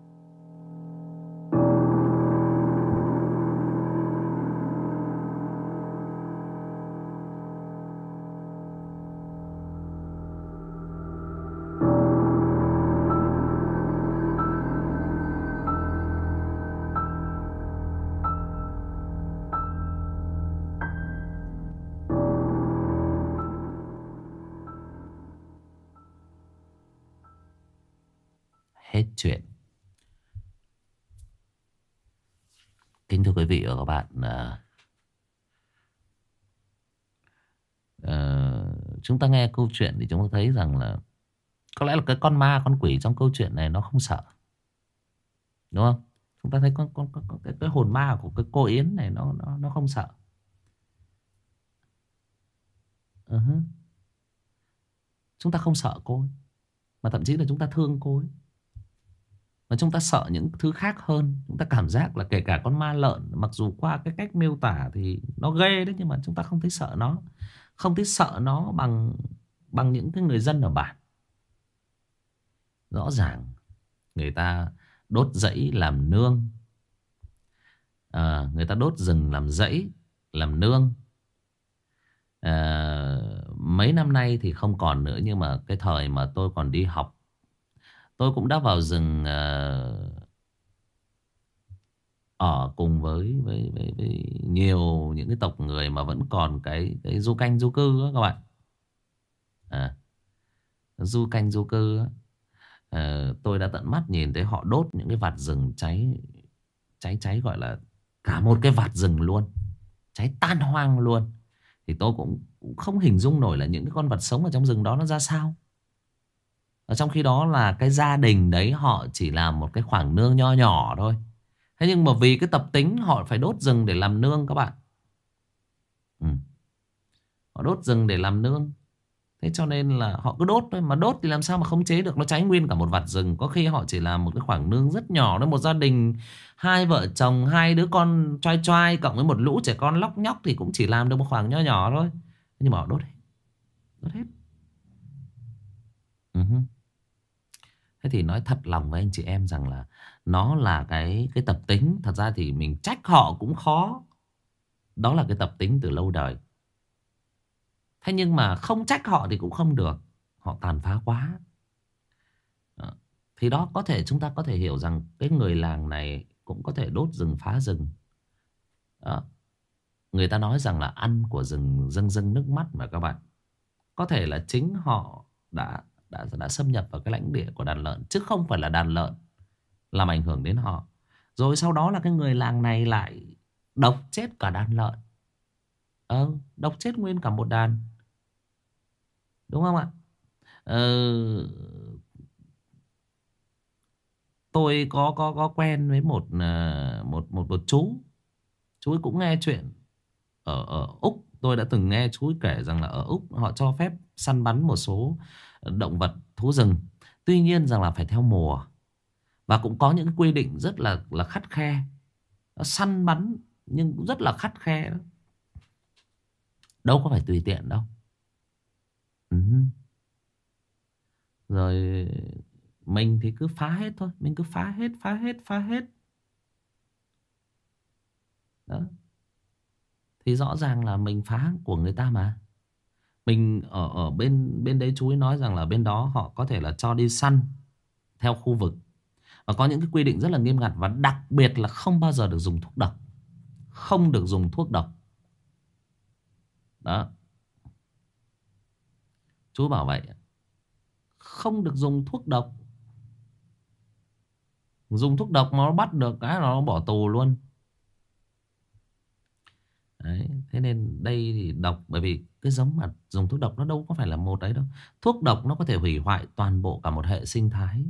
Hết chuyện. Kính thưa quý vị và các bạn, chúng ta nghe câu chuyện thì chúng ta thấy rằng là có lẽ là cái con ma, con quỷ trong câu chuyện này nó không sợ, đúng không? Chúng ta thấy cái hồn ma của cái cô Yến này nó không sợ. Chúng ta không sợ cô ấy, mà thậm chí là chúng ta thương cô ấy. Và chúng ta sợ những thứ khác hơn. Chúng ta cảm giác là kể cả con ma lợn, mặc dù qua cái cách miêu tả thì nó ghê đấy, nhưng mà chúng ta không thấy sợ nó. Không thấy sợ nó bằng những cái người dân ở bản. Rõ ràng người ta đốt rẫy làm nương, người ta đốt rừng làm rẫy, làm nương. Mấy năm nay thì không còn nữa, nhưng mà cái thời mà tôi còn đi học, tôi cũng đã vào rừng ở cùng với nhiều những cái tộc người mà vẫn còn cái du canh du cư đó các bạn. Du canh du cư á. Tôi đã tận mắt nhìn thấy họ đốt những cái vạt rừng cháy gọi là cả một cái vạt rừng luôn, cháy tan hoang luôn. Thì tôi cũng không hình dung nổi là những cái con vật sống ở trong rừng đó nó ra sao. Ở trong khi đó là cái gia đình đấy họ chỉ làm một cái khoảng nương nho nhỏ thôi. Thế nhưng mà vì cái tập tính họ phải đốt rừng để làm nương các bạn. Họ đốt rừng để làm nương. Thế cho nên là họ cứ đốt thôi. Mà đốt thì làm sao mà khống chế được, nó cháy nguyên cả một vạt rừng. Có khi họ chỉ làm một cái khoảng nương rất nhỏ đó. Một gia đình, hai vợ chồng, hai đứa con choai choai cộng với một lũ trẻ con lóc nhóc thì cũng chỉ làm được một khoảng nho nhỏ thôi. Nhưng mà họ đốt hết. Đốt hết. Thế thì nói thật lòng với anh chị em rằng là nó là cái tập tính. Thật ra thì mình trách họ cũng khó. Đó là cái tập tính từ lâu đời. Thế nhưng mà không trách họ thì cũng không được. Họ tàn phá quá. Thì đó, có thể chúng ta có thể hiểu rằng cái người làng này cũng có thể đốt rừng phá rừng. Đó. Người ta nói rằng là ăn của rừng dâng dâng nước mắt mà các bạn. Có thể là chính họ đã xâm nhập vào cái lãnh địa của đàn lợn, chứ không phải là đàn lợn làm ảnh hưởng đến họ. Rồi sau đó là cái người làng này lại độc chết cả đàn lợn. Độc chết nguyên cả một đàn. Đúng không ạ? Tôi có quen với một chú. Chú ấy cũng nghe chuyện ở Úc. Tôi đã từng nghe chú ấy kể rằng là ở Úc họ cho phép săn bắn một số động vật thú rừng. Tuy nhiên rằng là phải theo mùa. Và cũng có những quy định rất là khắt khe. Săn bắn nhưng cũng rất là khắt khe đó. Đâu có phải tùy tiện đâu. Rồi mình thì cứ phá hết thôi. Mình cứ phá hết. Đó. Thì rõ ràng là mình phá của người ta mà. Mình ở bên đấy chú ấy nói rằng là bên đó họ có thể là cho đi săn theo khu vực. Và có những cái quy định rất là nghiêm ngặt. Và đặc biệt là không bao giờ được dùng thuốc độc. Không được dùng thuốc độc. Đó. Chú bảo vậy. Không được dùng thuốc độc. Dùng thuốc độc mà nó bắt được cái nó bỏ tù luôn. Đấy. Thế nên đây thì độc. Bởi vì cái giống mà dùng thuốc độc nó đâu có phải là một đấy đâu. Thuốc độc nó có thể hủy hoại toàn bộ cả một hệ sinh thái.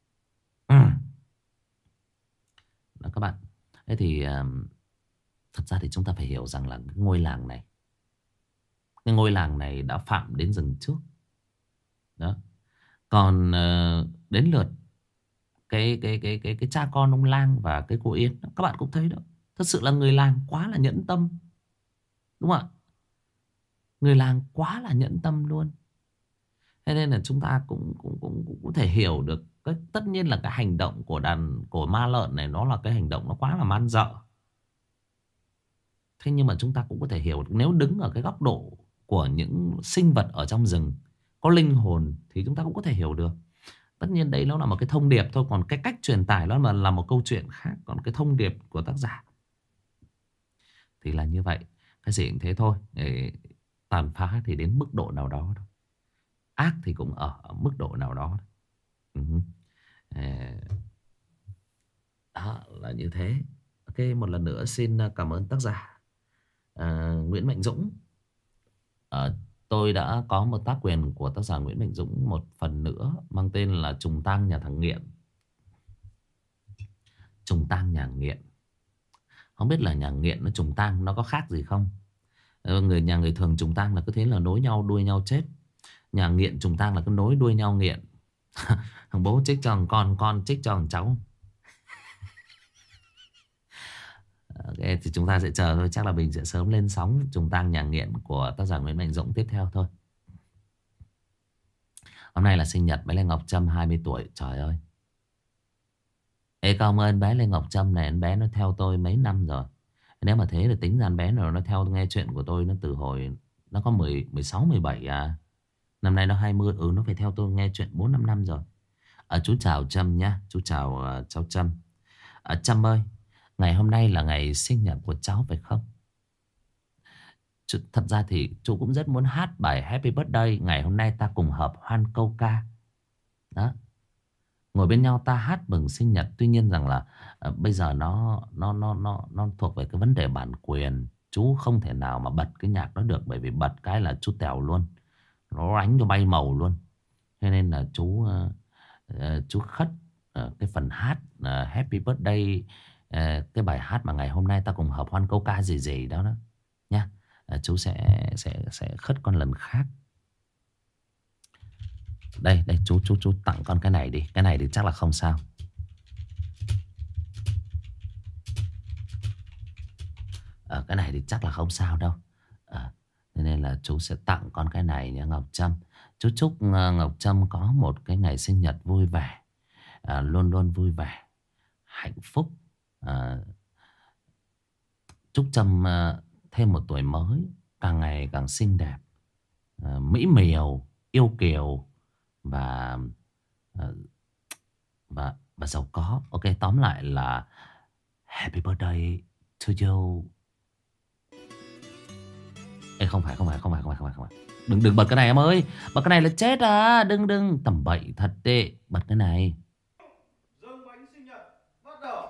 Đó các bạn. Thế thì thật ra thì chúng ta phải hiểu rằng là cái ngôi làng này, cái ngôi làng này đã phạm đến rừng trước. Đó. Còn đến lượt cái cha con ông Lang và cái cô Yến, các bạn cũng thấy đó. Thật sự là người làng quá là nhẫn tâm. Đúng không ạ? Người làng quá là nhẫn tâm luôn. Thế nên là chúng ta cũng có thể hiểu được tất nhiên là cái hành động của ma lợn này nó là cái hành động nó quá là man dợ. Thế nhưng mà chúng ta cũng có thể hiểu được, nếu đứng ở cái góc độ của những sinh vật ở trong rừng có linh hồn thì chúng ta cũng có thể hiểu được. Tất nhiên đấy nó là một cái thông điệp thôi, còn cái cách truyền tải nó là một câu chuyện khác. Còn cái thông điệp của tác giả thì là như vậy. Cái gì cũng thế thôi. Tàn phá thì đến mức độ nào đó thôi. Ác thì cũng ở mức độ nào đó. Đó là như thế. Ok, một lần nữa xin cảm ơn tác giả Nguyễn Mạnh Dũng. Tôi đã có một tác quyền của tác giả Nguyễn Mạnh Dũng một phần nữa mang tên là Trùng Tang Nhà Thằng Nghiện. Trùng tang nhà nghiện. Không biết là nhà nghiện nó trùng tang nó có khác gì không? Nhà người thường trùng tang là cứ thế là nối nhau đuôi nhau chết. Nhà nghiện trùng tang là cứ nối đuôi nhau nghiện. Thằng bố trích cho thằng con trích cho thằng cháu. Ok, thì chúng ta sẽ chờ thôi. Chắc là mình sẽ sớm lên sóng Trùng Tang Nhà Nghiện của tác giả Nguyễn Mạnh Dũng tiếp theo thôi. Hôm nay là sinh nhật bé Lê Ngọc Trâm 20 tuổi. Trời ơi. Ê, cảm ơn bé Lê Ngọc Trâm này. Bé nó theo tôi mấy năm rồi. Nếu mà thế thì tính ra bé nó theo nghe chuyện của tôi nó từ hồi nó có 16, 17 à. Năm nay nó 20. Nó phải theo tôi nghe chuyện 4-5 năm rồi. Chú chào Trâm nhá. Chú chào cháu Trâm. Trâm ơi, ngày hôm nay là ngày sinh nhật của cháu phải không? Thật ra thì chú cũng rất muốn hát bài Happy Birthday. Ngày hôm nay ta cùng hợp hoan câu ca. Đó. Ngồi bên nhau ta hát mừng sinh nhật. Tuy nhiên rằng là bây giờ nó thuộc về cái vấn đề bản quyền. Chú không thể nào mà bật cái nhạc đó được. Bởi vì bật cái là chú tèo luôn. Nó đánh cho bay màu luôn. Thế nên là chú khất cái phần hát Happy Birthday, cái bài hát mà ngày hôm nay ta cùng hợp hoan câu ca gì gì đó nha. Chú sẽ khất con lần khác. Đây chú tặng con cái này đi. Cái này thì chắc là không sao. Cái này thì chắc là không sao đâu. Nên là chú sẽ tặng con cái này nha Ngọc Trâm. Chú chúc Ngọc Trâm có một cái ngày sinh nhật vui vẻ, luôn luôn vui vẻ, hạnh phúc. Chúc Trâm thêm một tuổi mới, càng ngày càng xinh đẹp, mỹ miều, yêu kiều và giàu có. Ok, tóm lại là Happy birthday to you. Ê, không phải. Đừng bật cái này em ơi. Bật cái này là chết à. Đừng tầm bậy thật tệ. Bật cái này. Dâng bánh sinh nhật bắt đầu.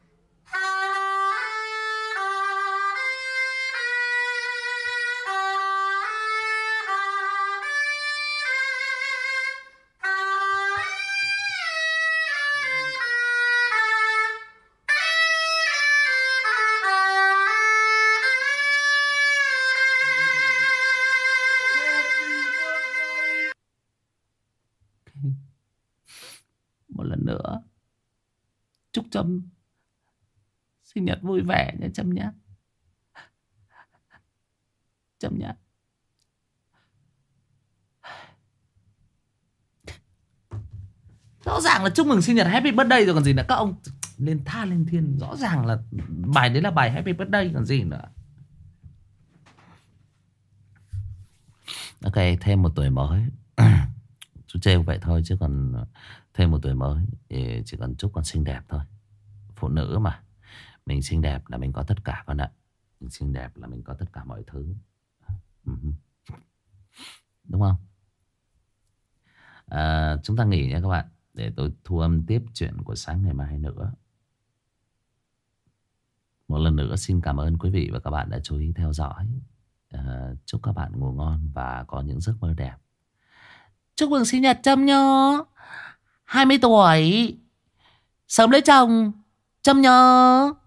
Một lần nữa chúc Trâm sinh nhật vui vẻ nha Trâm nhé. Trâm nhé. Rõ ràng là chúc mừng sinh nhật Happy Birthday rồi còn gì nữa. Các ông lên tha lên thiên. Rõ ràng là bài đấy là bài Happy Birthday còn gì nữa. Ok, thêm một tuổi mới. Chú trêu vậy thôi chứ còn thêm một tuổi mới thì chỉ cần chúc con xinh đẹp thôi. Phụ nữ mà, mình xinh đẹp là mình có tất cả con ạ. Mình xinh đẹp là mình có tất cả mọi thứ. Đúng không? Chúng ta nghỉ nha các bạn, để tôi thu âm tiếp chuyện của sáng ngày mai nữa. Một lần nữa xin cảm ơn quý vị và các bạn đã chú ý theo dõi. Chúc các bạn ngủ ngon và có những giấc mơ đẹp. Chúc mừng sinh nhật Trâm nhá. 20 tuổi. Sớm lấy chồng Trâm nhá.